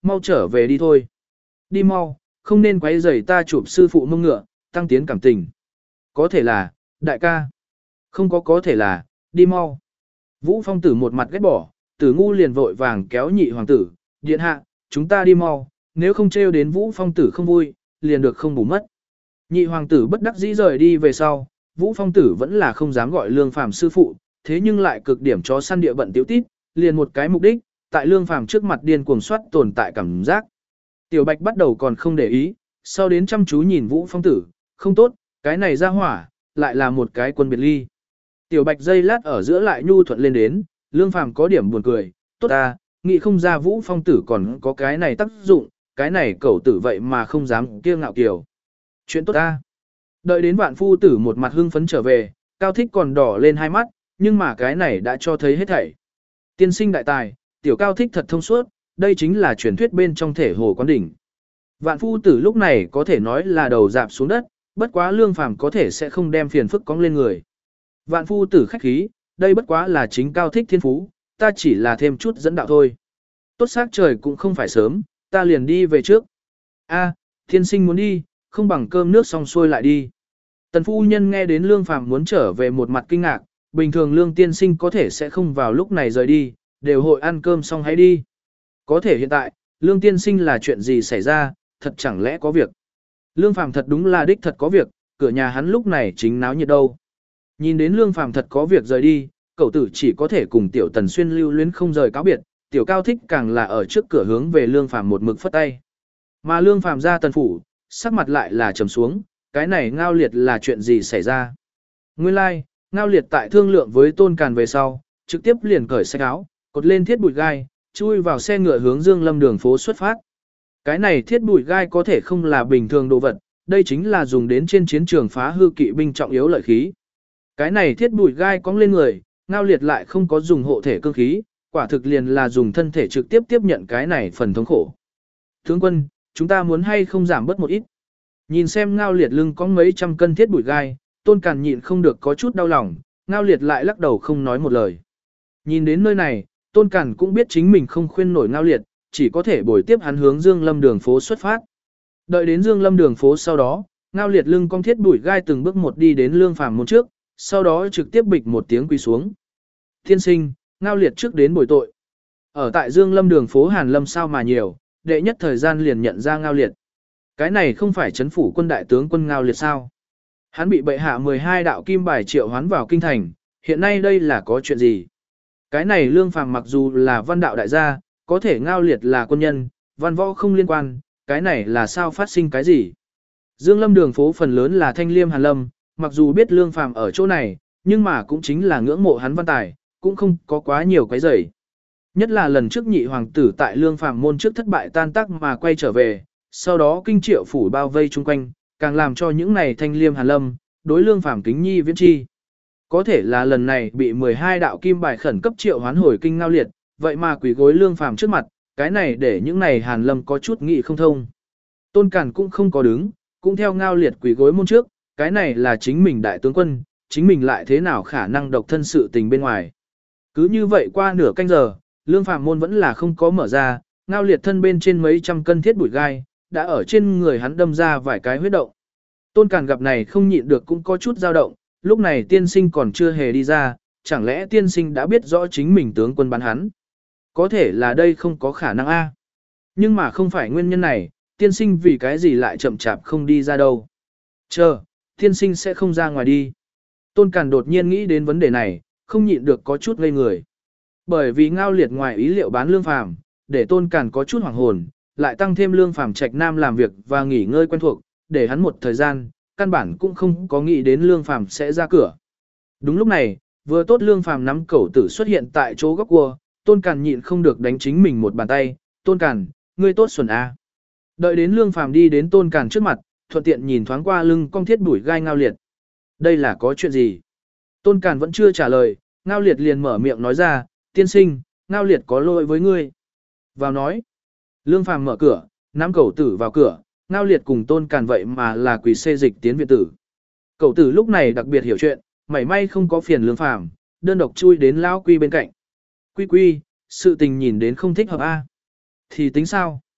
mau trở về đi thôi. Đi mau, không nên quấy rầy ta chụp sư phụ mông ngựa, tăng tiến cảm tình. Có thể là, đại ca. Không có có thể là, đi mau. Vũ Phong Tử một mặt ghét bỏ, Tử Ngu liền vội vàng kéo nhị hoàng tử, điện hạ, chúng ta đi mau, nếu không trêu đến Vũ Phong Tử không vui, liền được không bù mất. Nhị hoàng tử bất đắc dĩ rời đi về sau, Vũ Phong Tử vẫn là không dám gọi Lương Phàm sư phụ, thế nhưng lại cực điểm chó săn địa bận tiểu tít, liền một cái mục đích, tại Lương Phàm trước mặt điên cuồng soát tồn tại cảm giác. Tiểu Bạch bắt đầu còn không để ý, sau đến chăm chú nhìn Vũ Phong Tử, không tốt, cái này ra hỏa, lại là một cái quân biệt ly. Tiểu Bạch dây lát ở giữa lại nhu thuận lên đến, Lương Phàm có điểm buồn cười, tốt ta, nghĩ không ra Vũ Phong Tử còn có cái này tác dụng, cái này cẩu tử vậy mà không dám kiêng ngạo kiều. Chuyện tốt ta. Đợi đến Vạn Phu Tử một mặt hưng phấn trở về, Cao Thích còn đỏ lên hai mắt, nhưng mà cái này đã cho thấy hết thảy. Tiên sinh đại tài, tiểu Cao Thích thật thông suốt, đây chính là truyền thuyết bên trong thể hồ quán đỉnh. Vạn Phu Tử lúc này có thể nói là đầu dạp xuống đất, bất quá Lương Phàm có thể sẽ không đem phiền phức cóng lên người. Vạn Phu Tử khách khí, đây bất quá là chính Cao Thích thiên phú, ta chỉ là thêm chút dẫn đạo thôi. Tốt xác trời cũng không phải sớm, ta liền đi về trước. A, thiên sinh muốn đi, không bằng cơm nước xong xuôi lại đi. Tần phu nhân nghe đến Lương Phàm muốn trở về một mặt kinh ngạc, bình thường Lương tiên sinh có thể sẽ không vào lúc này rời đi, đều hội ăn cơm xong hãy đi. Có thể hiện tại, Lương tiên sinh là chuyện gì xảy ra, thật chẳng lẽ có việc. Lương Phàm thật đúng là đích thật có việc, cửa nhà hắn lúc này chính náo nhiệt đâu. Nhìn đến Lương Phàm thật có việc rời đi, cậu tử chỉ có thể cùng tiểu Tần Xuyên lưu luyến không rời cáo biệt, tiểu Cao Thích càng là ở trước cửa hướng về Lương Phàm một mực phất tay. Mà Lương Phàm ra Tần phủ, sắc mặt lại là trầm xuống, cái này Ngao Liệt là chuyện gì xảy ra. Nguyên lai, like, Ngao Liệt tại thương lượng với Tôn Càn về sau, trực tiếp liền cởi sách áo, cột lên thiết bụi gai, chui vào xe ngựa hướng Dương Lâm đường phố xuất phát. Cái này thiết bụi gai có thể không là bình thường đồ vật, đây chính là dùng đến trên chiến trường phá hư kỵ binh trọng yếu lợi khí. Cái này thiết bụi gai cong lên người, Ngao Liệt lại không có dùng hộ thể cương khí, quả thực liền là dùng thân thể trực tiếp tiếp nhận cái này phần thống khổ. Tướng quân, chúng ta muốn hay không giảm bớt một ít. Nhìn xem Ngao Liệt lưng có mấy trăm cân thiết bụi gai, Tôn Càn nhịn không được có chút đau lòng, Ngao Liệt lại lắc đầu không nói một lời. Nhìn đến nơi này, Tôn Càn cũng biết chính mình không khuyên nổi Ngao Liệt, chỉ có thể bồi tiếp hắn hướng Dương Lâm đường phố xuất phát. Đợi đến Dương Lâm đường phố sau đó, Ngao Liệt lưng cong thiết bụi gai từng bước một đi đến Lương Phàm môn trước, sau đó trực tiếp bịch một tiếng quỳ xuống. Thiên sinh, Ngao Liệt trước đến bồi tội. Ở tại Dương Lâm đường phố Hàn Lâm sao mà nhiều, đệ nhất thời gian liền nhận ra Ngao Liệt. Cái này không phải trấn phủ quân đại tướng quân Ngao Liệt sao? Hắn bị bệ hạ mười hai đạo kim bài triệu hoán vào kinh thành, hiện nay đây là có chuyện gì? Cái này Lương Phàm mặc dù là văn đạo đại gia, có thể Ngao Liệt là quân nhân, văn võ không liên quan, cái này là sao phát sinh cái gì? Dương Lâm đường phố phần lớn là thanh liêm Hàn Lâm, mặc dù biết Lương Phàm ở chỗ này, nhưng mà cũng chính là ngưỡng mộ hắn văn tài, cũng không có quá nhiều cái rầy. Nhất là lần trước nhị hoàng tử tại Lương Phàm môn trước thất bại tan tác mà quay trở về, sau đó kinh triệu phủ bao vây chung quanh, càng làm cho những này thanh liêm Hàn Lâm, đối Lương Phàm kính nhi viễn chi. Có thể là lần này bị mười hai đạo kim bài khẩn cấp triệu hoán hồi kinh Ngao Liệt, vậy mà quỳ gối Lương Phàm trước mặt, cái này để những này Hàn Lâm có chút nghị không thông. Tôn Càn cũng không có đứng, cũng theo Ngao Liệt quỳ gối môn trước, cái này là chính mình đại tướng quân, chính mình lại thế nào khả năng độc thân sự tình bên ngoài. Cứ như vậy qua nửa canh giờ, Lương Phàm môn vẫn là không có mở ra, Ngao Liệt thân bên trên mấy trăm cân thiết bụi gai, đã ở trên người hắn đâm ra vài cái huyết động. Tôn Càn gặp này không nhịn được cũng có chút dao động, lúc này tiên sinh còn chưa hề đi ra, chẳng lẽ tiên sinh đã biết rõ chính mình tướng quân bắn hắn. Có thể là đây không có khả năng a. Nhưng mà không phải nguyên nhân này, tiên sinh vì cái gì lại chậm chạp không đi ra đâu. Chờ, tiên sinh sẽ không ra ngoài đi. Tôn Càn đột nhiên nghĩ đến vấn đề này, không nhịn được có chút ngây người. Bởi vì Ngao Liệt ngoài ý liệu bán Lương Phàm, để Tôn Càn có chút hoảng hồn, lại tăng thêm Lương Phàm trạch nam làm việc và nghỉ ngơi quen thuộc, để hắn một thời gian, căn bản cũng không có nghĩ đến Lương Phàm sẽ ra cửa. Đúng lúc này, vừa tốt Lương Phàm nắm cẩu tử xuất hiện tại chỗ góc cua, Tôn Càn nhịn không được đánh chính mình một bàn tay, "Tôn Càn, ngươi tốt xuẩn a." Đợi đến Lương Phàm đi đến Tôn Càn trước mặt, thuận tiện nhìn thoáng qua lưng cong thiết bụi gai Ngao Liệt. Đây là có chuyện gì? Tôn Càn vẫn chưa trả lời, Ngao Liệt liền mở miệng nói ra, "Tiên sinh, Ngao Liệt có lỗi với ngươi." Vào nói. Lương Phàm mở cửa, nắm cẩu tử vào cửa, Ngao Liệt cùng Tôn Càn vậy mà là quỳ xê dịch tiến viện tử. Cẩu tử lúc này đặc biệt hiểu chuyện, mảy may không có phiền Lương Phàm, đơn độc chui đến lão Quy bên cạnh. "Quy Quy, sự tình nhìn đến không thích hợp a." "Thì tính sao?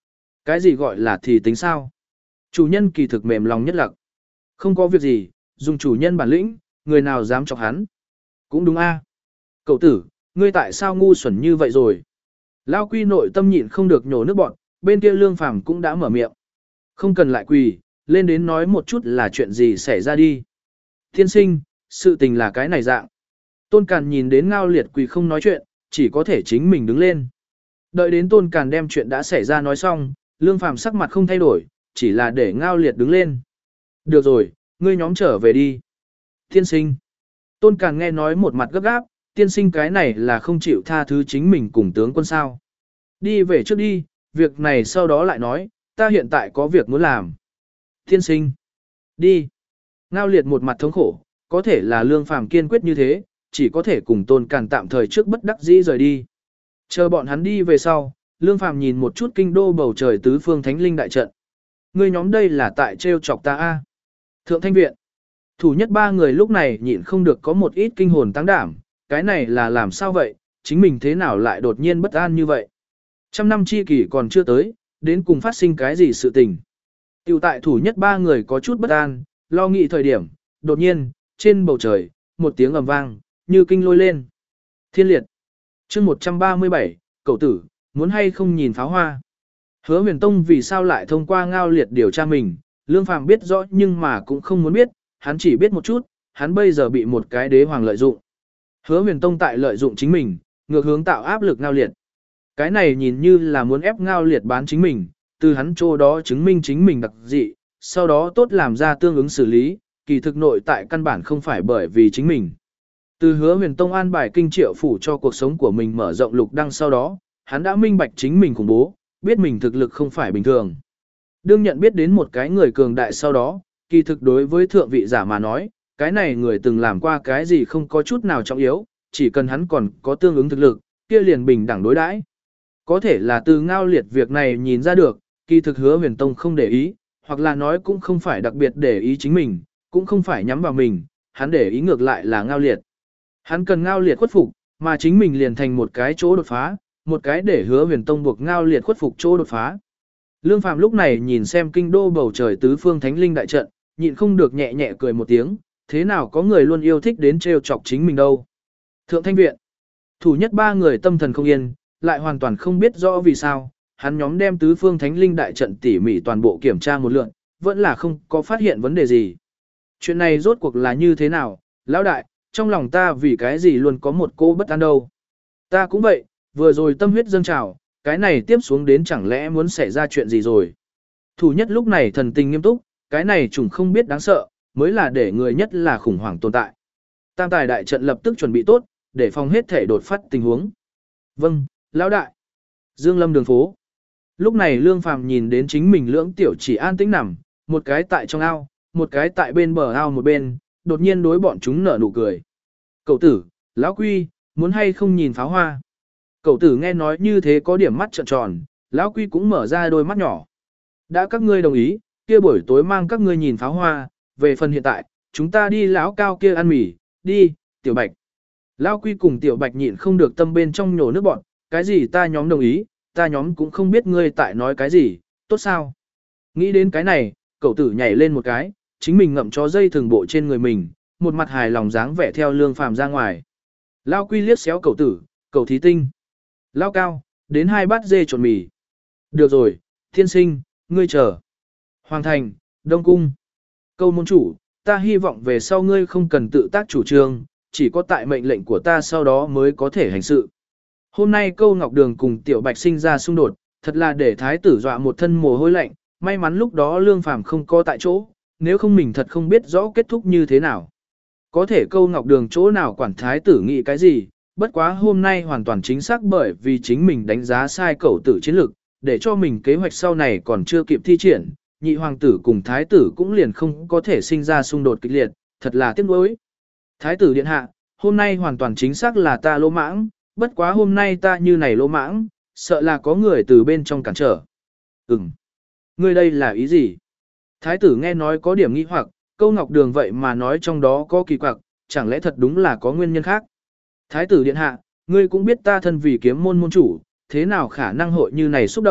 Cái gì gọi là thì tính sao? Chủ nhân kỳ thực mềm lòng nhất lặc. Không có việc gì, dùng chủ nhân bản lĩnh, người nào dám chọc hắn. Cũng đúng a. Cậu tử, ngươi tại sao ngu xuẩn như vậy rồi? Lao Quy nội tâm nhịn không được nhổ nước bọn, bên kia Lương Phàm cũng đã mở miệng. Không cần lại quỳ, lên đến nói một chút là chuyện gì xảy ra đi. Thiên sinh, sự tình là cái này dạng. Tôn Càn nhìn đến Ngao Liệt quỳ không nói chuyện, chỉ có thể chính mình đứng lên. Đợi đến Tôn Càn đem chuyện đã xảy ra nói xong, Lương Phàm sắc mặt không thay đổi, chỉ là để Ngao Liệt đứng lên. Được rồi, ngươi nhóm trở về đi. Thiên sinh. Tôn Càn nghe nói một mặt gấp gáp, tiên sinh cái này là không chịu tha thứ chính mình cùng tướng quân sao. Đi về trước đi, việc này sau đó lại nói, ta hiện tại có việc muốn làm. Tiên sinh. Đi. Ngao Liệt một mặt thống khổ, có thể là Lương Phàm kiên quyết như thế, chỉ có thể cùng Tôn Càn tạm thời trước bất đắc dĩ rời đi. Chờ bọn hắn đi về sau, Lương Phàm nhìn một chút kinh đô bầu trời tứ phương thánh linh đại trận. Ngươi nhóm đây là tại trêu chọc ta a. Thượng Thanh Viện. Thủ nhất ba người lúc này nhịn không được có một ít kinh hồn tăng đảm, cái này là làm sao vậy, chính mình thế nào lại đột nhiên bất an như vậy. Trăm năm chi kỷ còn chưa tới, đến cùng phát sinh cái gì sự tình. Tiểu tại thủ nhất ba người có chút bất an, lo nghĩ thời điểm, đột nhiên, trên bầu trời, một tiếng ầm vang, như kinh lôi lên. Thiên liệt. chương một trăm ba mươi bảy, cậu tử, muốn hay không nhìn pháo hoa. Hứa huyền tông vì sao lại thông qua Ngao Liệt điều tra mình, Lương Phàm biết rõ nhưng mà cũng không muốn biết, hắn chỉ biết một chút, hắn bây giờ bị một cái đế hoàng lợi dụng. Hứa huyền tông tại lợi dụng chính mình, ngược hướng tạo áp lực Ngao Liệt. Cái này nhìn như là muốn ép Ngao Liệt bán chính mình, từ hắn chỗ đó chứng minh chính mình đặc dị, sau đó tốt làm ra tương ứng xử lý, kỳ thực nội tại căn bản không phải bởi vì chính mình. Từ Hứa huyền tông an bài kinh triệu phủ cho cuộc sống của mình mở rộng lục đăng sau đó, hắn đã minh bạch chính mình khủng bố, biết mình thực lực không phải bình thường. Đương nhận biết đến một cái người cường đại sau đó, kỳ thực đối với thượng vị giả mà nói, cái này người từng làm qua cái gì không có chút nào trọng yếu, chỉ cần hắn còn có tương ứng thực lực, kia liền bình đẳng đối đãi. Có thể là từ Ngao Liệt việc này nhìn ra được, kỳ thực Hứa huyền tông không để ý, hoặc là nói cũng không phải đặc biệt để ý chính mình, cũng không phải nhắm vào mình, hắn để ý ngược lại là Ngao Liệt. Hắn cần Ngao Liệt khuất phục, mà chính mình liền thành một cái chỗ đột phá, một cái để Hứa huyền tông buộc Ngao Liệt khuất phục chỗ đột phá. Lương Phàm lúc này nhìn xem kinh đô bầu trời tứ phương thánh linh đại trận, nhịn không được nhẹ nhẹ cười một tiếng, thế nào có người luôn yêu thích đến trêu chọc chính mình đâu. Thượng Thanh Viện. Thủ nhất ba người tâm thần không yên, lại hoàn toàn không biết rõ vì sao, hắn nhóm đem tứ phương thánh linh đại trận tỉ mỉ toàn bộ kiểm tra một lượt, vẫn là không có phát hiện vấn đề gì. Chuyện này rốt cuộc là như thế nào, lão đại, trong lòng ta vì cái gì luôn có một cô bất an đâu. Ta cũng vậy, vừa rồi tâm huyết dâng trào, cái này tiếp xuống đến chẳng lẽ muốn xảy ra chuyện gì rồi. Thủ nhất lúc này thần tình nghiêm túc, cái này trùng không biết đáng sợ, mới là để người nhất là khủng hoảng tồn tại. Tam tài đại trận lập tức chuẩn bị tốt, để phòng hết thể đột phát tình huống. Vâng, lão đại. Dương Lâm đường phố. Lúc này Lương Phàm nhìn đến chính mình lưỡng tiểu chỉ an tĩnh nằm, một cái tại trong ao, một cái tại bên bờ ao một bên, đột nhiên đối bọn chúng nở nụ cười. Cậu tử, lão Quy, muốn hay không nhìn pháo hoa? Cậu tử nghe nói như thế có điểm mắt trợn tròn, lão Quy cũng mở ra đôi mắt nhỏ. Đã các ngươi đồng ý, kia buổi tối mang các ngươi nhìn pháo hoa, về phần hiện tại, chúng ta đi lão cao kia ăn mì, đi, Tiểu Bạch. Lão Quy cùng Tiểu Bạch nhịn không được tâm bên trong nhổ nước bọn, cái gì ta nhóm đồng ý, ta nhóm cũng không biết ngươi tại nói cái gì, tốt sao? Nghĩ đến cái này, cậu tử nhảy lên một cái, chính mình ngậm cho dây thường bộ trên người mình, một mặt hài lòng dáng vẻ theo Lương Phàm ra ngoài. Lão Quy liếc xéo cậu tử, cậu thí tinh. Lão Cao, đến hai bát dê trộn mì. Được rồi, thiên sinh, ngươi chờ. Hoàng thành, Đông Cung. Câu môn chủ, ta hy vọng về sau ngươi không cần tự tác chủ trương, chỉ có tại mệnh lệnh của ta sau đó mới có thể hành sự. Hôm nay Câu Ngọc Đường cùng Tiểu Bạch sinh ra xung đột, thật là để thái tử dọa một thân mồ hôi lạnh, may mắn lúc đó Lương Phàm không có tại chỗ, nếu không mình thật không biết rõ kết thúc như thế nào. Có thể Câu Ngọc Đường chỗ nào quản thái tử nghĩ cái gì, bất quá hôm nay hoàn toàn chính xác bởi vì chính mình đánh giá sai cậu tử chiến lược, để cho mình kế hoạch sau này còn chưa kịp thi triển, nhị hoàng tử cùng thái tử cũng liền không có thể sinh ra xung đột kịch liệt, thật là tiếc nuối. Thái tử điện hạ, hôm nay hoàn toàn chính xác là ta lỗ mãng, bất quá hôm nay ta như này lỗ mãng, sợ là có người từ bên trong cản trở. Ừm, ngươi đây là ý gì? Thái tử nghe nói có điểm nghi hoặc, Câu Ngọc Đường vậy mà nói trong đó có kỳ quặc, chẳng lẽ thật đúng là có nguyên nhân khác? Thái tử điện hạ, ngươi cũng biết ta thân vì kiếm môn môn chủ, thế nào khả năng hội như này xúc động,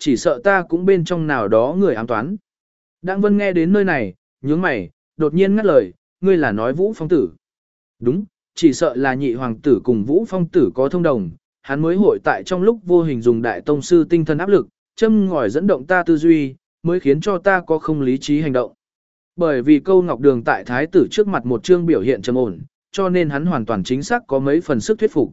chỉ sợ ta cũng bên trong nào đó người ám toán. Đặng Vân nghe đến nơi này, nhướng mày, đột nhiên ngắt lời, ngươi là nói Vũ Phong tử. Đúng, chỉ sợ là nhị hoàng tử cùng Vũ Phong tử có thông đồng, hắn mới hội tại trong lúc vô hình dùng đại tông sư tinh thần áp lực, châm ngòi dẫn động ta tư duy, mới khiến cho ta có không lý trí hành động. Bởi vì câu ngọc đường tại thái tử trước mặt một chương biểu hiện trầm ổn, cho nên hắn hoàn toàn chính xác có mấy phần sức thuyết phục.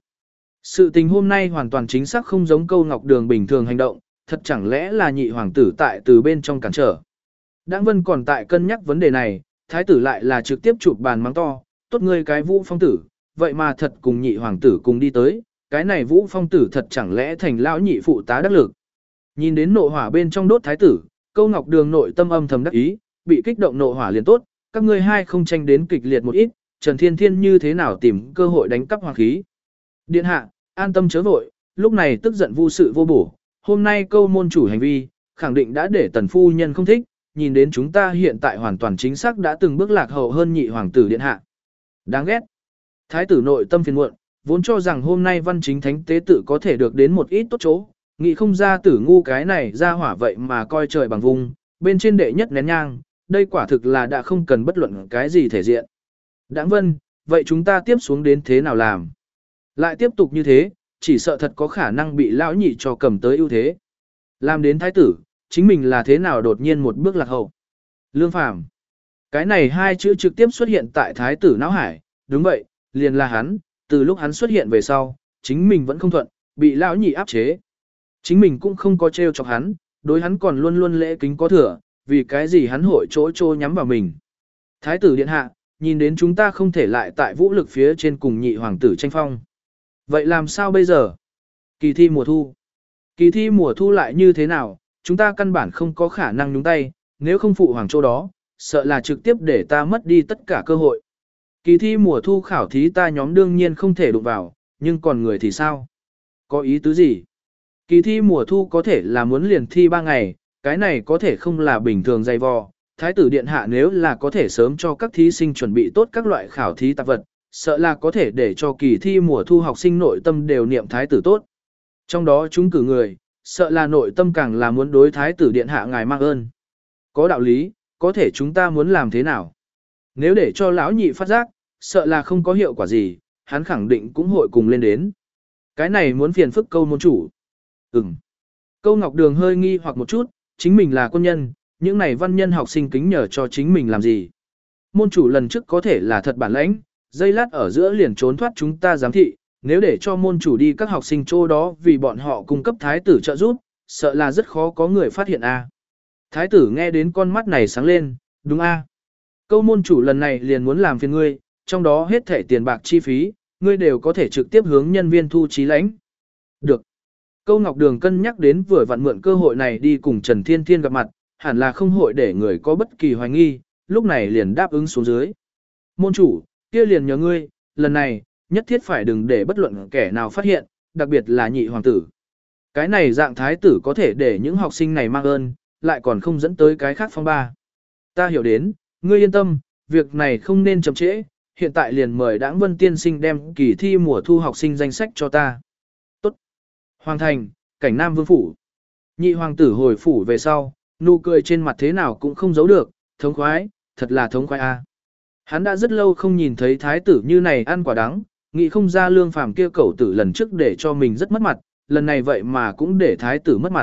Sự tình hôm nay hoàn toàn chính xác không giống câu ngọc đường bình thường hành động, thật chẳng lẽ là nhị hoàng tử tại từ bên trong cản trở. Đặng Vân còn tại cân nhắc vấn đề này, thái tử lại là trực tiếp chụp bàn mắng to, tốt ngươi cái Vũ Phong tử, vậy mà thật cùng nhị hoàng tử cùng đi tới, cái này Vũ Phong tử thật chẳng lẽ thành lão nhị phụ tá đắc lực. Nhìn đến nộ hỏa bên trong đốt thái tử, câu ngọc đường nội tâm âm thầm đắc ý, bị kích động nộ hỏa liền tốt, các ngươi hai không tranh đến kịch liệt một ít, Trần Thiên Thiên như thế nào tìm cơ hội đánh cắp hoàng khí. Điện hạ, an tâm chớ vội, lúc này tức giận vô sự vô bổ, hôm nay câu môn chủ hành vi, khẳng định đã để tần phu nhân không thích, nhìn đến chúng ta hiện tại hoàn toàn chính xác đã từng bước lạc hậu hơn nhị hoàng tử điện hạ. Đáng ghét. Thái tử nội tâm phiền muộn, vốn cho rằng hôm nay văn chính thánh tế tự có thể được đến một ít tốt chỗ, nghĩ không ra tử ngu cái này ra hỏa vậy mà coi trời bằng vùng, bên trên đệ nhất nén nhang, đây quả thực là đã không cần bất luận cái gì thể diện. Đãng Vân, vậy chúng ta tiếp xuống đến thế nào làm? Lại tiếp tục như thế, chỉ sợ thật có khả năng bị lão nhị cho cầm tới ưu thế. Làm đến thái tử, chính mình là thế nào đột nhiên một bước lạc hậu. Lương Phàm. Cái này hai chữ trực tiếp xuất hiện tại thái tử não hải, đúng vậy, liền là hắn, từ lúc hắn xuất hiện về sau, chính mình vẫn không thuận, bị lão nhị áp chế. Chính mình cũng không có trêu chọc hắn, đối hắn còn luôn luôn lễ kính có thừa, vì cái gì hắn hội chỗ trô nhắm vào mình. Thái tử điện hạ, nhìn đến chúng ta không thể lại tại vũ lực phía trên cùng nhị hoàng tử tranh phong. Vậy làm sao bây giờ? Kỳ thi mùa thu. Kỳ thi mùa thu lại như thế nào, chúng ta căn bản không có khả năng nhúng tay, nếu không phụ hoàng chỗ đó, sợ là trực tiếp để ta mất đi tất cả cơ hội. Kỳ thi mùa thu khảo thí ta nhóm đương nhiên không thể đụng vào, nhưng còn người thì sao? Có ý tứ gì? Kỳ thi mùa thu có thể là muốn liền thi ba ngày, cái này có thể không là bình thường dày vò. Thái tử điện hạ nếu là có thể sớm cho các thí sinh chuẩn bị tốt các loại khảo thí tạp vật, sợ là có thể để cho kỳ thi mùa thu học sinh nội tâm đều niệm thái tử tốt. Trong đó chúng cử người, sợ là nội tâm càng là muốn đối thái tử điện hạ ngài mang ơn. Có đạo lý, có thể chúng ta muốn làm thế nào? Nếu để cho lão nhị phát giác, sợ là không có hiệu quả gì, hắn khẳng định cũng hội cùng lên đến. Cái này muốn phiền phức câu môn chủ. Ừm. Câu Ngọc Đường hơi nghi hoặc một chút, chính mình là quân nhân, những này văn nhân học sinh kính nhờ cho chính mình làm gì. Môn chủ lần trước có thể là thật bản lãnh, dây lát ở giữa liền trốn thoát chúng ta giám thị, nếu để cho môn chủ đi các học sinh chỗ đó vì bọn họ cung cấp thái tử trợ giúp, sợ là rất khó có người phát hiện a. Thái tử nghe đến con mắt này sáng lên, đúng a. Câu môn chủ lần này liền muốn làm phiền ngươi, trong đó hết thẻ tiền bạc chi phí, ngươi đều có thể trực tiếp hướng nhân viên thu trí lãnh. Được. Câu Ngọc Đường cân nhắc đến vừa vặn mượn cơ hội này đi cùng Trần Thiên Thiên gặp mặt, hẳn là không hội để người có bất kỳ hoài nghi, lúc này liền đáp ứng xuống dưới. Môn chủ, kia liền nhờ ngươi, lần này, nhất thiết phải đừng để bất luận kẻ nào phát hiện, đặc biệt là nhị hoàng tử. Cái này dạng thái tử có thể để những học sinh này mang ơn, lại còn không dẫn tới cái khác phong ba. Ta hiểu đến, ngươi yên tâm, việc này không nên chậm trễ, hiện tại liền mời Đãng Vân tiên sinh đem kỳ thi mùa thu học sinh danh sách cho ta. Tốt. Hoàng thành, cảnh Nam Vương phủ. Nhị hoàng tử hồi phủ về sau, nụ cười trên mặt thế nào cũng không giấu được, thống khoái, thật là thống khoái a. Hắn đã rất lâu không nhìn thấy thái tử như này ăn quả đắng, nghĩ không ra Lương Phàm kia cẩu tử lần trước để cho mình rất mất mặt, lần này vậy mà cũng để thái tử mất mặt.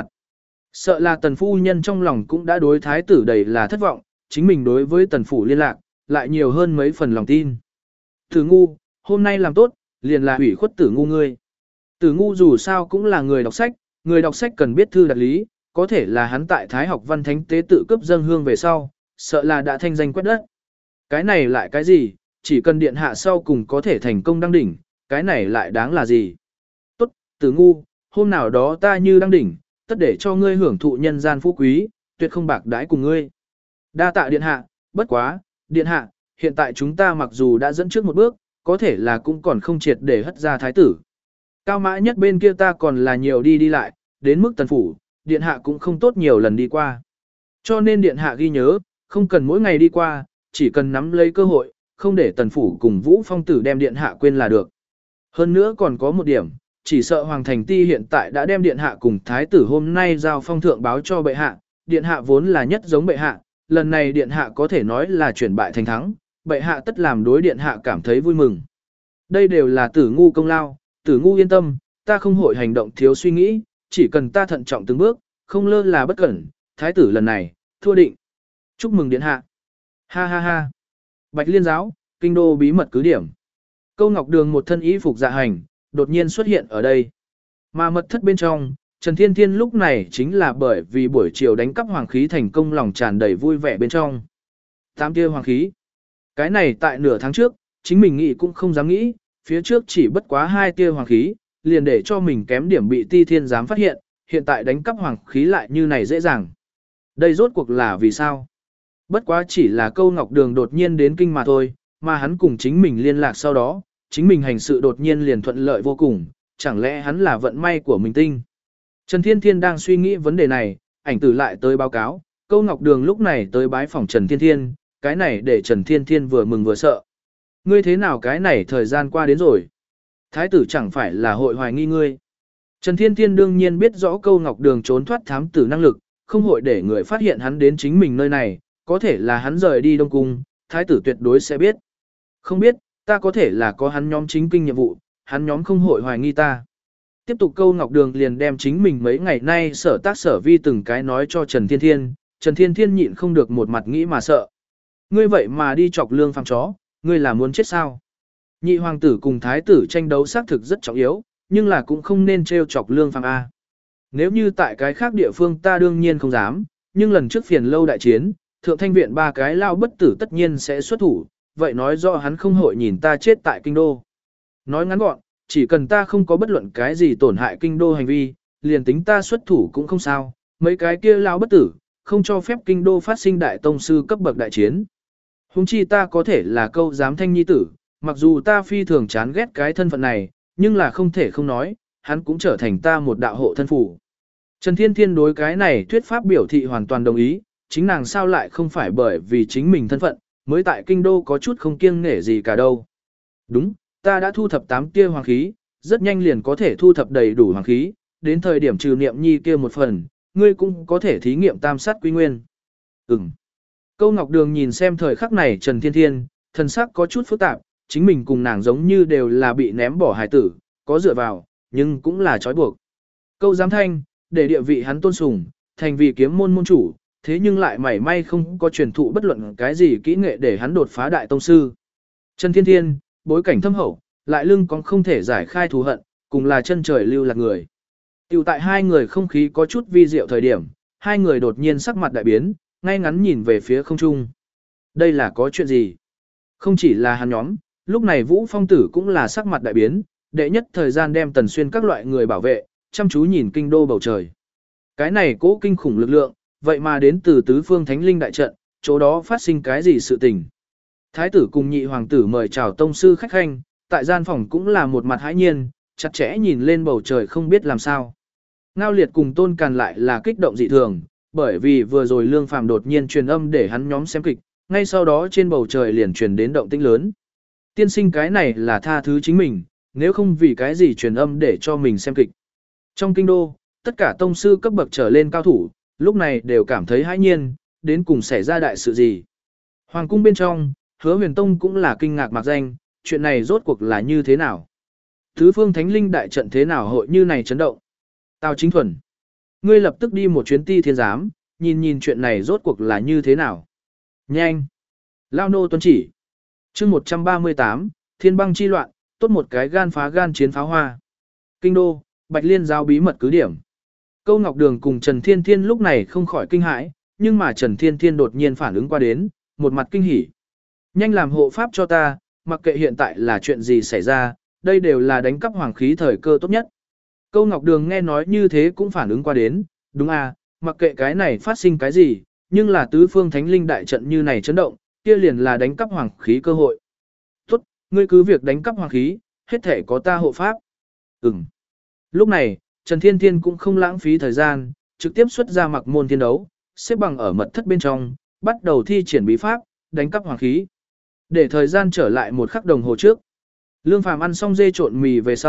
Sợ là tần phu nhân trong lòng cũng đã đối thái tử đầy là thất vọng, chính mình đối với tần phủ liên lạc, lại nhiều hơn mấy phần lòng tin. Tử ngu, hôm nay làm tốt, liền là hủy khuất tử ngu ngươi. Tử ngu dù sao cũng là người đọc sách, người đọc sách cần biết thư đặt lý, có thể là hắn tại Thái học văn thánh tế tự cấp dâng hương về sau, sợ là đã thanh danh quét đất. Cái này lại cái gì, chỉ cần điện hạ sau cùng có thể thành công đăng đỉnh, cái này lại đáng là gì. Tốt, tử ngu, hôm nào đó ta như đăng đỉnh, tất để cho ngươi hưởng thụ nhân gian phú quý, tuyệt không bạc đãi cùng ngươi. Đa tạ điện hạ, bất quá, điện hạ, hiện tại chúng ta mặc dù đã dẫn trước một bước, có thể là cũng còn không triệt để hất ra thái tử. Cao mã nhất bên kia ta còn là nhiều đi đi lại, đến mức tần phủ, điện hạ cũng không tốt nhiều lần đi qua. Cho nên điện hạ ghi nhớ, không cần mỗi ngày đi qua, chỉ cần nắm lấy cơ hội, không để tần phủ cùng Vũ Phong tử đem điện hạ quên là được. Hơn nữa còn có một điểm, Chỉ sợ Hoàng Thành Ti hiện tại đã đem điện hạ cùng thái tử hôm nay giao phong thượng báo cho bệ hạ, điện hạ vốn là nhất giống bệ hạ, lần này điện hạ có thể nói là chuyển bại thành thắng, bệ hạ tất làm đối điện hạ cảm thấy vui mừng. Đây đều là tử ngu công lao, tử ngu yên tâm, ta không hội hành động thiếu suy nghĩ, chỉ cần ta thận trọng từng bước, không lơ là bất cẩn, thái tử lần này, thua định. Chúc mừng điện hạ. Ha ha ha. Bạch Liên giáo, kinh đô bí mật cứ điểm. Câu Ngọc Đường một thân y phục dạ hành, đột nhiên xuất hiện ở đây. Mà mật thất bên trong, Trần Thiên Thiên lúc này chính là bởi vì buổi chiều đánh cắp hoàng khí thành công lòng tràn đầy vui vẻ bên trong. Tám tia hoàng khí. Cái này tại nửa tháng trước, chính mình nghĩ cũng không dám nghĩ, phía trước chỉ bất quá hai tia hoàng khí, liền để cho mình kém điểm bị Ti Thiên giám phát hiện, hiện tại đánh cắp hoàng khí lại như này dễ dàng. Đây rốt cuộc là vì sao? Bất quá chỉ là Câu Ngọc Đường đột nhiên đến kinh mà thôi, mà hắn cùng chính mình liên lạc sau đó, chính mình hành sự đột nhiên liền thuận lợi vô cùng, chẳng lẽ hắn là vận may của mình tinh. Trần Thiên Thiên đang suy nghĩ vấn đề này, ảnh tử lại tới báo cáo, Câu Ngọc Đường lúc này tới bái phòng Trần Thiên Thiên, cái này để Trần Thiên Thiên vừa mừng vừa sợ. Ngươi thế nào cái này thời gian qua đến rồi? Thái tử chẳng phải là hội hoài nghi ngươi. Trần Thiên Thiên đương nhiên biết rõ Câu Ngọc Đường trốn thoát thám tử năng lực, không hội để người phát hiện hắn đến chính mình nơi này, có thể là hắn rời đi Đông Cung, thái tử tuyệt đối sẽ biết. Không biết, ta có thể là có hắn nhóm chính kinh nhiệm vụ, hắn nhóm không hội hoài nghi ta. Tiếp tục Câu Ngọc Đường liền đem chính mình mấy ngày nay sở tác sở vi từng cái nói cho Trần Thiên Thiên, Trần Thiên Thiên nhịn không được một mặt nghĩ mà sợ. Ngươi vậy mà đi chọc Lương Phàm chó, ngươi là muốn chết sao? Nhị hoàng tử cùng thái tử tranh đấu xác thực rất trọng yếu, nhưng là cũng không nên trêu chọc Lương Phàm A. Nếu như tại cái khác địa phương ta đương nhiên không dám, nhưng lần trước phiền lâu đại chiến, thượng thanh viện ba cái lao bất tử tất nhiên sẽ xuất thủ, vậy nói rõ hắn không hội nhìn ta chết tại kinh đô. Nói ngắn gọn, chỉ cần ta không có bất luận cái gì tổn hại kinh đô hành vi, liền tính ta xuất thủ cũng không sao, mấy cái kia lao bất tử, không cho phép kinh đô phát sinh đại tông sư cấp bậc đại chiến. Huống chi ta có thể là Câu giám thanh nhi tử, mặc dù ta phi thường chán ghét cái thân phận này, nhưng là không thể không nói, hắn cũng trở thành ta một đạo hộ thân phủ. Trần Thiên Thiên đối cái này thuyết pháp biểu thị hoàn toàn đồng ý, chính nàng sao lại không phải bởi vì chính mình thân phận, mới tại kinh đô có chút không kiêng nể gì cả đâu. Đúng, ta đã thu thập tám tia hoàng khí, rất nhanh liền có thể thu thập đầy đủ hoàng khí, đến thời điểm trừ niệm nhi kia một phần, ngươi cũng có thể thí nghiệm tam sát quy nguyên. Ừm. Câu Ngọc Đường nhìn xem thời khắc này Trần Thiên Thiên, thần sắc có chút phức tạp, chính mình cùng nàng giống như đều là bị ném bỏ hài tử, có dựa vào, nhưng cũng là trói buộc. Câu giám thanh, để địa vị hắn tôn sùng, thành vì kiếm môn môn chủ, thế nhưng lại mảy may không có truyền thụ bất luận cái gì kỹ nghệ để hắn đột phá đại tông sư. Trần Thiên Thiên, bối cảnh thâm hậu, lại lưng còn không thể giải khai thù hận, cùng là chân trời lưu lạc người. Tiểu tại hai người không khí có chút vi diệu thời điểm, hai người đột nhiên sắc mặt đại biến, ngay ngắn nhìn về phía không trung. Đây là có chuyện gì? Không chỉ là hắn nhóm, lúc này Vũ Phong Tử cũng là sắc mặt đại biến, đệ nhất thời gian đem Tần Xuyên các loại người bảo vệ, chăm chú nhìn kinh đô bầu trời. Cái này cố kinh khủng lực lượng, vậy mà đến từ tứ phương thánh linh đại trận, chỗ đó phát sinh cái gì sự tình. Thái tử cùng nhị hoàng tử mời chào tông sư khách khanh, tại gian phòng cũng là một mặt hãi nhiên, chặt chẽ nhìn lên bầu trời không biết làm sao. Ngao Liệt cùng Tôn Càn lại là kích động dị thường, bởi vì vừa rồi Lương Phàm đột nhiên truyền âm để hắn nhóm xem kịch, ngay sau đó trên bầu trời liền truyền đến động tĩnh lớn. Tiên sinh cái này là tha thứ chính mình, nếu không vì cái gì truyền âm để cho mình xem kịch. Trong kinh đô, tất cả tông sư cấp bậc trở lên cao thủ, lúc này đều cảm thấy hãi nhiên, đến cùng xảy ra đại sự gì. Hoàng cung bên trong, Hứa Huyền Tông cũng là kinh ngạc mạc danh, chuyện này rốt cuộc là như thế nào? Tứ phương thánh linh đại trận thế nào hội như này chấn động? Tào Chính Thuần, ngươi lập tức đi một chuyến Ti Thiên giám, nhìn nhìn chuyện này rốt cuộc là như thế nào. Nhanh! Lao nô tuân chỉ. chương một trăm ba mươi tám, Thiên băng chi loạn, tốt một cái gan phá gan chiến pháo hoa. Kinh đô, Bạch Liên giao bí mật cứ điểm. Câu Ngọc Đường cùng Trần Thiên Thiên lúc này không khỏi kinh hãi, nhưng mà Trần Thiên Thiên đột nhiên phản ứng qua đến, một mặt kinh hỉ. Nhanh làm hộ pháp cho ta, mặc kệ hiện tại là chuyện gì xảy ra, đây đều là đánh cắp hoàng khí thời cơ tốt nhất. Câu Ngọc Đường nghe nói như thế cũng phản ứng qua đến, đúng à, mặc kệ cái này phát sinh cái gì, nhưng là tứ phương thánh linh đại trận như này chấn động, kia liền là đánh cắp hoàng khí cơ hội. Tốt, ngươi cứ việc đánh cắp hoàng khí, hết thể có ta hộ pháp. Ừm. Lúc này, Trần Thiên Thiên cũng không lãng phí thời gian, trực tiếp xuất ra mặc môn thiên đấu, xếp bằng ở mật thất bên trong, bắt đầu thi triển bí pháp, đánh cắp hoàng khí. Để thời gian trở lại một khắc đồng hồ trước. Lương Phàm ăn xong dê trộn mì về sau,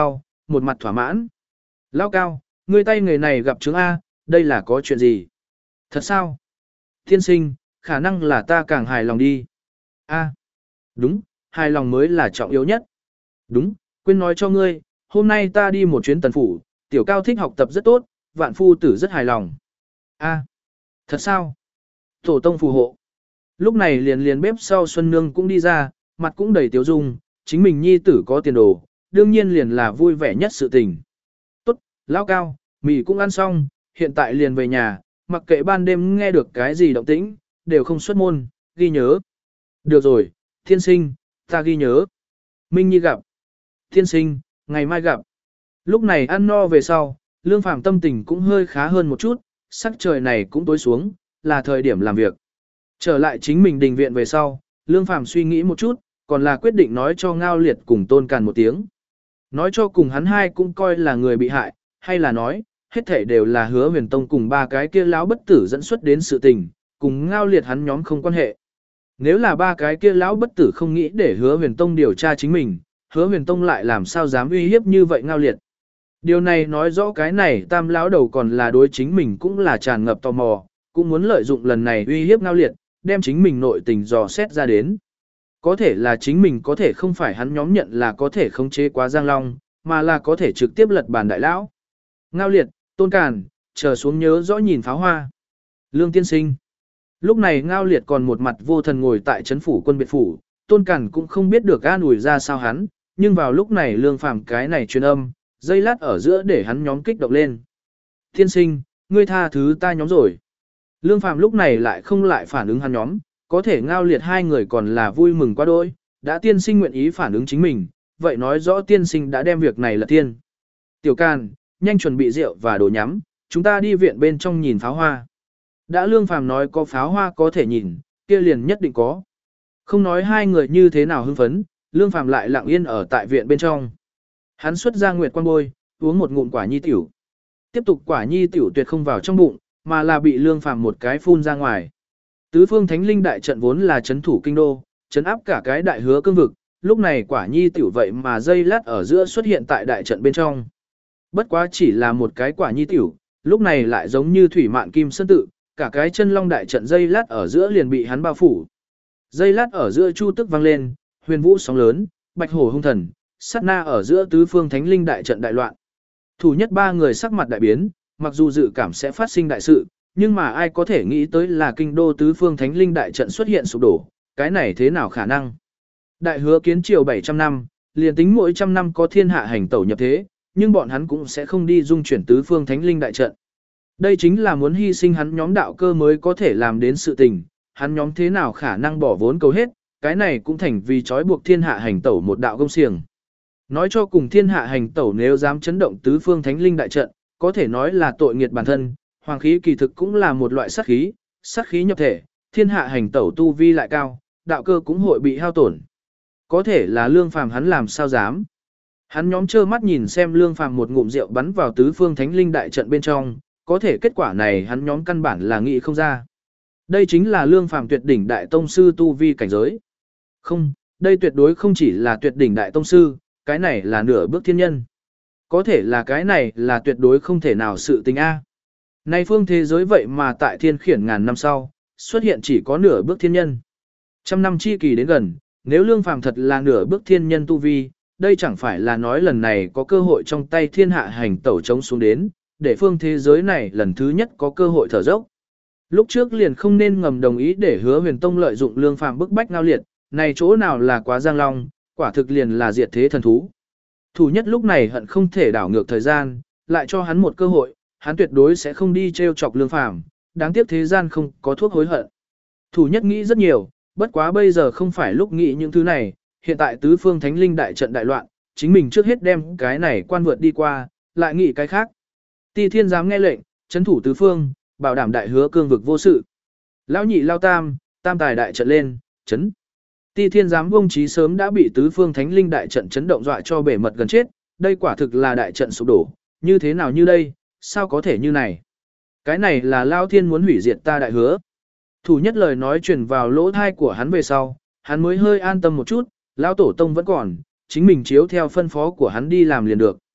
một mặt thỏa mãn. Lao cao, ngươi tay người này gặp chứng A, đây là có chuyện gì? Thật sao? Tiên sinh, khả năng là ta càng hài lòng đi. A, đúng, hài lòng mới là trọng yếu nhất. Đúng, quên nói cho ngươi, hôm nay ta đi một chuyến tần phủ, tiểu cao thích học tập rất tốt, vạn phu tử rất hài lòng. A, thật sao? Tổ tông phù hộ. Lúc này liền liền bếp sau Xuân Nương cũng đi ra, mặt cũng đầy tiếu dung, chính mình nhi tử có tiền đồ, đương nhiên liền là vui vẻ nhất sự tình. Tốt, lao cao, mì cũng ăn xong, hiện tại liền về nhà, mặc kệ ban đêm nghe được cái gì động tĩnh, đều không xuất môn, ghi nhớ. Được rồi, thiên sinh, ta ghi nhớ. Minh Nhi gặp. Thiên sinh, ngày mai gặp. Lúc này ăn no về sau, Lương Phàm tâm tình cũng hơi khá hơn một chút, sắc trời này cũng tối xuống, là thời điểm làm việc. Trở lại chính mình đình viện về sau, Lương Phàm suy nghĩ một chút, còn là quyết định nói cho Ngao Liệt cùng Tôn Càn một tiếng. Nói cho cùng hắn hai cũng coi là người bị hại, hay là nói, hết thể đều là Hứa Huyền Tông cùng ba cái kia lão bất tử dẫn xuất đến sự tình, cùng Ngao Liệt hắn nhóm không quan hệ. Nếu là ba cái kia lão bất tử không nghĩ để Hứa Huyền Tông điều tra chính mình, Hứa Huyền Tông lại làm sao dám uy hiếp như vậy Ngao Liệt. Điều này nói rõ cái này tam lão đầu còn là đối chính mình cũng là tràn ngập tò mò, cũng muốn lợi dụng lần này uy hiếp Ngao Liệt, đem chính mình nội tình dò xét ra đến. Có thể là chính mình có thể không phải hắn nhóm nhận là có thể khống chế quá Giang Long, mà là có thể trực tiếp lật bàn đại lão. Ngao Liệt, Tôn Càn, chờ xuống nhớ rõ nhìn pháo hoa. Lương tiên sinh. Lúc này Ngao Liệt còn một mặt vô thần ngồi tại trấn phủ quân biệt phủ, Tôn Càn cũng không biết được an ủi ra sao hắn, nhưng vào lúc này Lương Phàm cái này truyền âm, dây lát ở giữa để hắn nhóm kích động lên. Tiên sinh, ngươi tha thứ ta nhóm rồi. Lương Phàm lúc này lại không lại phản ứng hắn nhóm, có thể Ngao Liệt hai người còn là vui mừng quá đôi, đã tiên sinh nguyện ý phản ứng chính mình, vậy nói rõ tiên sinh đã đem việc này là tiên. Tiểu Càn, nhanh chuẩn bị rượu và đồ nhắm, chúng ta đi viện bên trong nhìn pháo hoa. Đã Lương Phàm nói có pháo hoa có thể nhìn, kia liền nhất định có. Không nói hai người như thế nào hưng phấn, Lương Phàm lại lặng yên ở tại viện bên trong. Hắn xuất ra nguyệt quan bôi, uống một ngụm quả nhi tiểu. Tiếp tục quả nhi tiểu tuyệt không vào trong bụng, mà là bị Lương Phàm một cái phun ra ngoài. Tứ phương thánh linh đại trận vốn là trấn thủ kinh đô, trấn áp cả cái đại hứa cương vực, lúc này quả nhi tiểu vậy mà dây lát ở giữa xuất hiện tại đại trận bên trong. Bất quá chỉ là một cái quả nhi tiểu, lúc này lại giống như thủy mạn kim sơn tự, cả cái chân long đại trận dây lát ở giữa liền bị hắn bao phủ. Dây lát ở giữa chu tức vang lên, huyền vũ sóng lớn, bạch hổ hung thần, sát na ở giữa tứ phương thánh linh đại trận đại loạn. Thủ nhất ba người sắc mặt đại biến, mặc dù dự cảm sẽ phát sinh đại sự, nhưng mà ai có thể nghĩ tới là kinh đô tứ phương thánh linh đại trận xuất hiện sụp đổ, cái này thế nào khả năng? Đại hứa kiến triều bảy trăm năm, liền tính mỗi trăm năm có thiên hạ hành tẩu nhập thế, nhưng bọn hắn cũng sẽ không đi dung chuyển tứ phương thánh linh đại trận. Đây chính là muốn hy sinh hắn nhóm đạo cơ mới có thể làm đến sự tình, hắn nhóm thế nào khả năng bỏ vốn cầu hết, cái này cũng thành vì trói buộc thiên hạ hành tẩu một đạo công xiềng. Nói cho cùng thiên hạ hành tẩu nếu dám chấn động tứ phương thánh linh đại trận, có thể nói là tội nghiệt bản thân, hoàng khí kỳ thực cũng là một loại sát khí, sát khí nhập thể, thiên hạ hành tẩu tu vi lại cao, đạo cơ cũng hội bị hao tổn. Có thể là Lương Phàm hắn làm sao dám. Hắn nhóm trơ mắt nhìn xem Lương Phàm một ngụm rượu bắn vào tứ phương thánh linh đại trận bên trong, có thể kết quả này hắn nhóm căn bản là nghĩ không ra. Đây chính là Lương Phàm tuyệt đỉnh đại tông sư tu vi cảnh giới. Không, đây tuyệt đối không chỉ là tuyệt đỉnh đại tông sư, cái này là nửa bước thiên nhân. Có thể là cái này là tuyệt đối không thể nào sự tình A. Nay phương thế giới vậy mà tại thiên khiển ngàn năm sau, xuất hiện chỉ có nửa bước thiên nhân. Trăm năm chi kỳ đến gần, nếu Lương Phàm thật là nửa bước thiên nhân tu vi, đây chẳng phải là nói lần này có cơ hội trong tay thiên hạ hành tẩu chống xuống đến, để phương thế giới này lần thứ nhất có cơ hội thở dốc. Lúc trước liền không nên ngầm đồng ý để Hứa Huyền Tông lợi dụng Lương Phàm bức bách Ngao Liệt, này chỗ nào là quá Giang Long, quả thực liền là diệt thế thần thú. Thủ nhất lúc này hận không thể đảo ngược thời gian, lại cho hắn một cơ hội, hắn tuyệt đối sẽ không đi trêu chọc Lương Phàm, đáng tiếc thế gian không có thuốc hối hận. Thủ nhất nghĩ rất nhiều, bất quá bây giờ không phải lúc nghĩ những thứ này, hiện tại tứ phương thánh linh đại trận đại loạn, chính mình trước hết đem cái này quan vượt đi qua, lại nghĩ cái khác. Ti Thiên dám nghe lệnh, trấn thủ tứ phương, bảo đảm đại hứa cương vực vô sự. Lão nhị lao tam, tam tài đại trận lên, chấn. Ti Thiên giám vông trí sớm đã bị tứ phương thánh linh đại trận chấn động dọa cho bể mật gần chết, đây quả thực là đại trận sụp đổ, như thế nào như đây, sao có thể như này. Cái này là Lao Thiên muốn hủy diệt ta đại hứa. Thủ nhất lời nói truyền vào lỗ thai của hắn về sau, hắn mới hơi an tâm một chút, Lao Tổ Tông vẫn còn, chính mình chiếu theo phân phó của hắn đi làm liền được.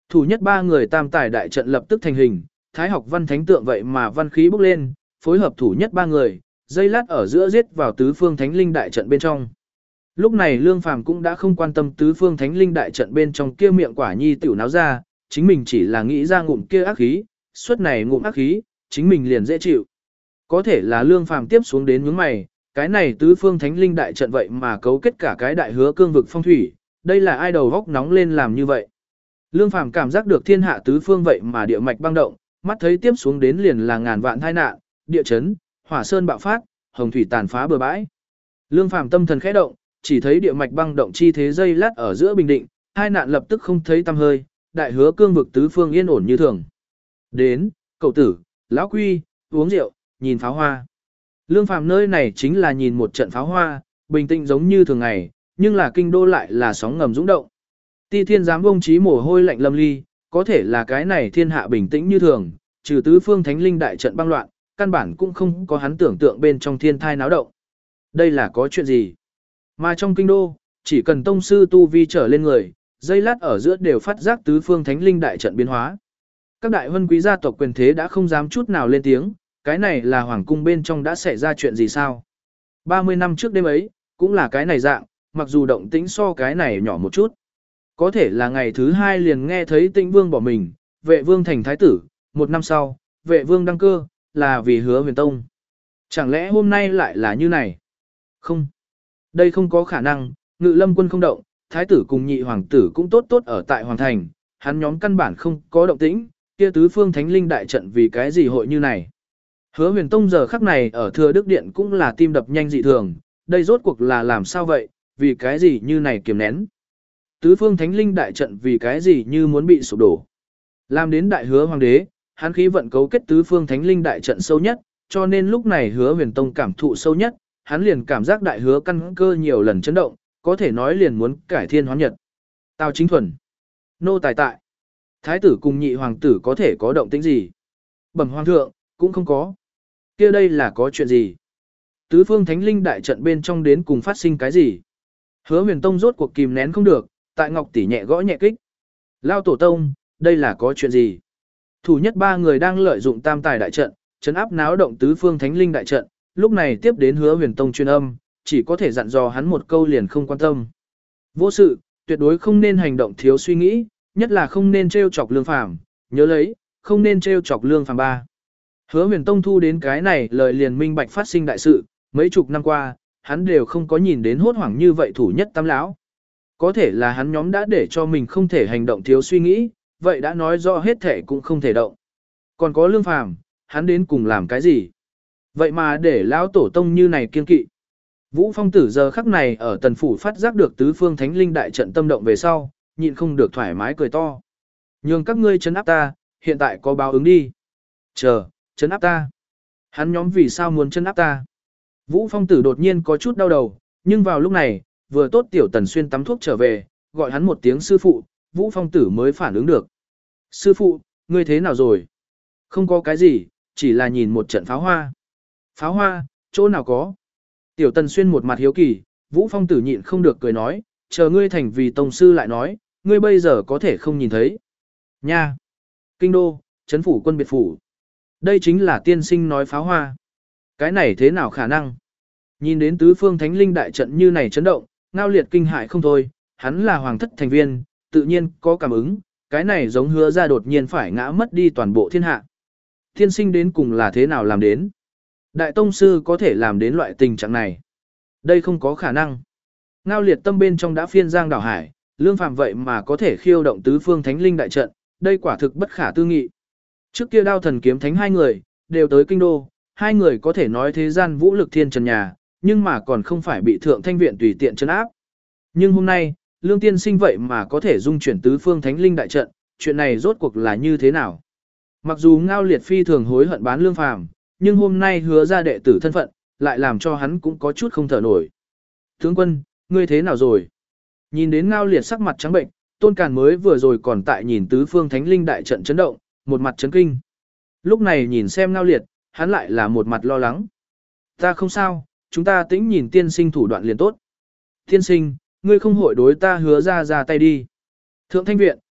Thủ nhất ba người tam tài đại trận lập tức thành hình, thái học văn thánh tượng vậy mà văn khí bốc lên, phối hợp thủ nhất ba người, dây lát ở giữa giết vào tứ phương thánh linh đại trận bên trong. Lúc này Lương Phàm cũng đã không quan tâm tứ phương thánh linh đại trận bên trong kia miệng quả nhi tiểu náo ra, chính mình chỉ là nghĩ ra ngụm kia ác khí, suốt này ngụm ác khí, chính mình liền dễ chịu. Có thể là Lương Phàm tiếp xuống đến nhướng mày, cái này tứ phương thánh linh đại trận vậy mà cấu kết cả cái đại hứa cương vực phong thủy, đây là ai đầu góc nóng lên làm như vậy. Lương Phàm cảm giác được thiên hạ tứ phương vậy mà địa mạch băng động, mắt thấy tiếp xuống đến liền là ngàn vạn tai nạn, địa chấn, hỏa sơn bạo phát, hồng thủy tàn phá bờ bãi. Lương Phàm tâm thần khẽ động, chỉ thấy địa mạch băng động chi thế dây lát ở giữa bình định, hai nạn lập tức không thấy tăm hơi, đại hứa cương vực tứ phương yên ổn như thường. Đến, cậu tử, lão quy, uống rượu, nhìn pháo hoa. Lương Phàm nơi này chính là nhìn một trận pháo hoa, bình tĩnh giống như thường ngày, nhưng là kinh đô lại là sóng ngầm dũng động. Ti Thiên giám vông trí mồ hôi lạnh lâm ly, có thể là cái này thiên hạ bình tĩnh như thường, trừ tứ phương thánh linh đại trận băng loạn, căn bản cũng không có hắn tưởng tượng bên trong thiên thai náo động. Đây là có chuyện gì? Mà trong kinh đô, chỉ cần tông sư tu vi trở lên người, dây lát ở giữa đều phát giác tứ phương thánh linh đại trận biến hóa. Các đại huân quý gia tộc quyền thế đã không dám chút nào lên tiếng, cái này là hoàng cung bên trong đã xảy ra chuyện gì sao? ba mươi năm trước đêm ấy, cũng là cái này dạng, mặc dù động tĩnh so cái này nhỏ một chút. Có thể là ngày thứ hai liền nghe thấy Tĩnh Vương bỏ mình, vệ vương thành thái tử, một năm sau, vệ vương đăng cơ, là vì Hứa Huyền Tông. Chẳng lẽ hôm nay lại là như này? Không. Đây không có khả năng, Ngự Lâm quân không động, thái tử cùng nhị hoàng tử cũng tốt tốt ở tại hoàng thành, hắn nhóm căn bản không có động tĩnh, kia tứ phương thánh linh đại trận vì cái gì hội như này? Hứa Huyền Tông giờ khắc này ở Thừa Đức Điện cũng là tim đập nhanh dị thường, đây rốt cuộc là làm sao vậy, vì cái gì như này kiềm nén? Tứ phương thánh linh đại trận vì cái gì như muốn bị sụp đổ? Làm đến đại hứa hoàng đế, hắn khí vận cấu kết tứ phương thánh linh đại trận sâu nhất, cho nên lúc này Hứa Huyền Tông cảm thụ sâu nhất, hắn liền cảm giác đại hứa căn cơ nhiều lần chấn động, có thể nói liền muốn cải thiên hóa nhật. Tào Chính Thuần, nô tài tại. Thái tử cùng nhị hoàng tử có thể có động tĩnh gì? Bẩm hoàng thượng, cũng không có. Kia đây là có chuyện gì? Tứ phương thánh linh đại trận bên trong đến cùng phát sinh cái gì? Hứa Huyền Tông rốt cuộc kìm nén không được, tại Ngọc tỷ nhẹ gõ nhẹ kích. Lao tổ tông, đây là có chuyện gì? Thủ nhất ba người đang lợi dụng tam tài đại trận, trấn áp náo động tứ phương thánh linh đại trận, lúc này tiếp đến Hứa Huyền Tông truyền âm, chỉ có thể dặn dò hắn một câu liền không quan tâm. Vô sự, tuyệt đối không nên hành động thiếu suy nghĩ, nhất là không nên trêu chọc Lương Phàm, nhớ lấy, không nên trêu chọc Lương Phàm ba. Hứa Huyền Tông thu đến cái này lời liền minh bạch phát sinh đại sự, mấy chục năm qua, hắn đều không có nhìn đến hốt hoảng như vậy thủ nhất tam lão. Có thể là hắn nhóm đã để cho mình không thể hành động thiếu suy nghĩ, vậy đã nói rõ hết thể cũng không thể động. Còn có Lương Phàm, hắn đến cùng làm cái gì? Vậy mà để lão tổ tông như này kiên kỵ. Vũ Phong Tử giờ khắc này ở tần phủ phát giác được tứ phương thánh linh đại trận tâm động về sau, nhịn không được thoải mái cười to. Nhường các ngươi trấn áp ta, hiện tại có báo ứng đi. Chờ, trấn áp ta. Hắn nhóm vì sao muốn trấn áp ta? Vũ Phong Tử đột nhiên có chút đau đầu, nhưng vào lúc này, vừa tốt tiểu Tần Xuyên tắm thuốc trở về, gọi hắn một tiếng sư phụ, Vũ Phong Tử mới phản ứng được. Sư phụ, ngươi thế nào rồi? Không có cái gì, chỉ là nhìn một trận pháo hoa. Pháo hoa, chỗ nào có? Tiểu Tần Xuyên một mặt hiếu kỳ, Vũ Phong Tử nhịn không được cười nói, chờ ngươi thành vì tông sư lại nói, ngươi bây giờ có thể không nhìn thấy. Nha! Kinh đô, trấn phủ quân biệt phủ. Đây chính là tiên sinh nói pháo hoa. Cái này thế nào khả năng? Nhìn đến tứ phương thánh linh đại trận như này chấn động, Ngao Liệt kinh hại không thôi, hắn là hoàng thất thành viên, tự nhiên có cảm ứng, cái này giống hứa ra đột nhiên phải ngã mất đi toàn bộ thiên hạ. Tiên sinh đến cùng là thế nào làm đến? Đại tông sư có thể làm đến loại tình trạng này. Đây không có khả năng. Ngao Liệt tâm bên trong đã phiên giang đảo hải, Lương Phàm vậy mà có thể khiêu động tứ phương thánh linh đại trận, đây quả thực bất khả tư nghị. Trước kia Đao Thần Kiếm Thánh hai người đều tới kinh đô, hai người có thể nói thế gian vũ lực thiên trần nhà, nhưng mà còn không phải bị thượng thanh viện tùy tiện trấn áp. Nhưng hôm nay, Lương tiên sinh vậy mà có thể dung chuyển tứ phương thánh linh đại trận, chuyện này rốt cuộc là như thế nào? Mặc dù Ngao Liệt phi thường hối hận bán Lương Phàm, nhưng hôm nay hứa ra đệ tử thân phận, lại làm cho hắn cũng có chút không thở nổi. Tướng quân, ngươi thế nào rồi? Nhìn đến Ngao Liệt sắc mặt trắng bệnh, Tôn Càn mới vừa rồi còn tại nhìn tứ phương thánh linh đại trận chấn động, một mặt chấn kinh. Lúc này nhìn xem Ngao Liệt, hắn lại là một mặt lo lắng. Ta không sao, chúng ta tĩnh nhìn tiên sinh thủ đoạn liền tốt. Tiên sinh, ngươi không hội đối ta hứa ra ra tay đi. Thượng thanh viện,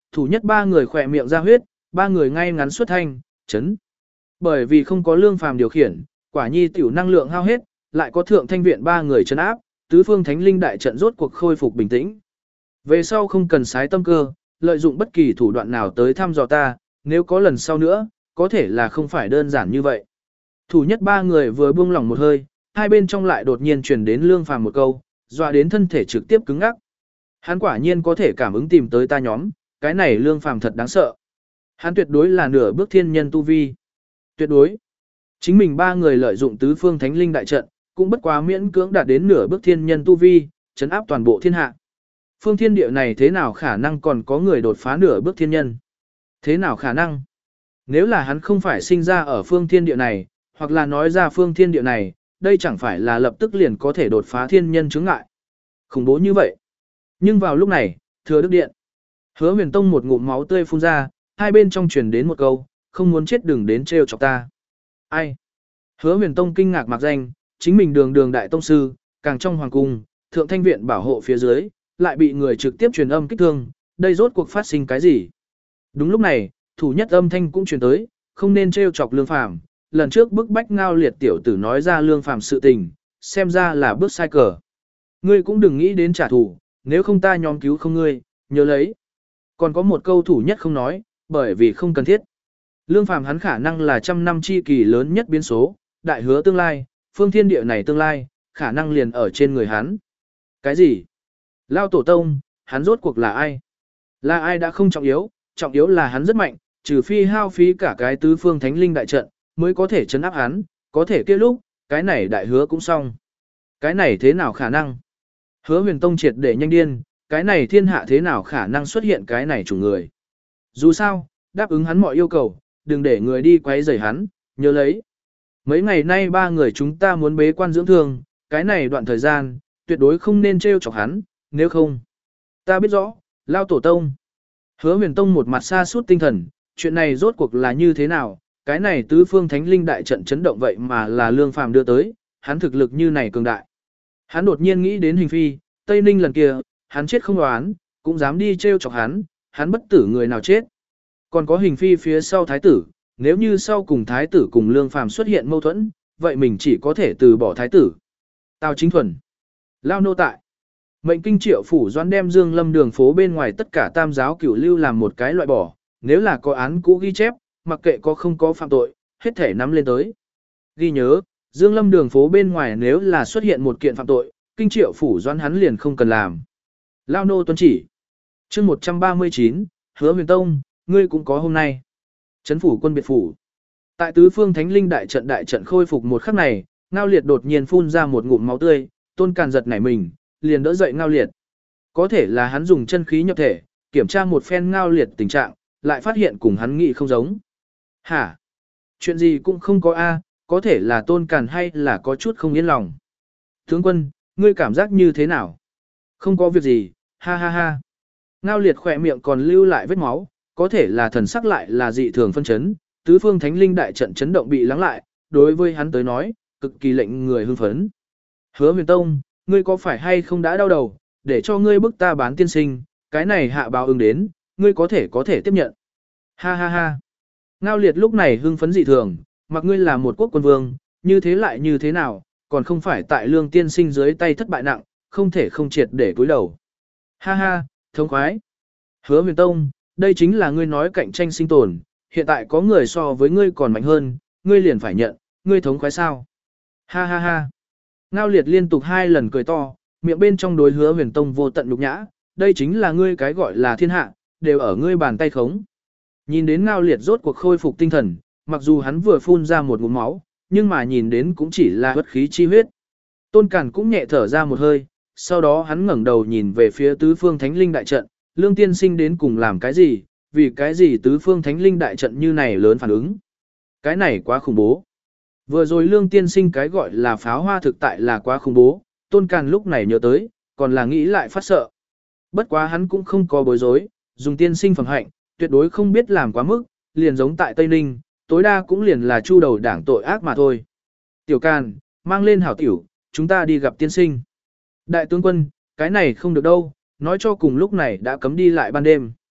thủ nhất ba người khỏe miệng ra huyết, ba người ngay ngắn xuất thanh, chấn. Bởi vì không có lương phàm điều khiển, quả nhi tiểu năng lượng hao hết, lại có thượng thanh viện ba người chấn áp, tứ phương thánh linh đại trận rốt cuộc khôi phục bình tĩnh. Về sau không cần sái tâm cơ, lợi dụng bất kỳ thủ đoạn nào tới thăm dò ta, nếu có lần sau nữa, có thể là không phải đơn giản như vậy. Thủ nhất ba người vừa buông lỏng một hơi, hai bên trong lại đột nhiên truyền đến lương phàm một câu, dọa đến thân thể trực tiếp cứng ngắc. Hắn quả nhiên có thể cảm ứng tìm tới ta nhóm, cái này lương phàm thật đáng sợ. Hắn tuyệt đối là nửa bước thiên nhân tu vi. Tuyệt đối. Chính mình ba người lợi dụng tứ phương thánh linh đại trận, cũng bất quá miễn cưỡng đạt đến nửa bước thiên nhân tu vi, chấn áp toàn bộ thiên hạ. Phương thiên địa này thế nào khả năng còn có người đột phá nửa bước thiên nhân? Thế nào khả năng? Nếu là hắn không phải sinh ra ở phương thiên địa này, hoặc là nói ra phương thiên địa này, đây chẳng phải là lập tức liền có thể đột phá thiên nhân chướng ngại. Khủng bố như vậy. Nhưng vào lúc này, thừa đức điện. Hứa huyền tông một ngụm máu tươi phun ra, hai bên trong truyền đến một câu, không muốn chết đừng đến trêu chọc ta. Ai? Hứa huyền tông kinh ngạc mặc danh, chính mình đường đường đại tông sư, càng trong hoàng cung, thượng thanh viện bảo hộ phía dưới, lại bị người trực tiếp truyền âm kích thương, đây rốt cuộc phát sinh cái gì? Đúng lúc này, thủ nhất âm thanh cũng truyền tới, không nên trêu chọc lương phàm, lần trước bức bách ngao liệt tiểu tử nói ra lương phàm sự tình, xem ra là bước sai cờ. Ngươi cũng đừng nghĩ đến trả thù, nếu không ta nhóm cứu không ngươi, nhớ lấy. Còn có một câu thủ nhất không nói, bởi vì không cần thiết. Lương phàm hắn khả năng là trăm năm chi kỳ lớn nhất biến số, đại hứa tương lai, phương thiên địa này tương lai, khả năng liền ở trên người hắn. Cái gì? Lao tổ tông, hắn rốt cuộc là ai? Là ai đã không trọng yếu, trọng yếu là hắn rất mạnh, trừ phi hao phí cả cái tứ phương thánh linh đại trận, mới có thể chấn áp hắn, có thể kia lúc, cái này đại hứa cũng xong. Cái này thế nào khả năng? Hứa huyền tông triệt để nhanh điên, cái này thiên hạ thế nào khả năng xuất hiện cái này chủ người? Dù sao, đáp ứng hắn mọi yêu cầu, đừng để người đi quấy rầy hắn, nhớ lấy. Mấy ngày nay ba người chúng ta muốn bế quan dưỡng thương, cái này đoạn thời gian, tuyệt đối không nên trêu chọc hắn, nếu không. Ta biết rõ, Lao tổ tông. Hứa huyền tông một mặt xa suốt tinh thần, chuyện này rốt cuộc là như thế nào, cái này tứ phương thánh linh đại trận chấn động vậy mà là lương phàm đưa tới, hắn thực lực như này cường đại. Hắn đột nhiên nghĩ đến hình phi, Tây Ninh lần kia, hắn chết không đoán, cũng dám đi trêu chọc hắn, hắn bất tử người nào chết. Còn có hình phi phía sau thái tử, nếu như sau cùng thái tử cùng lương phàm xuất hiện mâu thuẫn, vậy mình chỉ có thể từ bỏ thái tử. Tào Chính Thuần, Lao nô tại. Mệnh kinh triệu phủ doãn đem Dương Lâm đường phố bên ngoài tất cả tam giáo cửu lưu làm một cái loại bỏ, nếu là có án cũ ghi chép, mặc kệ có không có phạm tội, hết thể nắm lên tới. Ghi nhớ, Dương Lâm đường phố bên ngoài nếu là xuất hiện một kiện phạm tội, kinh triệu phủ doãn hắn liền không cần làm. Lao nô tuân chỉ. Chương một trăm ba mươi chín, Hứa Huyền Tông, ngươi cũng có hôm nay. Trấn phủ quân biệt phủ. Tại tứ phương thánh linh đại trận đại trận khôi phục một khắc này, Ngao Liệt đột nhiên phun ra một ngụm máu tươi, Tôn Càn giật nảy mình, liền đỡ dậy Ngao Liệt. Có thể là hắn dùng chân khí nhập thể, kiểm tra một phen Ngao Liệt tình trạng, lại phát hiện cùng hắn nghĩ không giống. Hả? Chuyện gì cũng không có a, có thể là Tôn Càn hay là có chút không yên lòng. Tướng quân, ngươi cảm giác như thế nào? Không có việc gì, ha ha ha. Ngao Liệt khỏe miệng còn lưu lại vết máu, có thể là thần sắc lại là dị thường phân chấn, tứ phương thánh linh đại trận chấn động bị lắng lại, đối với hắn tới nói, cực kỳ lệnh người hưng phấn. Hứa Huyền Tông, ngươi có phải hay không đã đau đầu, để cho ngươi bức ta bán tiên sinh, cái này hạ báo ứng đến, ngươi có thể có thể tiếp nhận. Ha ha ha. Ngao Liệt lúc này hưng phấn dị thường, mặc ngươi là một quốc quân vương, như thế lại như thế nào, còn không phải tại lương tiên sinh dưới tay thất bại nặng, không thể không triệt để cúi đầu. Ha ha, thống khoái. Hứa Huyền Tông, đây chính là ngươi nói cạnh tranh sinh tồn, hiện tại có người so với ngươi còn mạnh hơn, ngươi liền phải nhận, ngươi thống khoái sao? Ha ha ha. Ngao Liệt liên tục hai lần cười to, miệng bên trong đối Hứa Huyền Tông vô tận nhục nhã, đây chính là ngươi cái gọi là thiên hạ, đều ở ngươi bàn tay khống. Nhìn đến Ngao Liệt rốt cuộc khôi phục tinh thần, mặc dù hắn vừa phun ra một ngụm máu, nhưng mà nhìn đến cũng chỉ là bất khí chi huyết. Tôn Càn cũng nhẹ thở ra một hơi, sau đó hắn ngẩng đầu nhìn về phía tứ phương thánh linh đại trận, Lương tiên sinh đến cùng làm cái gì, vì cái gì tứ phương thánh linh đại trận như này lớn phản ứng. Cái này quá khủng bố. Vừa rồi Lương tiên sinh cái gọi là pháo hoa thực tại là quá khủng bố, Tôn Càn lúc này nhớ tới, còn là nghĩ lại phát sợ. Bất quá hắn cũng không có bối rối, dùng tiên sinh phẩm hạnh, tuyệt đối không biết làm quá mức, liền giống tại Tây Ninh, tối đa cũng liền là chu đầu đảng tội ác mà thôi. Tiểu Càn, mang lên hảo tiểu, chúng ta đi gặp tiên sinh. Đại tướng quân, cái này không được đâu, nói cho cùng lúc này đã cấm đi lại ban đêm.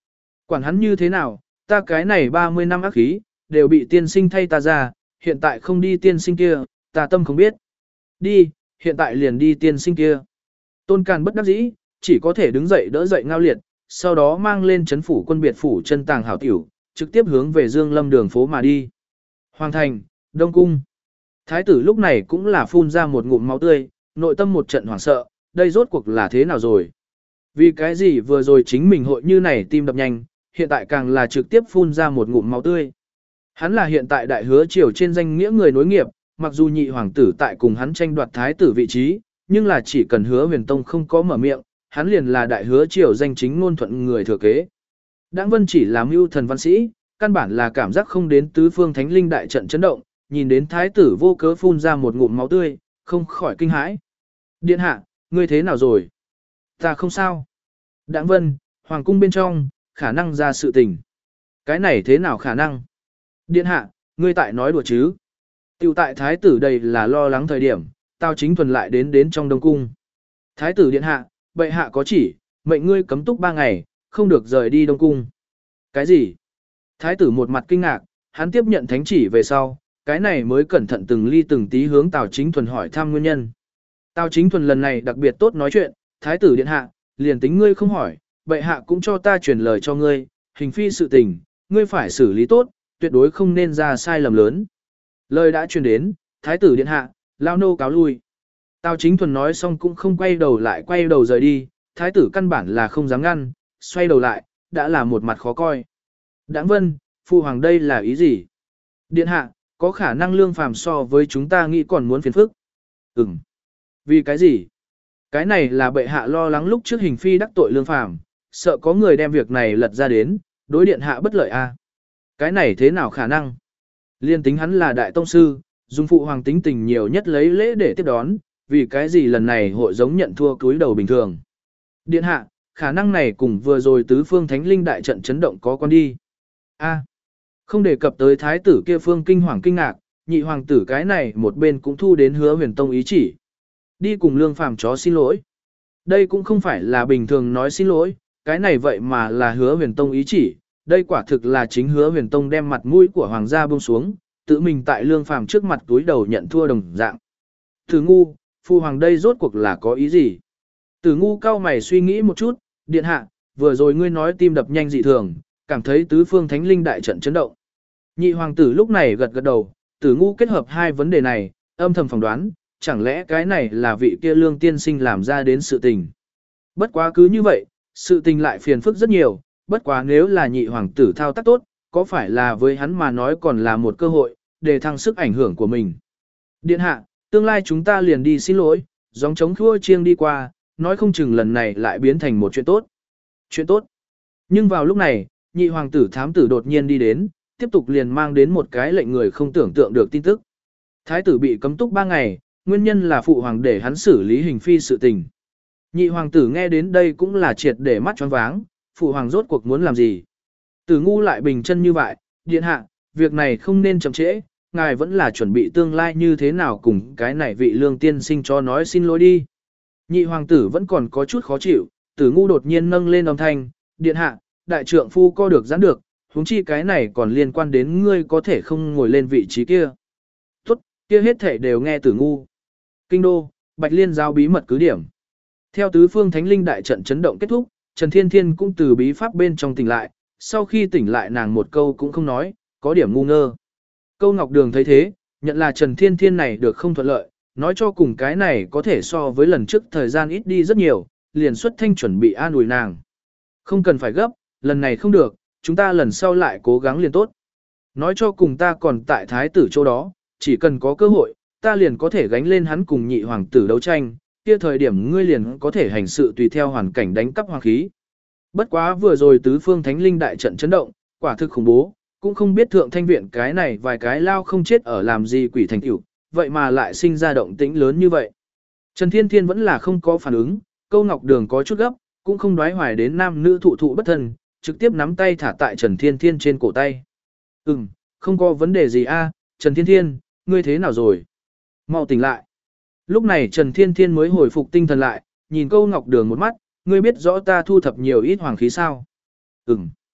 Quản hắn như thế nào, ta cái này ba mươi năm ác khí, đều bị tiên sinh thay ta ra, hiện tại không đi tiên sinh kia, ta tâm không biết. Đi, hiện tại liền đi tiên sinh kia. Tôn Càn bất đắc dĩ, chỉ có thể đứng dậy đỡ dậy Ngao Liệt, sau đó mang lên chấn phủ quân biệt phủ chân tàng hảo tiểu, trực tiếp hướng về Dương Lâm đường phố mà đi. Hoàng thành, Đông Cung. Thái tử lúc này cũng là phun ra một ngụm máu tươi, nội tâm một trận hoảng sợ, đây rốt cuộc là thế nào rồi? Vì cái gì vừa rồi chính mình hội như này tim đập nhanh, hiện tại càng là trực tiếp phun ra một ngụm máu tươi. Hắn là hiện tại đại hứa triều trên danh nghĩa người nối nghiệp, mặc dù nhị hoàng tử tại cùng hắn tranh đoạt thái tử vị trí, nhưng là chỉ cần hứa huyền tông không có mở miệng, hắn liền là đại hứa triều danh chính ngôn thuận người thừa kế. Đãng Vân chỉ là mưu thần văn sĩ, căn bản là cảm giác không đến tứ phương thánh linh đại trận chấn động, nhìn đến thái tử vô cớ phun ra một ngụm máu tươi, không khỏi kinh hãi. Điện hạ, ngươi thế nào rồi? Ta không sao. Đãng Vân, hoàng cung bên trong, khả năng ra sự tình. Cái này thế nào khả năng? Điện hạ, ngươi tại nói đùa chứ? Tiểu tại thái tử đây là lo lắng thời điểm, Tào Chính Thuần lại đến đến trong Đông cung. Thái tử điện hạ, bệ hạ có chỉ, mệnh ngươi cấm túc ba ngày, không được rời đi Đông cung. Cái gì? Thái tử một mặt kinh ngạc, hắn tiếp nhận thánh chỉ về sau, cái này mới cẩn thận từng ly từng tí hướng Tào Chính Thuần hỏi thăm nguyên nhân. Tào Chính Thuần lần này đặc biệt tốt nói chuyện, thái tử điện hạ, liền tính ngươi không hỏi, bệ hạ cũng cho ta truyền lời cho ngươi, hình phi sự tình, ngươi phải xử lý tốt, tuyệt đối không nên ra sai lầm lớn. Lời đã truyền đến, thái tử điện hạ, lao nô cáo lui. Tào Chính Thuần nói xong cũng không quay đầu lại quay đầu rời đi, thái tử căn bản là không dám ngăn, xoay đầu lại, đã là một mặt khó coi. Đãng Vân, phụ hoàng đây là ý gì? Điện hạ, có khả năng Lương Phàm so với chúng ta nghĩ còn muốn phiền phức. Ừm. Vì cái gì? Cái này là bệ hạ lo lắng lúc trước hình phi đắc tội Lương Phàm, sợ có người đem việc này lật ra đến, đối điện hạ bất lợi a. À? Cái này thế nào khả năng? Liên tính hắn là đại tông sư, dùng phụ hoàng tính tình nhiều nhất lấy lễ để tiếp đón, vì cái gì lần này hội giống nhận thua cúi đầu bình thường. Điện hạ, khả năng này cùng vừa rồi tứ phương thánh linh đại trận chấn động có quan đi. A. Không đề cập tới thái tử kia phương kinh hoàng kinh ngạc, nhị hoàng tử cái này một bên cũng thu đến hứa huyền tông ý chỉ. Đi cùng Lương Phàm chó xin lỗi. Đây cũng không phải là bình thường nói xin lỗi, cái này vậy mà là hứa huyền tông ý chỉ. Đây quả thực là chính hứa huyền tông đem mặt mũi của hoàng gia buông xuống, tự mình tại Lương Phàm trước mặt túi đầu nhận thua đồng dạng. Tử ngu, phu hoàng đây rốt cuộc là có ý gì? Tử ngu cao mày suy nghĩ một chút, điện hạ, vừa rồi ngươi nói tim đập nhanh dị thường, cảm thấy tứ phương thánh linh đại trận chấn động. Nhị hoàng tử lúc này gật gật đầu, tử ngu kết hợp hai vấn đề này, âm thầm phỏng đoán, chẳng lẽ cái này là vị kia Lương tiên sinh làm ra đến sự tình. Bất quá cứ như vậy, sự tình lại phiền phức rất nhiều, bất quá nếu là nhị hoàng tử thao tác tốt, có phải là với hắn mà nói còn là một cơ hội, để thăng sức ảnh hưởng của mình. Điện hạ, tương lai chúng ta liền đi xin lỗi, gióng chống khua chiêng đi qua, nói không chừng lần này lại biến thành một chuyện tốt. Chuyện tốt. Nhưng vào lúc này, nhị hoàng tử thám tử đột nhiên đi đến, tiếp tục liền mang đến một cái lệnh người không tưởng tượng được tin tức. Thái tử bị cấm túc ba ngày, nguyên nhân là phụ hoàng để hắn xử lý hình phi sự tình. Nhị hoàng tử nghe đến đây cũng là triệt để mắt choáng váng, phụ hoàng rốt cuộc muốn làm gì. Tử ngu lại bình chân như vậy, điện hạ, việc này không nên chậm trễ, ngài vẫn là chuẩn bị tương lai như thế nào cùng cái này vị Lương tiên sinh cho nói xin lỗi đi. Nhị hoàng tử vẫn còn có chút khó chịu, tử ngu đột nhiên nâng lên âm thanh, điện hạ, đại trượng phu co được giãn được, huống chi cái này còn liên quan đến ngươi có thể không ngồi lên vị trí kia. Tốt, kia hết thể đều nghe tử ngu. Kinh đô, Bạch Liên giao bí mật cứ điểm. Theo tứ phương thánh linh đại trận chấn động kết thúc, Trần Thiên Thiên cũng từ bí pháp bên trong tỉnh lại, sau khi tỉnh lại nàng một câu cũng không nói, có điểm ngu ngơ. Câu Ngọc Đường thấy thế, nhận là Trần Thiên Thiên này được không thuận lợi, nói cho cùng cái này có thể so với lần trước thời gian ít đi rất nhiều, liền xuất thanh chuẩn bị an ủi nàng. Không cần phải gấp, lần này không được, chúng ta lần sau lại cố gắng liền tốt. Nói cho cùng ta còn tại thái tử chỗ đó, chỉ cần có cơ hội, ta liền có thể gánh lên hắn cùng nhị hoàng tử đấu tranh, kia thời điểm ngươi liền có thể hành sự tùy theo hoàn cảnh đánh cắp hoàng khí. Bất quá vừa rồi tứ phương thánh linh đại trận chấn động, quả thực khủng bố, cũng không biết thượng thanh viện cái này vài cái lao không chết ở làm gì quỷ thành tiểu, vậy mà lại sinh ra động tĩnh lớn như vậy. Trần Thiên Thiên vẫn là không có phản ứng, Câu Ngọc Đường có chút gấp, cũng không đoái hoài đến nam nữ thụ thụ bất thân, trực tiếp nắm tay thả tại Trần Thiên Thiên trên cổ tay. Ừm, không có vấn đề gì a, Trần Thiên Thiên, ngươi thế nào rồi? Mau tỉnh lại. Lúc này Trần Thiên Thiên mới hồi phục tinh thần lại, nhìn Câu Ngọc Đường một mắt, ngươi biết rõ ta thu thập nhiều ít hoàng khí sao? Ừm.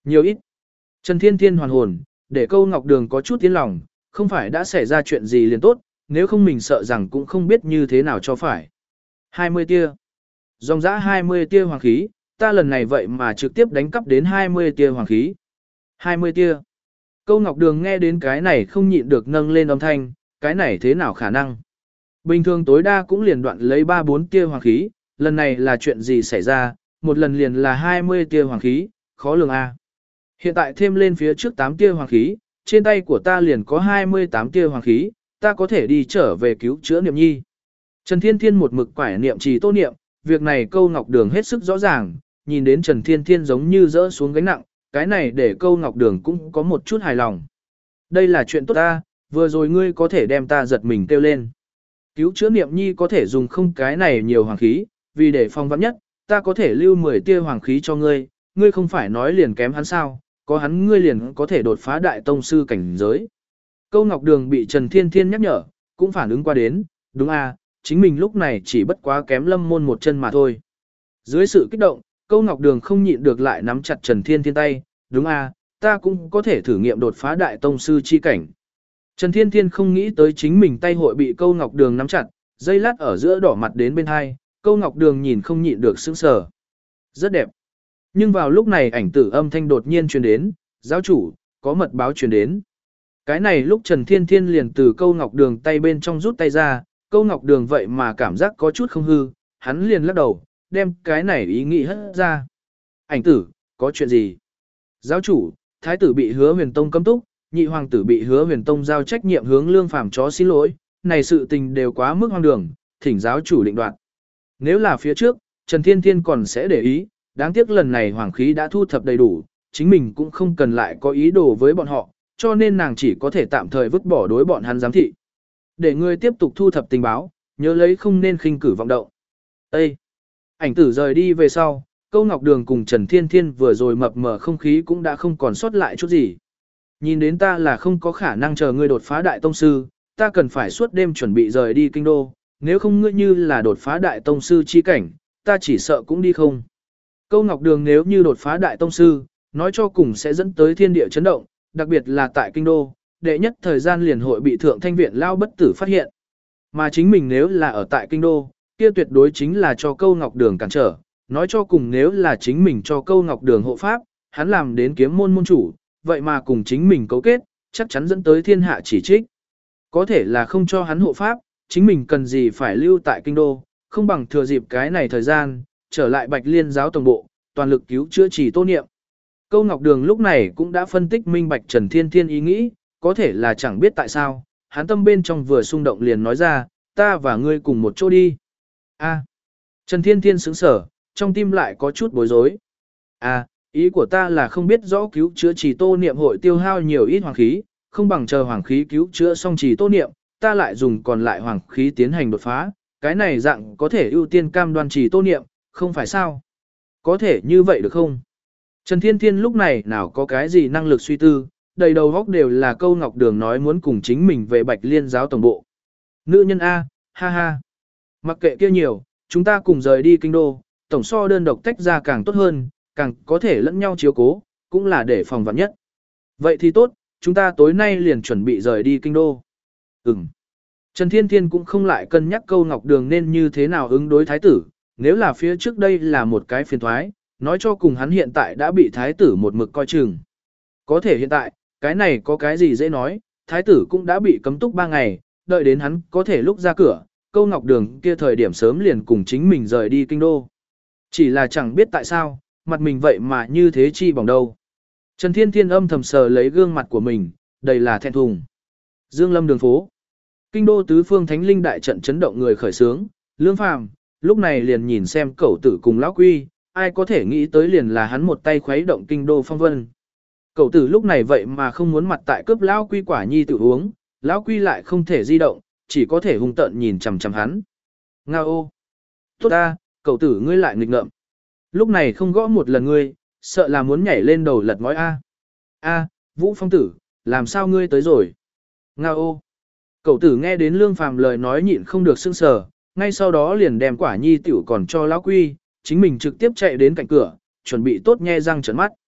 Nhiều ít. Trần Thiên Thiên hoàn hồn, để Câu Ngọc Đường có chút tiến lòng, không phải đã xảy ra chuyện gì liền tốt, nếu không mình sợ rằng cũng không biết như thế nào cho phải. hai mươi tia. Dòng dã hai mươi tia hoàng khí, ta lần này vậy mà trực tiếp đánh cắp đến hai mươi tia hoàng khí. hai mươi tia. Câu Ngọc Đường nghe đến cái này không nhịn được nâng lên âm thanh, cái này thế nào khả năng? Bình thường tối đa cũng liền đoạn lấy ba bốn tia hoàng khí, lần này là chuyện gì xảy ra, một lần liền là hai mươi tia hoàng khí, khó lường a. Hiện tại thêm lên phía trước tám tia hoàng khí, trên tay của ta liền có hai mươi tám tia hoàng khí, ta có thể đi trở về cứu chữa Niệm Nhi. Trần Thiên Thiên một mực quải niệm trì tô niệm, việc này Câu Ngọc Đường hết sức rõ ràng, nhìn đến Trần Thiên Thiên giống như rỡ xuống gánh nặng, cái này để Câu Ngọc Đường cũng có một chút hài lòng. Đây là chuyện tốt ta, vừa rồi ngươi có thể đem ta giật mình kêu lên. Cứu chữa Niệm Nhi có thể dùng không cái này nhiều hoàng khí, vì để phòng vắn nhất, ta có thể lưu mười tia hoàng khí cho ngươi, ngươi không phải nói liền kém hắn sao, có hắn ngươi liền có thể đột phá đại tông sư cảnh giới. Câu Ngọc Đường bị Trần Thiên Thiên nhắc nhở, cũng phản ứng qua đến, đúng à, chính mình lúc này chỉ bất quá kém Lâm Môn một chân mà thôi. Dưới sự kích động, Câu Ngọc Đường không nhịn được lại nắm chặt Trần Thiên Thiên tay, đúng à, ta cũng có thể thử nghiệm đột phá đại tông sư chi cảnh. Trần Thiên Thiên không nghĩ tới chính mình tay hội bị Câu Ngọc Đường nắm chặt, dây lát ở giữa đỏ mặt đến bên hai, Câu Ngọc Đường nhìn không nhịn được sững sờ. Rất đẹp. Nhưng vào lúc này ảnh tử âm thanh đột nhiên truyền đến, giáo chủ, có mật báo truyền đến. Cái này lúc Trần Thiên Thiên liền từ Câu Ngọc Đường tay bên trong rút tay ra, Câu Ngọc Đường vậy mà cảm giác có chút không hư, hắn liền lắc đầu, đem cái này ý nghĩ hất ra. Ảnh tử, có chuyện gì? Giáo chủ, thái tử bị Hứa Huyền Tông cấm túc, nhị hoàng tử bị Hứa Huyền Tông giao trách nhiệm hướng Lương Phàm chó xin lỗi, này sự tình đều quá mức hoang đường, thỉnh giáo chủ định đoạt. Nếu là phía trước, Trần Thiên Thiên còn sẽ để ý, đáng tiếc lần này hoàng khí đã thu thập đầy đủ, chính mình cũng không cần lại có ý đồ với bọn họ, cho nên nàng chỉ có thể tạm thời vứt bỏ đối bọn hắn giám thị. Để ngươi tiếp tục thu thập tình báo, nhớ lấy không nên khinh cử vọng động. Ê! Ảnh tử rời đi về sau, Câu Ngọc Đường cùng Trần Thiên Thiên vừa rồi mập mờ không khí cũng đã không còn sót lại chút gì. Nhìn đến ta là không có khả năng chờ ngươi đột phá đại tông sư, ta cần phải suốt đêm chuẩn bị rời đi kinh đô, nếu không ngươi như là đột phá đại tông sư chi cảnh, ta chỉ sợ cũng đi không. Câu Ngọc Đường nếu như đột phá đại tông sư, nói cho cùng sẽ dẫn tới thiên địa chấn động, đặc biệt là tại kinh đô, đệ nhất thời gian liền hội bị thượng thanh viện lao bất tử phát hiện. Mà chính mình nếu là ở tại kinh đô, kia tuyệt đối chính là cho Câu Ngọc Đường cản trở, nói cho cùng nếu là chính mình cho Câu Ngọc Đường hộ pháp, hắn làm đến kiếm môn môn chủ, vậy mà cùng chính mình cấu kết, chắc chắn dẫn tới thiên hạ chỉ trích. Có thể là không cho hắn hộ pháp, chính mình cần gì phải lưu tại kinh đô, không bằng thừa dịp cái này thời gian, trở lại Bạch Liên giáo tổng bộ, toàn lực cứu chữa Trì Tô Niệm. Câu Ngọc Đường lúc này cũng đã phân tích minh bạch Trần Thiên Thiên ý nghĩ, có thể là chẳng biết tại sao, hắn tâm bên trong vừa xung động liền nói ra, ta và ngươi cùng một chỗ đi. A. Trần Thiên Thiên sững sờ, trong tim lại có chút bối rối. A, ý của ta là không biết rõ cứu chữa Trì Tô Niệm hội tiêu hao nhiều ít hoàng khí, không bằng chờ hoàng khí cứu chữa xong Trì Tô Niệm, ta lại dùng còn lại hoàng khí tiến hành đột phá, cái này dạng có thể ưu tiên cam đoan Trì Tô Niệm, không phải sao? Có thể như vậy được không? Trần Thiên Thiên lúc này nào có cái gì năng lực suy tư, đầy đầu góc đều là Câu Ngọc Đường nói muốn cùng chính mình về Bạch Liên giáo tổng bộ. Nữ nhân A, ha ha. Mặc kệ kia nhiều, chúng ta cùng rời đi kinh đô, tổng so đơn độc tách ra càng tốt hơn, càng có thể lẫn nhau chiếu cố, cũng là để phòng vạn nhất. Vậy thì tốt, chúng ta tối nay liền chuẩn bị rời đi kinh đô. Ừm. Trần Thiên Thiên cũng không lại cân nhắc Câu Ngọc Đường nên như thế nào ứng đối thái tử, nếu là phía trước đây là một cái phiền thoái, nói cho cùng hắn hiện tại đã bị thái tử một mực coi chừng. Có thể hiện tại, cái này có cái gì dễ nói, thái tử cũng đã bị cấm túc ba ngày, đợi đến hắn có thể lúc ra cửa, Câu Ngọc Đường kia thời điểm sớm liền cùng chính mình rời đi kinh đô. Chỉ là chẳng biết tại sao, mặt mình vậy mà như thế chi bỏng đâu. Trần Thiên Thiên âm thầm sờ lấy gương mặt của mình, đầy là thẹn thùng. Dương Lâm đường phố. Kinh đô tứ phương thánh linh đại trận chấn động người khởi sướng, Lương Phàm lúc này liền nhìn xem cẩu tử cùng lão quy, ai có thể nghĩ tới liền là hắn một tay khuấy động kinh đô phong vân. Cẩu tử lúc này vậy mà không muốn mặt tại cướp lão quy quả nhi tự uống, lão quy lại không thể di động, chỉ có thể hung tợn nhìn chằm chằm hắn. Nga ô! Tốt ta, cẩu tử ngươi lại nghịch ngợm. Lúc này không gõ một lần ngươi, sợ là muốn nhảy lên đầu lật ngói A. A, Vũ Phong tử, làm sao ngươi tới rồi? Nga ô! Cẩu tử nghe đến Lương Phàm lời nói nhịn không được sưng sờ, ngay sau đó liền đem quả nhi tiểu còn cho lão quy, chính mình trực tiếp chạy đến cạnh cửa, chuẩn bị tốt nhe răng trợn mắt.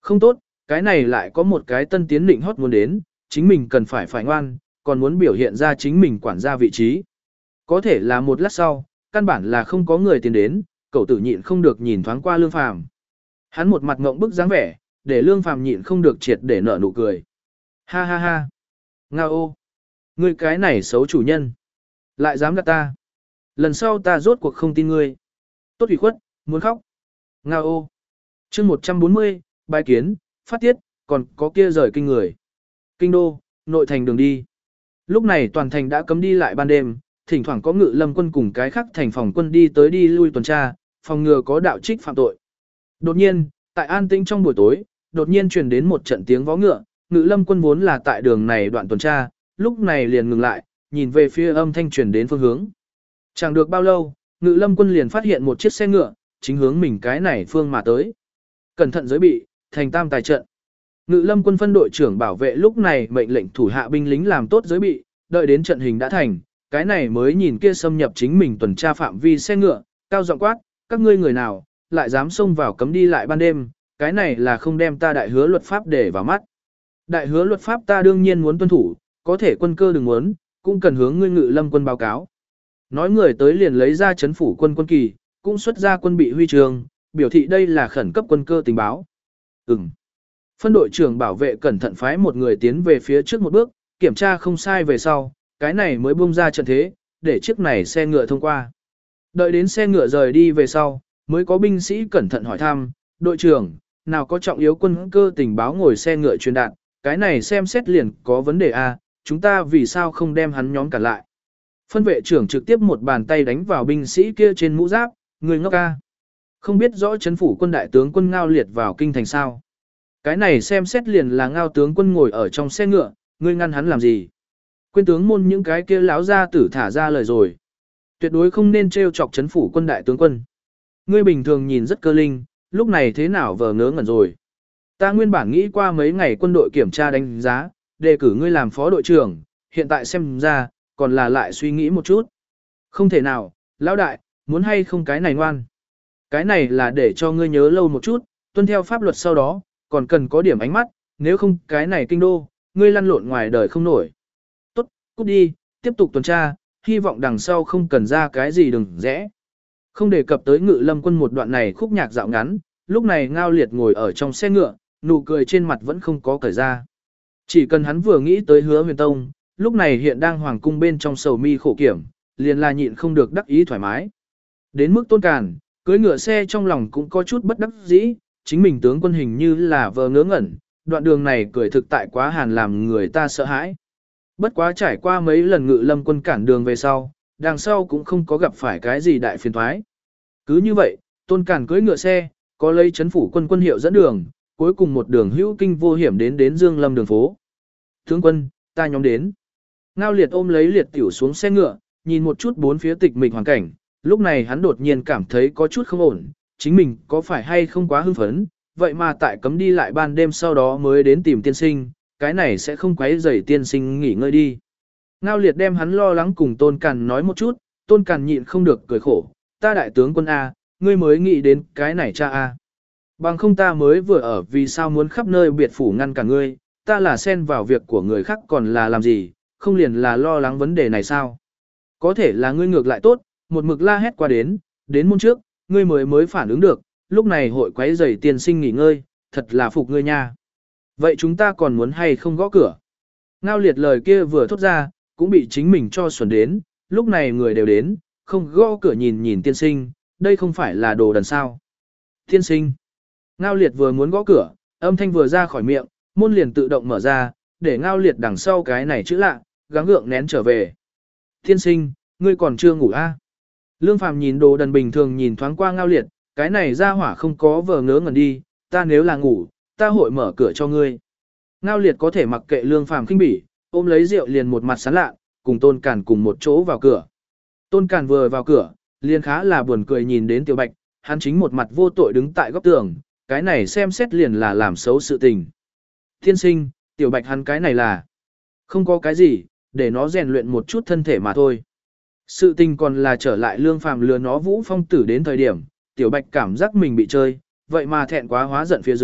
Không tốt, cái này lại có một cái tân tiến định hót muốn đến, chính mình cần phải phải ngoan, còn muốn biểu hiện ra chính mình quản gia vị trí. Có thể là một lát sau, căn bản là không có người tiến đến, cậu tử nhịn không được nhìn thoáng qua Lương Phàm. Hắn một mặt ngộng bức dáng vẻ, để Lương Phàm nhịn không được triệt để nở nụ cười. Ha ha ha. Ngao ô. Ngươi cái này xấu chủ nhân. Lại dám gạt ta. Lần sau ta rốt cuộc không tin ngươi. Tốt ủy khuất, muốn khóc. Ngao ô. chương một trăm bốn mươi, bài kiến, phát tiết, còn có kia rời kinh người. Kinh đô, nội thành đường đi. Lúc này toàn thành đã cấm đi lại ban đêm, thỉnh thoảng có ngự lâm quân cùng cái khác thành phòng quân đi tới đi lui tuần tra, phòng ngừa có đạo trích phạm tội. Đột nhiên, tại an tĩnh trong buổi tối, đột nhiên truyền đến một trận tiếng vó ngựa, ngự lâm quân vốn là tại đường này đoạn tuần tra, lúc này liền ngừng lại, nhìn về phía âm thanh truyền đến phương hướng. Chẳng được bao lâu, ngự lâm quân liền phát hiện một chiếc xe ngựa, chính hướng mình cái này phương mà tới. Cẩn thận giới bị, thành tam tài trận. Ngự lâm quân phân đội trưởng bảo vệ lúc này mệnh lệnh thủ hạ binh lính làm tốt giới bị, đợi đến trận hình đã thành, cái này mới nhìn kia xâm nhập chính mình tuần tra phạm vi xe ngựa, cao giọng quát, các ngươi người nào, lại dám xông vào cấm đi lại ban đêm, cái này là không đem ta đại hứa luật pháp để vào mắt. Đại hứa luật pháp ta đương nhiên muốn tuân thủ, có thể quân cơ đừng muốn, cũng cần hướng ngươi ngự lâm quân báo cáo. Nói người tới liền lấy ra chấn phủ quân quân kỳ, cũng xuất ra quân bị huy trường, biểu thị đây là khẩn cấp quân cơ tình báo. Ừm. Phân đội trưởng bảo vệ cẩn thận phái một người tiến về phía trước một bước, kiểm tra không sai về sau, cái này mới buông ra trận thế, để chiếc này xe ngựa thông qua. Đợi đến xe ngựa rời đi về sau, mới có binh sĩ cẩn thận hỏi thăm, đội trưởng, nào có trọng yếu quân cơ tình báo ngồi xe ngựa truyền đạn, cái này xem xét liền có vấn đề a, chúng ta vì sao không đem hắn nhóm cản lại. Phân vệ trưởng trực tiếp một bàn tay đánh vào binh sĩ kia trên mũ giáp, người ngốc a. Không biết rõ chấn phủ quân đại tướng quân Ngao Liệt vào kinh thành sao. Cái này xem xét liền là Ngao tướng quân ngồi ở trong xe ngựa, ngươi ngăn hắn làm gì. Quên tướng môn những cái kia láo ra tử thả ra lời rồi. Tuyệt đối không nên trêu chọc chấn phủ quân đại tướng quân. Ngươi bình thường nhìn rất cơ linh, lúc này thế nào vờ ngớ ngẩn rồi. Ta nguyên bản nghĩ qua mấy ngày quân đội kiểm tra đánh giá, đề cử ngươi làm phó đội trưởng, hiện tại xem ra, còn là lại suy nghĩ một chút. Không thể nào, lão đại, muốn hay không cái này ngoan. Cái này là để cho ngươi nhớ lâu một chút, tuân theo pháp luật sau đó, còn cần có điểm ánh mắt, nếu không cái này kinh đô, ngươi lăn lộn ngoài đời không nổi. Tốt, cút đi, tiếp tục tuần tra, hy vọng đằng sau không cần ra cái gì đừng rẽ. Không đề cập tới ngự lâm quân một đoạn này khúc nhạc dạo ngắn, lúc này Ngao Liệt ngồi ở trong xe ngựa, nụ cười trên mặt vẫn không có cởi ra. Chỉ cần hắn vừa nghĩ tới Hứa Huyền Tông, lúc này hiện đang hoàng cung bên trong sầu mi khổ kiểm, liền là nhịn không được đắc ý thoải mái. Đến mức Tôn Càn, cưỡi ngựa xe trong lòng cũng có chút bất đắc dĩ, chính mình tướng quân hình như là vờ ngớ ngẩn, đoạn đường này cười thực tại quá hàn làm người ta sợ hãi. Bất quá trải qua mấy lần ngự lâm quân cản đường về sau, đằng sau cũng không có gặp phải cái gì đại phiền thoái. Cứ như vậy, Tôn Càn cưỡi ngựa xe, có lấy chấn phủ quân quân hiệu dẫn đường, cuối cùng một đường hữu kinh vô hiểm đến đến Dương Lâm đường phố. Tướng quân, ta nhóm đến. Ngao Liệt ôm lấy Liệt Tiểu xuống xe ngựa, nhìn một chút bốn phía tịch mịch hoàn cảnh, lúc này hắn đột nhiên cảm thấy có chút không ổn, chính mình có phải hay không quá hưng phấn, vậy mà tại cấm đi lại ban đêm sau đó mới đến tìm tiên sinh, cái này sẽ không quấy rầy tiên sinh nghỉ ngơi đi. Ngao Liệt đem hắn lo lắng cùng Tôn Càn nói một chút, Tôn Càn nhịn không được cười khổ, ta đại tướng quân A, ngươi mới nghĩ đến cái này cha A. Bằng không ta mới vừa ở vì sao muốn khắp nơi biệt phủ ngăn cả ngươi, ta là xen vào việc của người khác còn là làm gì, không liền là lo lắng vấn đề này sao. Có thể là ngươi ngược lại tốt, một mực la hét qua đến, đến môn trước, ngươi mới mới phản ứng được, lúc này hội quấy rầy tiên sinh nghỉ ngơi, thật là phục ngươi nha. Vậy chúng ta còn muốn hay không gõ cửa? Ngao Liệt lời kia vừa thốt ra, cũng bị chính mình cho xuẩn đến, lúc này người đều đến, không gõ cửa nhìn nhìn tiên sinh, đây không phải là đồ đần sao. Tiên sinh. Ngao Liệt vừa muốn gõ cửa, âm thanh vừa ra khỏi miệng, môn liền tự động mở ra, để Ngao Liệt đằng sau cái này chữ lạ, gắng gượng nén trở về. Tiên sinh, ngươi còn chưa ngủ a? À? Lương Phàm nhìn đồ đần bình thường nhìn thoáng qua Ngao Liệt, cái này ra hỏa không có vờ ngớ ngẩn đi, ta nếu là ngủ, ta hội mở cửa cho ngươi. Ngao Liệt có thể mặc kệ Lương Phàm khinh bỉ, ôm lấy rượu liền một mặt sán lạ, cùng Tôn Càn cùng một chỗ vào cửa. Tôn Càn vừa vào cửa, liền khá là buồn cười nhìn đến Tiểu Bạch, hắn chính một mặt vô tội đứng tại góc tường, cái này xem xét liền là làm xấu sự tình. Tiên sinh, Tiểu Bạch hắn cái này là không có cái gì, để nó rèn luyện một chút thân thể mà thôi. Sự tình còn là trở lại Lương Phàm lừa nó Vũ Phong Tử đến thời điểm, Tiểu Bạch cảm giác mình bị chơi, vậy mà thẹn quá hóa giận phía dưới,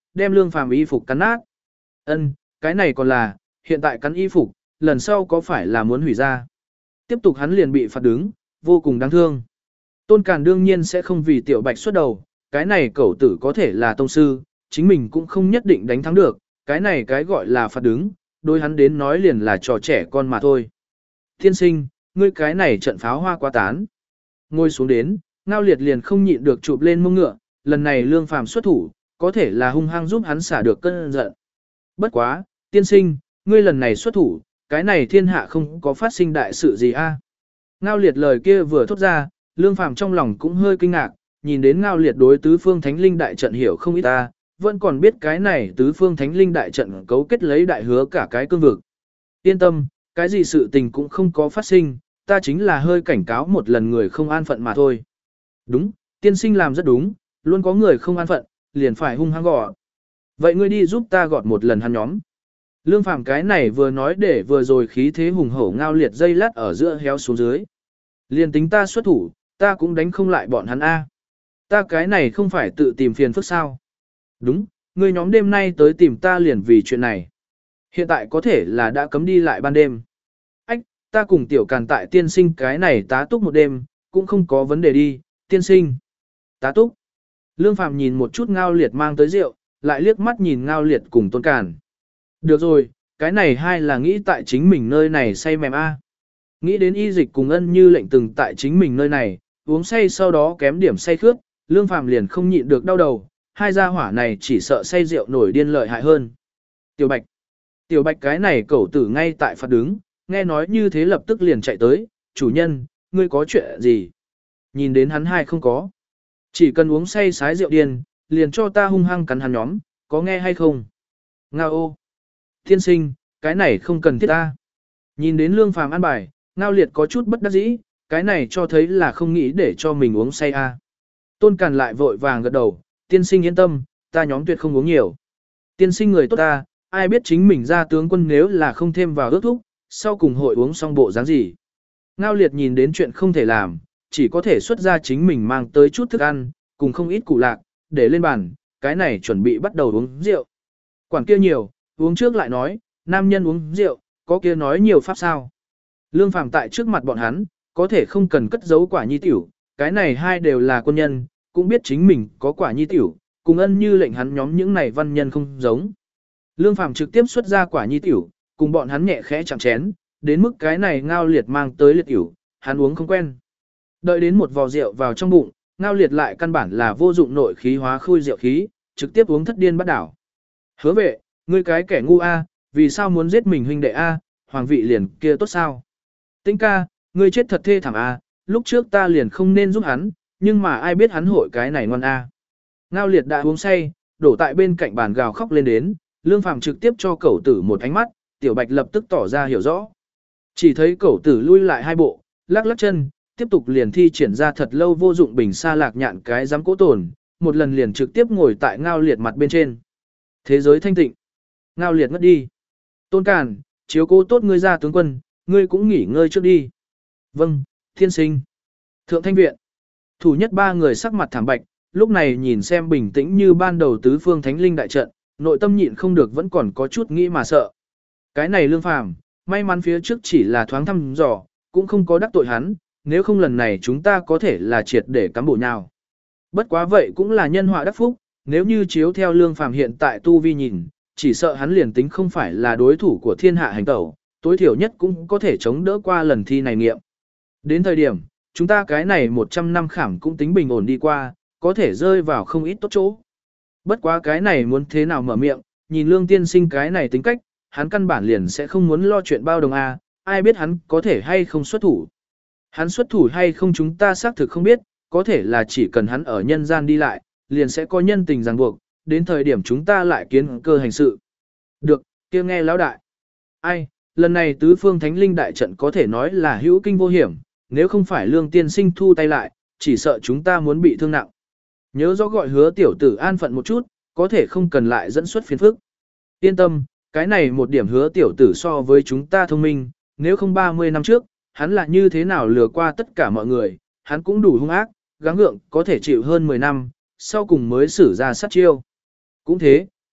đem Lương Phàm y phục cắn nát. Ân, cái này còn là, hiện tại cắn y phục, lần sau có phải là muốn hủy ra. Tiếp tục hắn liền bị phạt đứng, vô cùng đáng thương. Tôn Càn đương nhiên sẽ không vì Tiểu Bạch xuất đầu, cái này cẩu tử có thể là tông sư, chính mình cũng không nhất định đánh thắng được, cái này cái gọi là phạt đứng, đối hắn đến nói liền là trò trẻ con mà thôi. Thiên sinh, ngươi cái này trận pháo hoa quá tán. Ngồi xuống đến, Ngao Liệt liền không nhịn được chụp lên mông ngựa, lần này Lương Phàm xuất thủ, có thể là hung hăng giúp hắn xả được cơn giận. Bất quá, tiên sinh, ngươi lần này xuất thủ, cái này thiên hạ không có phát sinh đại sự gì a? Ngao Liệt lời kia vừa thốt ra, Lương Phàm trong lòng cũng hơi kinh ngạc, nhìn đến Ngao Liệt đối tứ phương thánh linh đại trận hiểu không ít ta, vẫn còn biết cái này tứ phương thánh linh đại trận cấu kết lấy đại hứa cả cái cương vực. Yên tâm, cái gì sự tình cũng không có phát sinh, ta chính là hơi cảnh cáo một lần người không an phận mà thôi. Đúng, tiên sinh làm rất đúng, luôn có người không an phận, liền phải hung hăng gọt. Vậy ngươi đi giúp ta gọt một lần hắn nhóm. Lương Phàm cái này vừa nói để vừa rồi khí thế hùng hổ Ngao Liệt dây lát ở giữa héo xuống dưới. Liền tính ta xuất thủ, ta cũng đánh không lại bọn hắn a. Ta cái này không phải tự tìm phiền phức sao. Đúng, ngươi nhóm đêm nay tới tìm ta liền vì chuyện này. Hiện tại có thể là đã cấm đi lại ban đêm. Ách, ta cùng Tiểu Càn tại tiên sinh cái này tá túc một đêm, cũng không có vấn đề đi, tiên sinh. Tá túc. Lương Phàm nhìn một chút Ngao Liệt mang tới rượu, lại liếc mắt nhìn Ngao Liệt cùng Tôn Càn. Được rồi, cái này hai là nghĩ tại chính mình nơi này say mềm a. Nghĩ đến y dịch cùng ân như lệnh từng tại chính mình nơi này, uống say sau đó kém điểm say khướt, Lương Phàm liền không nhịn được đau đầu, hai gia hỏa này chỉ sợ say rượu nổi điên lợi hại hơn. Tiểu Bạch. Tiểu Bạch cái này cẩu tử ngay tại phạt đứng, nghe nói như thế lập tức liền chạy tới, chủ nhân, ngươi có chuyện gì? Nhìn đến hắn hai không có. Chỉ cần uống say sái rượu điên, liền cho ta hung hăng cắn hắn nhóm, có nghe hay không? Ngao ô. Thiên sinh, cái này không cần thiết ta. Nhìn đến Lương Phàm ăn bài, Ngao Liệt có chút bất đắc dĩ, cái này cho thấy là không nghĩ để cho mình uống say a. Tôn Càn lại vội vàng gật đầu, tiên sinh yên tâm, ta nhóm tuyệt không uống nhiều. Tiên sinh người tốt ta, ai biết chính mình ra tướng quân nếu là không thêm vào ước thúc, sau cùng hội uống xong bộ dáng gì. Ngao Liệt nhìn đến chuyện không thể làm, chỉ có thể xuất ra chính mình mang tới chút thức ăn, cùng không ít củ lạc, để lên bàn, cái này chuẩn bị bắt đầu uống rượu. Quản kia nhiều, uống trước lại nói, nam nhân uống rượu, có kia nói nhiều pháp sao. Lương Phàm tại trước mặt bọn hắn, có thể không cần cất giấu quả nhi tiểu, cái này hai đều là quân nhân, cũng biết chính mình có quả nhi tiểu, cùng ân như lệnh hắn nhóm những này văn nhân không giống. Lương Phàm trực tiếp xuất ra quả nhi tiểu, cùng bọn hắn nhẹ khẽ chạm chén, đến mức cái này Ngao Liệt mang tới liệt tiểu, hắn uống không quen. Đợi đến một vò rượu vào trong bụng, Ngao Liệt lại căn bản là vô dụng nội khí hóa khui rượu khí, trực tiếp uống thất điên bắt đảo. Hứa vệ, ngươi cái kẻ ngu a, vì sao muốn giết mình huynh đệ a, hoàng vị liền kia tốt sao? Tĩnh ca, ngươi chết thật thê thảm a, lúc trước ta liền không nên giúp hắn, nhưng mà ai biết hắn hội cái này ngon a. Ngao Liệt đã uống say, đổ tại bên cạnh bàn gào khóc lên đến, Lương Phàm trực tiếp cho cẩu tử một ánh mắt, Tiểu Bạch lập tức tỏ ra hiểu rõ. Chỉ thấy cẩu tử lui lại hai bộ, lắc lắc chân, tiếp tục liền thi triển ra thật lâu vô dụng bình sa lạc nhạn cái dám cố tồn, một lần liền trực tiếp ngồi tại Ngao Liệt mặt bên trên. Thế giới thanh tịnh. Ngao Liệt ngất đi. Tôn Càn, chiếu cố tốt ngươi ra tướng quân, ngươi cũng nghỉ ngơi trước đi. Vâng, thiên sinh. Thượng thanh viện. Thủ nhất ba người sắc mặt thảm bạch, lúc này nhìn xem bình tĩnh như ban đầu tứ phương thánh linh đại trận, nội tâm nhịn không được vẫn còn có chút nghĩ mà sợ. Cái này Lương Phàm, may mắn phía trước chỉ là thoáng thăm dò, cũng không có đắc tội hắn, nếu không lần này chúng ta có thể là triệt để cắm bộ nhào. Bất quá vậy cũng là nhân họa đắc phúc, nếu như chiếu theo Lương Phàm hiện tại tu vi nhìn, chỉ sợ hắn liền tính không phải là đối thủ của thiên hạ hành tẩu, tối thiểu nhất cũng có thể chống đỡ qua lần thi này nghiệm. Đến thời điểm, chúng ta cái này một trăm năm khảm cũng tính bình ổn đi qua, có thể rơi vào không ít tốt chỗ. Bất quá cái này muốn thế nào mở miệng, nhìn Lương tiên sinh cái này tính cách, hắn căn bản liền sẽ không muốn lo chuyện bao đồng a, ai biết hắn có thể hay không xuất thủ. Hắn xuất thủ hay không chúng ta xác thực không biết, có thể là chỉ cần hắn ở nhân gian đi lại, liền sẽ có nhân tình ràng buộc, đến thời điểm chúng ta lại kiến cơ hành sự. Được, kia nghe lão đại. Ai, lần này tứ phương thánh linh đại trận có thể nói là hữu kinh vô hiểm, nếu không phải Lương tiên sinh thu tay lại, chỉ sợ chúng ta muốn bị thương nặng. Nhớ rõ gọi Hứa tiểu tử an phận một chút, có thể không cần lại dẫn xuất phiền phức. Yên tâm, cái này một điểm Hứa tiểu tử so với chúng ta thông minh, nếu không ba mươi năm trước, hắn là như thế nào lừa qua tất cả mọi người, hắn cũng đủ hung ác, gắng gượng có thể chịu hơn mười năm, sau cùng mới xử ra sát chiêu. Cũng thế,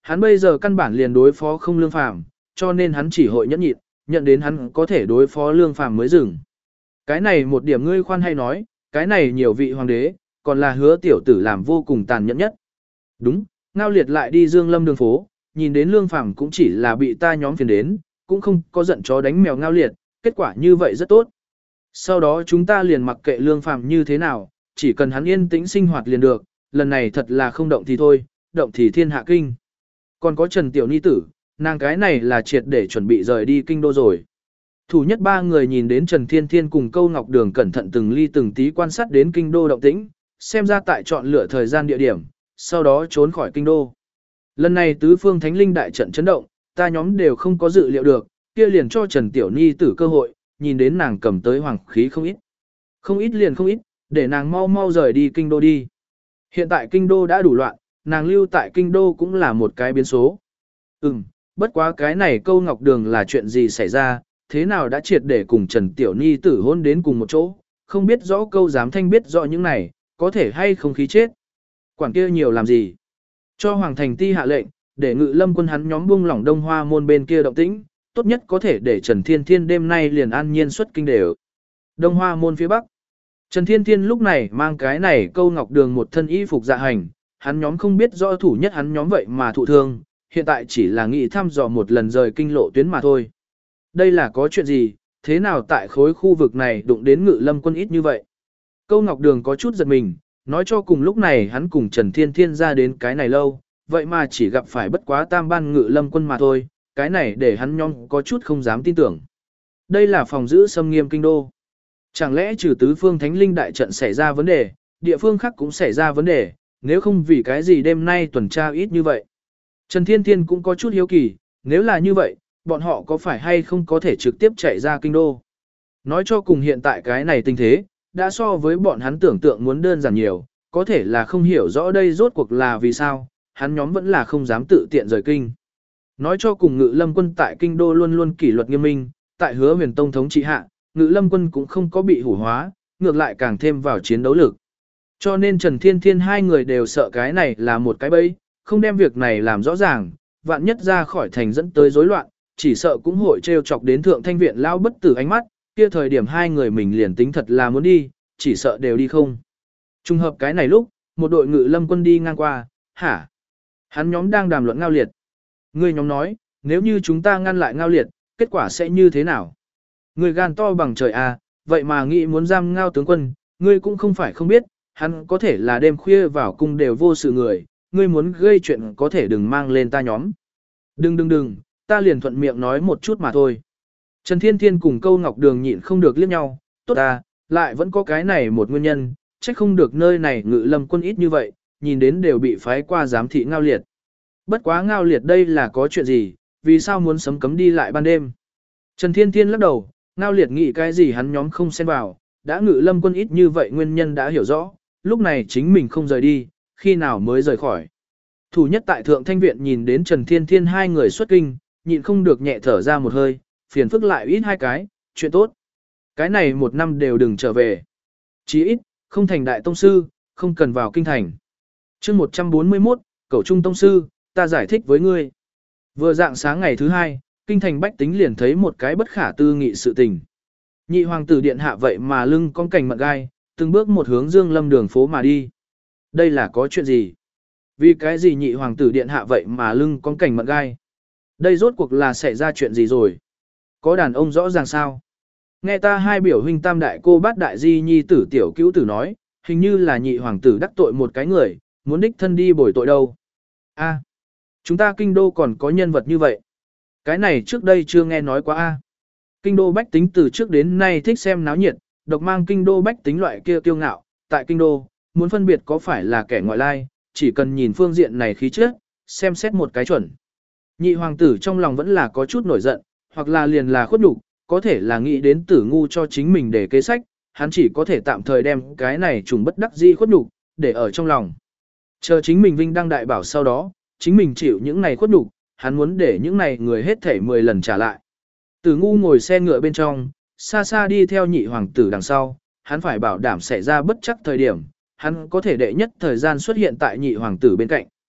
Hắn bây giờ căn bản liền đối phó không Lương Phàm, cho nên hắn chỉ hội nhẫn nhịn, nhận đến hắn có thể đối phó Lương Phàm mới dừng. Cái này một điểm ngươi khoan hay nói, cái này nhiều vị hoàng đế, còn là Hứa tiểu tử làm vô cùng tàn nhẫn nhất. Đúng, Ngao Liệt lại đi Dương Lâm đường phố, nhìn đến Lương Phàm cũng chỉ là bị ta nhóm phiền đến, cũng không có giận chó đánh mèo Ngao Liệt, kết quả như vậy rất tốt. Sau đó chúng ta liền mặc kệ Lương Phàm như thế nào, chỉ cần hắn yên tĩnh sinh hoạt liền được, lần này thật là không động thì thôi, động thì thiên hạ kinh. Còn có Trần Tiểu Ni tử, nàng cái này là triệt để chuẩn bị rời đi kinh đô rồi. Thủ nhất ba người nhìn đến Trần Thiên Thiên cùng Câu Ngọc Đường cẩn thận từng ly từng tí quan sát đến kinh đô động tĩnh, xem ra tại chọn lựa thời gian địa điểm, sau đó trốn khỏi kinh đô. Lần này tứ phương thánh linh đại trận chấn động, ta nhóm đều không có dự liệu được, kia liền cho Trần Tiểu Ni tử cơ hội, nhìn đến nàng cầm tới hoàng khí không ít. Không ít liền không ít, để nàng mau mau rời đi kinh đô đi. Hiện tại kinh đô đã đủ loạn, nàng lưu tại kinh đô cũng là một cái biến số. Ừm, bất quá cái này Câu Ngọc Đường là chuyện gì xảy ra, thế nào đã triệt để cùng Trần Tiểu Ni tử hôn đến cùng một chỗ, không biết rõ Câu Giám Thanh biết rõ những này, có thể hay không khí chết. Quản kia nhiều làm gì? Cho Hoàng Thành Ti hạ lệnh, để Ngự Lâm quân hắn nhóm buông lỏng Đông Hoa môn bên kia động tĩnh, tốt nhất có thể để Trần Thiên Thiên đêm nay liền an nhiên xuất kinh đều. Đông Hoa môn phía bắc. Trần Thiên Thiên lúc này mang cái này Câu Ngọc Đường một thân y phục dạ hành, hắn nhóm không biết rõ thủ nhất hắn nhóm vậy mà thụ thương, hiện tại chỉ là nghĩ thăm dò một lần rời kinh lộ tuyến mà thôi. Đây là có chuyện gì, thế nào tại khối khu vực này đụng đến Ngự Lâm quân ít như vậy? Câu Ngọc Đường có chút giật mình, nói cho cùng lúc này hắn cùng Trần Thiên Thiên ra đến cái này lâu, vậy mà chỉ gặp phải bất quá tam ban Ngự Lâm quân mà thôi, cái này để hắn nhóm có chút không dám tin tưởng. Đây là phòng giữ xâm nghiêm kinh đô. Chẳng lẽ trừ tứ phương thánh linh đại trận xảy ra vấn đề, địa phương khác cũng xảy ra vấn đề, nếu không vì cái gì đêm nay tuần tra ít như vậy. Trần Thiên Thiên cũng có chút hiếu kỳ, nếu là như vậy, bọn họ có phải hay không có thể trực tiếp chạy ra kinh đô. Nói cho cùng hiện tại cái này tình thế, đã so với bọn hắn tưởng tượng muốn đơn giản nhiều, có thể là không hiểu rõ đây rốt cuộc là vì sao, hắn nhóm vẫn là không dám tự tiện rời kinh. Nói cho cùng Ngự Lâm quân tại kinh đô luôn luôn kỷ luật nghiêm minh, tại Hứa Huyền Tông thống trị hạ, Ngự Lâm quân cũng không có bị hủ hóa, ngược lại càng thêm vào chiến đấu lực. Cho nên Trần Thiên Thiên hai người đều sợ cái này là một cái bẫy, không đem việc này làm rõ ràng, vạn nhất ra khỏi thành dẫn tới rối loạn, chỉ sợ cũng hội trêu chọc đến Thượng Thanh viện lao bất tử ánh mắt, kia thời điểm hai người mình liền tính thật là muốn đi, chỉ sợ đều đi không. Trùng hợp cái này lúc, một đội Ngự Lâm quân đi ngang qua, hả? Hắn nhóm đang đàm luận Ngao Liệt. Người nhóm nói, nếu như chúng ta ngăn lại Ngao Liệt, kết quả sẽ như thế nào? Người gan to bằng trời à, vậy mà nghĩ muốn giam Ngao tướng quân, ngươi cũng không phải không biết, hắn có thể là đêm khuya vào cung đều vô sự người, ngươi muốn gây chuyện có thể đừng mang lên ta nhóm. Đừng đừng đừng, ta liền thuận miệng nói một chút mà thôi. Trần Thiên Thiên cùng Câu Ngọc Đường nhịn không được liếc nhau, tốt ta, lại vẫn có cái này một nguyên nhân, trách không được nơi này Ngự Lâm quân ít như vậy, nhìn đến đều bị phái qua giám thị Ngao Liệt. Bất quá Ngao Liệt đây là có chuyện gì, vì sao muốn sấm cấm đi lại ban đêm? Trần Thiên Thiên lắc đầu, Ngao Liệt nghĩ cái gì hắn nhóm không xen vào, đã Ngự Lâm quân ít như vậy nguyên nhân đã hiểu rõ, lúc này chính mình không rời đi, khi nào mới rời khỏi. Thủ nhất tại Thượng Thanh viện nhìn đến Trần Thiên Thiên hai người xuất kinh, nhịn không được nhẹ thở ra một hơi, phiền phức lại ít hai cái, chuyện tốt. Cái này một năm đều đừng trở về. Chí ít, không thành đại tông sư, không cần vào kinh thành. chương một trăm bốn mươi mốt, Cẩu Trung tông sư, ta giải thích với ngươi. Vừa dạng sáng ngày thứ hai, kinh thành bách tính liền thấy một cái bất khả tư nghị sự tình. Nhị hoàng tử điện hạ vậy mà lưng con cành mận gai, từng bước một hướng Dương Lâm đường phố mà đi. Đây là có chuyện gì? Vì cái gì nhị hoàng tử điện hạ vậy mà lưng con cành mận gai? Đây rốt cuộc là xảy ra chuyện gì rồi? Có đàn ông rõ ràng sao? Nghe ta hai biểu huynh tam đại cô bát đại di nhi tử tiểu cứu tử nói, hình như là nhị hoàng tử đắc tội một cái người, muốn đích thân đi bồi tội đâu. A, chúng ta kinh đô còn có nhân vật như vậy. Cái này trước đây chưa nghe nói quá a. Kinh đô bách tính từ trước đến nay thích xem náo nhiệt, độc mang kinh đô bách tính loại kia kiêu ngạo, tại kinh đô, muốn phân biệt có phải là kẻ ngoại lai, chỉ cần nhìn phương diện này khí chất, xem xét một cái chuẩn. Nhị hoàng tử trong lòng vẫn là có chút nổi giận, hoặc là liền là khuất nhục, có thể là nghĩ đến tử ngu cho chính mình để kế sách, hắn chỉ có thể tạm thời đem cái này trùng bất đắc di khuất nhục, để ở trong lòng. Chờ chính mình vinh đăng đại bảo sau đó, chính mình chịu những này khuất nhục, hắn muốn để những này người hết thể mười lần trả lại. Tử ngu ngồi xe ngựa bên trong, xa xa đi theo nhị hoàng tử đằng sau, hắn phải bảo đảm xảy ra bất chắc thời điểm, hắn có thể đệ nhất thời gian xuất hiện tại nhị hoàng tử bên cạnh. Kỳ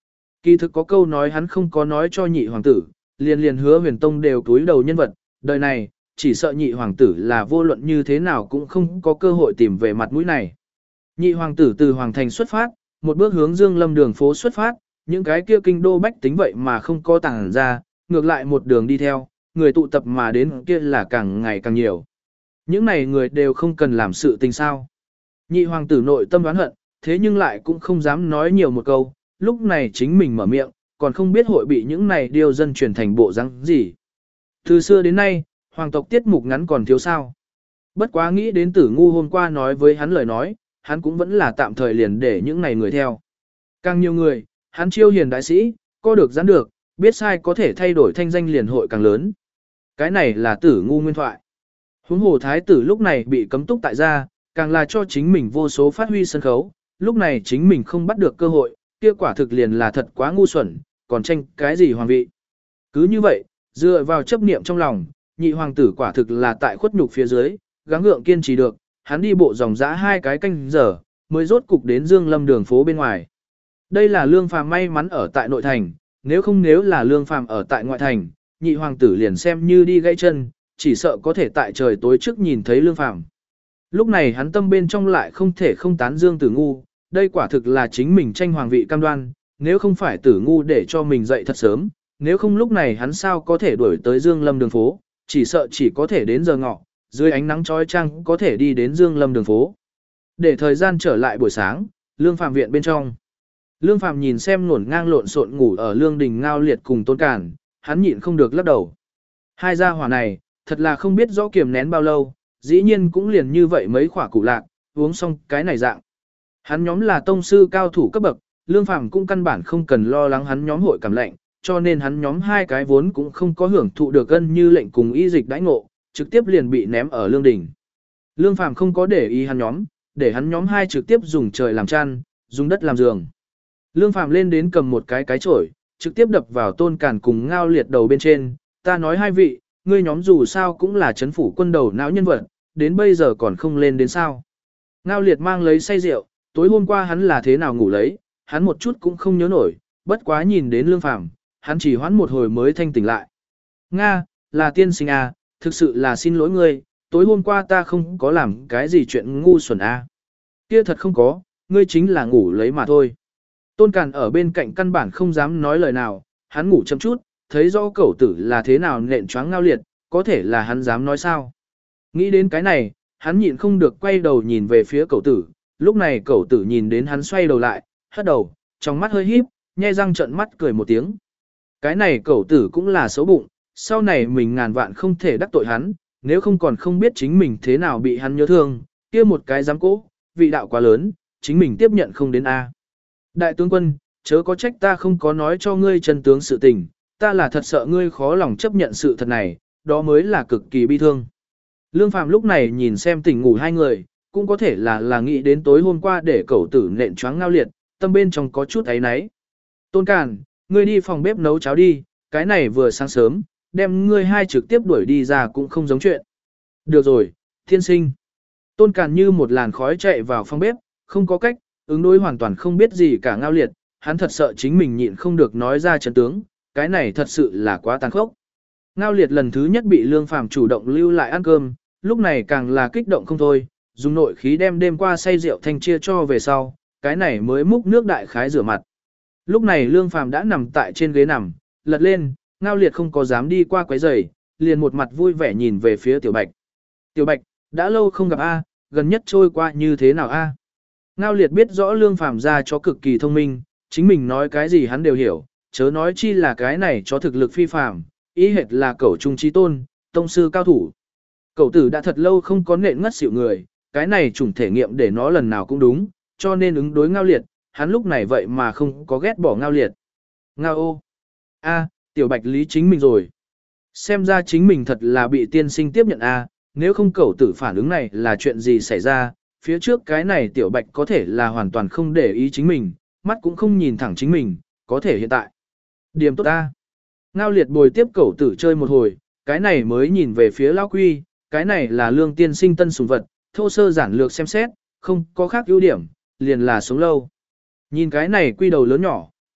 Kỳ thực có câu nói hắn không có nói cho nhị hoàng tử, liền liền hứa huyền tông đều túi đầu nhân vật, đời này, chỉ sợ nhị hoàng tử là vô luận như thế nào cũng không có cơ hội tìm về mặt mũi này. Nhị hoàng tử từ hoàng thành xuất phát, một bước hướng Dương Lâm đường phố xuất phát, những cái kia kinh đô bách tính vậy mà không có tàng ra, ngược lại một đường đi theo, người tụ tập mà đến kia là càng ngày càng nhiều. Những này người đều không cần làm sự tình sao. Nhị hoàng tử nội tâm đoán hận, thế nhưng lại cũng không dám nói nhiều một câu, lúc này chính mình mở miệng, còn không biết hội bị những này điều dân truyền thành bộ răng gì. Từ xưa đến nay, hoàng tộc tiết mục ngắn còn thiếu sao. Bất quá nghĩ đến Tử Ngu hôm qua nói với hắn lời nói, hắn cũng vẫn là tạm thời liền để những này người theo. Càng nhiều người, hắn chiêu hiền đại sĩ, có được gián được, biết sai có thể thay đổi thanh danh liền hội càng lớn. Cái này là Tử Ngu nguyên thoại. Huống hồ thái tử lúc này bị cấm túc tại gia, càng là cho chính mình vô số phát huy sân khấu, lúc này chính mình không bắt được cơ hội, kia quả thực liền là thật quá ngu xuẩn, còn tranh cái gì hoàng vị. Cứ như vậy, dựa vào chấp niệm trong lòng, nhị hoàng tử quả thực là tại khuất nhục phía dưới, gắng gượng kiên trì được, hắn đi bộ dòng dã hai cái canh giờ, mới rốt cục đến Dương Lâm đường phố bên ngoài. Đây là Lương Phàm may mắn ở tại nội thành, nếu không nếu là Lương Phàm ở tại ngoại thành, nhị hoàng tử liền xem như đi gãy chân, chỉ sợ có thể tại trời tối trước nhìn thấy Lương Phàm. Lúc này hắn tâm bên trong lại không thể không tán Dương Tử Ngu, đây quả thực là chính mình tranh hoàng vị cam đoan, nếu không phải Tử Ngu để cho mình dậy thật sớm, nếu không lúc này hắn sao có thể đuổi tới Dương Lâm đường phố, chỉ sợ chỉ có thể đến giờ ngọ, dưới ánh nắng chói chang có thể đi đến Dương Lâm đường phố. Để thời gian trở lại buổi sáng, Lương Phàm viện bên trong. Lương Phàm nhìn xem ngổn ngang lộn xộn ngủ ở Lương Đình Ngao Liệt cùng Tôn Cản, hắn nhịn không được lắc đầu. Hai gia hỏa này, thật là không biết rõ kiềm nén bao lâu, dĩ nhiên cũng liền như vậy mấy khỏa củ lạc, uống xong cái này dạng. Hắn nhóm là tông sư cao thủ cấp bậc, Lương Phàm cũng căn bản không cần lo lắng hắn nhóm hội cảm lạnh, cho nên hắn nhóm hai cái vốn cũng không có hưởng thụ được ân như lệnh cùng y dịch đãi ngộ, trực tiếp liền bị ném ở Lương Đình. Lương Phàm không có để ý hắn nhóm, để hắn nhóm hai trực tiếp dùng trời làm chăn, dùng đất làm giường. Lương Phàm lên đến cầm một cái cái chổi, trực tiếp đập vào Tôn Cản cùng Ngao Liệt đầu bên trên, ta nói hai vị, ngươi nhóm dù sao cũng là chấn phủ quân đầu não nhân vật, đến bây giờ còn không lên đến sao. Ngao Liệt mang lấy say rượu, tối hôm qua hắn là thế nào ngủ lấy, hắn một chút cũng không nhớ nổi, bất quá nhìn đến Lương Phàm, hắn chỉ hoãn một hồi mới thanh tỉnh lại. Nga, là tiên sinh à, thực sự là xin lỗi ngươi, tối hôm qua ta không có làm cái gì chuyện ngu xuẩn à. Kia thật không có, ngươi chính là ngủ lấy mà thôi. Tôn Càn ở bên cạnh căn bản không dám nói lời nào, hắn ngủ chậm chút, thấy rõ cẩu tử là thế nào nện choáng Ngao Liệt, có thể là hắn dám nói sao. Nghĩ đến cái này, hắn nhịn không được quay đầu nhìn về phía cẩu tử, lúc này cẩu tử nhìn đến hắn xoay đầu lại, hất đầu, trong mắt hơi híp, nhe răng trợn mắt cười một tiếng. Cái này cẩu tử cũng là xấu bụng, sau này mình ngàn vạn không thể đắc tội hắn, nếu không còn không biết chính mình thế nào bị hắn nhớ thương, kia một cái dám cố, vị đạo quá lớn, chính mình tiếp nhận không đến A. Đại tướng quân, chớ có trách ta không có nói cho ngươi chân tướng sự tình, ta là thật sợ ngươi khó lòng chấp nhận sự thật này, đó mới là cực kỳ bi thương. Lương Phàm lúc này nhìn xem tỉnh ngủ hai người, cũng có thể là là nghĩ đến tối hôm qua để cẩu tử nện choáng Ngao Liệt, tâm bên trong có chút áy náy. Tôn Càn, ngươi đi phòng bếp nấu cháo đi, cái này vừa sáng sớm, đem ngươi hai trực tiếp đuổi đi ra cũng không giống chuyện. Được rồi, thiên sinh. Tôn Càn như một làn khói chạy vào phòng bếp, không có cách, ứng đối hoàn toàn không biết gì cả Ngao Liệt, hắn thật sợ chính mình nhịn không được nói ra chân tướng, cái này thật sự là quá tàn khốc. Ngao Liệt lần thứ nhất bị Lương Phàm chủ động lưu lại ăn cơm, lúc này càng là kích động không thôi, dùng nội khí đem đêm qua say rượu thanh chia cho về sau, cái này mới múc nước đại khái rửa mặt. Lúc này Lương Phàm đã nằm tại trên ghế nằm, lật lên, Ngao Liệt không có dám đi qua quấy rầy, liền một mặt vui vẻ nhìn về phía Tiểu Bạch. Tiểu Bạch, đã lâu không gặp a, gần nhất trôi qua như thế nào a? Ngao Liệt biết rõ Lương Phàm ra chó cực kỳ thông minh, chính mình nói cái gì hắn đều hiểu, chớ nói chi là cái này chó thực lực phi phàm, ý hệt là cẩu trung trí tôn, tông sư cao thủ. Cẩu tử đã thật lâu không có nện ngất xỉu người, cái này chủng thể nghiệm để nó lần nào cũng đúng, cho nên ứng đối Ngao Liệt, hắn lúc này vậy mà không có ghét bỏ Ngao Liệt. Ngao ô! A, Tiểu Bạch lý chính mình rồi. Xem ra chính mình thật là bị tiên sinh tiếp nhận a, nếu không cẩu tử phản ứng này là chuyện gì xảy ra, phía trước cái này Tiểu Bạch có thể là hoàn toàn không để ý chính mình, mắt cũng không nhìn thẳng chính mình, có thể hiện tại. Điểm tốt ta. Ngao Liệt bồi tiếp cẩu tử chơi một hồi, cái này mới nhìn về phía Lão Quy, cái này là Lương tiên sinh tân sủng vật, thô sơ giản lược xem xét, không có khác ưu điểm, liền là sống lâu. Nhìn cái này quy đầu lớn nhỏ,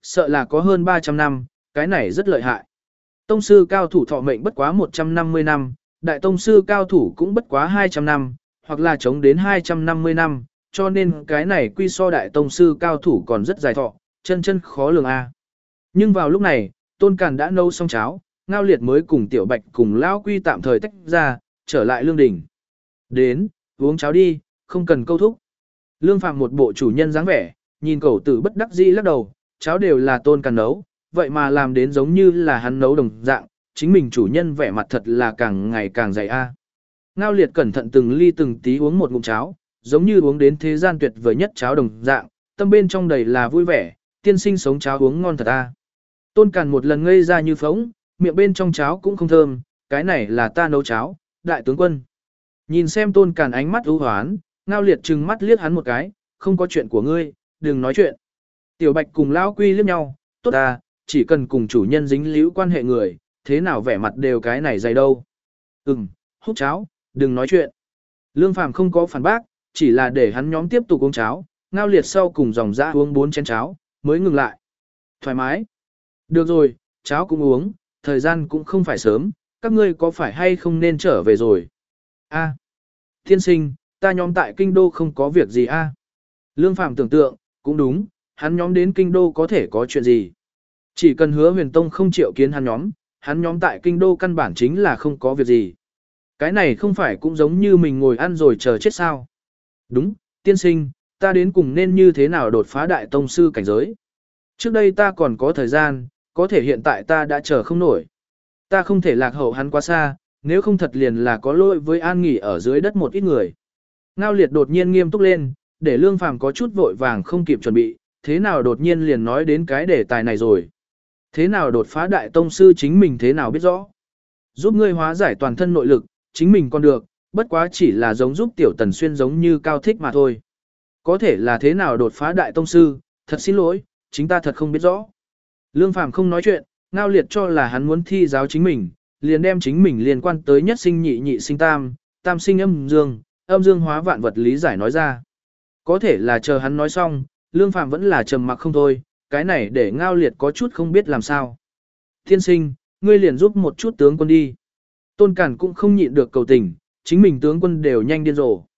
sợ là có hơn ba trăm năm, cái này rất lợi hại. Tông sư cao thủ thọ mệnh bất quá một trăm năm mươi năm, đại tông sư cao thủ cũng bất quá hai trăm năm, hoặc là chống đến hai trăm năm mươi năm, cho nên cái này quy so đại tông sư cao thủ còn rất dài thọ, chân chân khó lường a. Nhưng vào lúc này, Tôn Càn đã nấu xong cháo, Ngao Liệt mới cùng Tiểu Bạch cùng Lão Quy tạm thời tách ra, trở lại lương đình. Đến, uống cháo đi, không cần câu thúc. Lương Phạm một bộ chủ nhân dáng vẻ, nhìn cậu tử bất đắc dĩ lắc đầu, cháo đều là Tôn Càn nấu, vậy mà làm đến giống như là hắn nấu đồng dạng, chính mình chủ nhân vẻ mặt thật là càng ngày càng dày a. Ngao Liệt cẩn thận từng ly từng tí uống một ngụm cháo, giống như uống đến thế gian tuyệt vời nhất cháo đồng dạng, tâm bên trong đầy là vui vẻ, tiên sinh sống cháo uống ngon thật a. Tôn Càn một lần ngây ra như phóng, miệng bên trong cháo cũng không thơm, cái này là ta nấu cháo, đại tướng quân. Nhìn xem Tôn Càn ánh mắt ưu hoán, Ngao Liệt trừng mắt liếc hắn một cái, không có chuyện của ngươi, đừng nói chuyện. Tiểu Bạch cùng Lão Quy liếc nhau, tốt à, chỉ cần cùng chủ nhân dính líu quan hệ người, thế nào vẻ mặt đều cái này dày đâu. Ừm, hút cháo, đừng nói chuyện. Lương Phàm không có phản bác, chỉ là để hắn nhóm tiếp tục uống cháo, Ngao Liệt sau cùng dòng dã uống bốn chén cháo, mới ngừng lại. Thoải mái. Được rồi, cháo cũng uống, thời gian cũng không phải sớm, các ngươi có phải hay không nên trở về rồi? A, thiên sinh, ta nhóm tại kinh đô không có việc gì a. Lương Phàm tưởng tượng, cũng đúng, hắn nhóm đến kinh đô có thể có chuyện gì. Chỉ cần Hứa Huyền Tông không chịu kiến hắn nhóm, hắn nhóm tại kinh đô căn bản chính là không có việc gì. Cái này không phải cũng giống như mình ngồi ăn rồi chờ chết sao? Đúng, tiên sinh, ta đến cùng nên như thế nào đột phá đại tông sư cảnh giới? Trước đây ta còn có thời gian, có thể hiện tại ta đã chờ không nổi. Ta không thể lạc hậu hắn quá xa, nếu không thật liền là có lỗi với an nghỉ ở dưới đất một ít người. Ngao Liệt đột nhiên nghiêm túc lên, để Lương Phàm có chút vội vàng không kịp chuẩn bị, thế nào đột nhiên liền nói đến cái đề tài này rồi. Thế nào đột phá đại tông sư chính mình thế nào biết rõ. Giúp ngươi hóa giải toàn thân nội lực, chính mình còn được, bất quá chỉ là giống giúp Tiểu Tần Xuyên giống như Cao Thích mà thôi. Có thể là thế nào đột phá đại tông sư, thật xin lỗi, chính ta thật không biết rõ. Lương Phàm không nói chuyện, Ngao Liệt cho là hắn muốn thi giáo chính mình, liền đem chính mình liên quan tới nhất sinh nhị nhị sinh tam, tam sinh âm dương, âm dương hóa vạn vật lý giải nói ra. Có thể là chờ hắn nói xong, Lương Phàm vẫn là trầm mặc không thôi, cái này để Ngao Liệt có chút không biết làm sao. Thiên sinh, ngươi liền giúp một chút tướng quân đi. Tôn Càn cũng không nhịn được cầu tình, chính mình tướng quân đều nhanh điên rồ.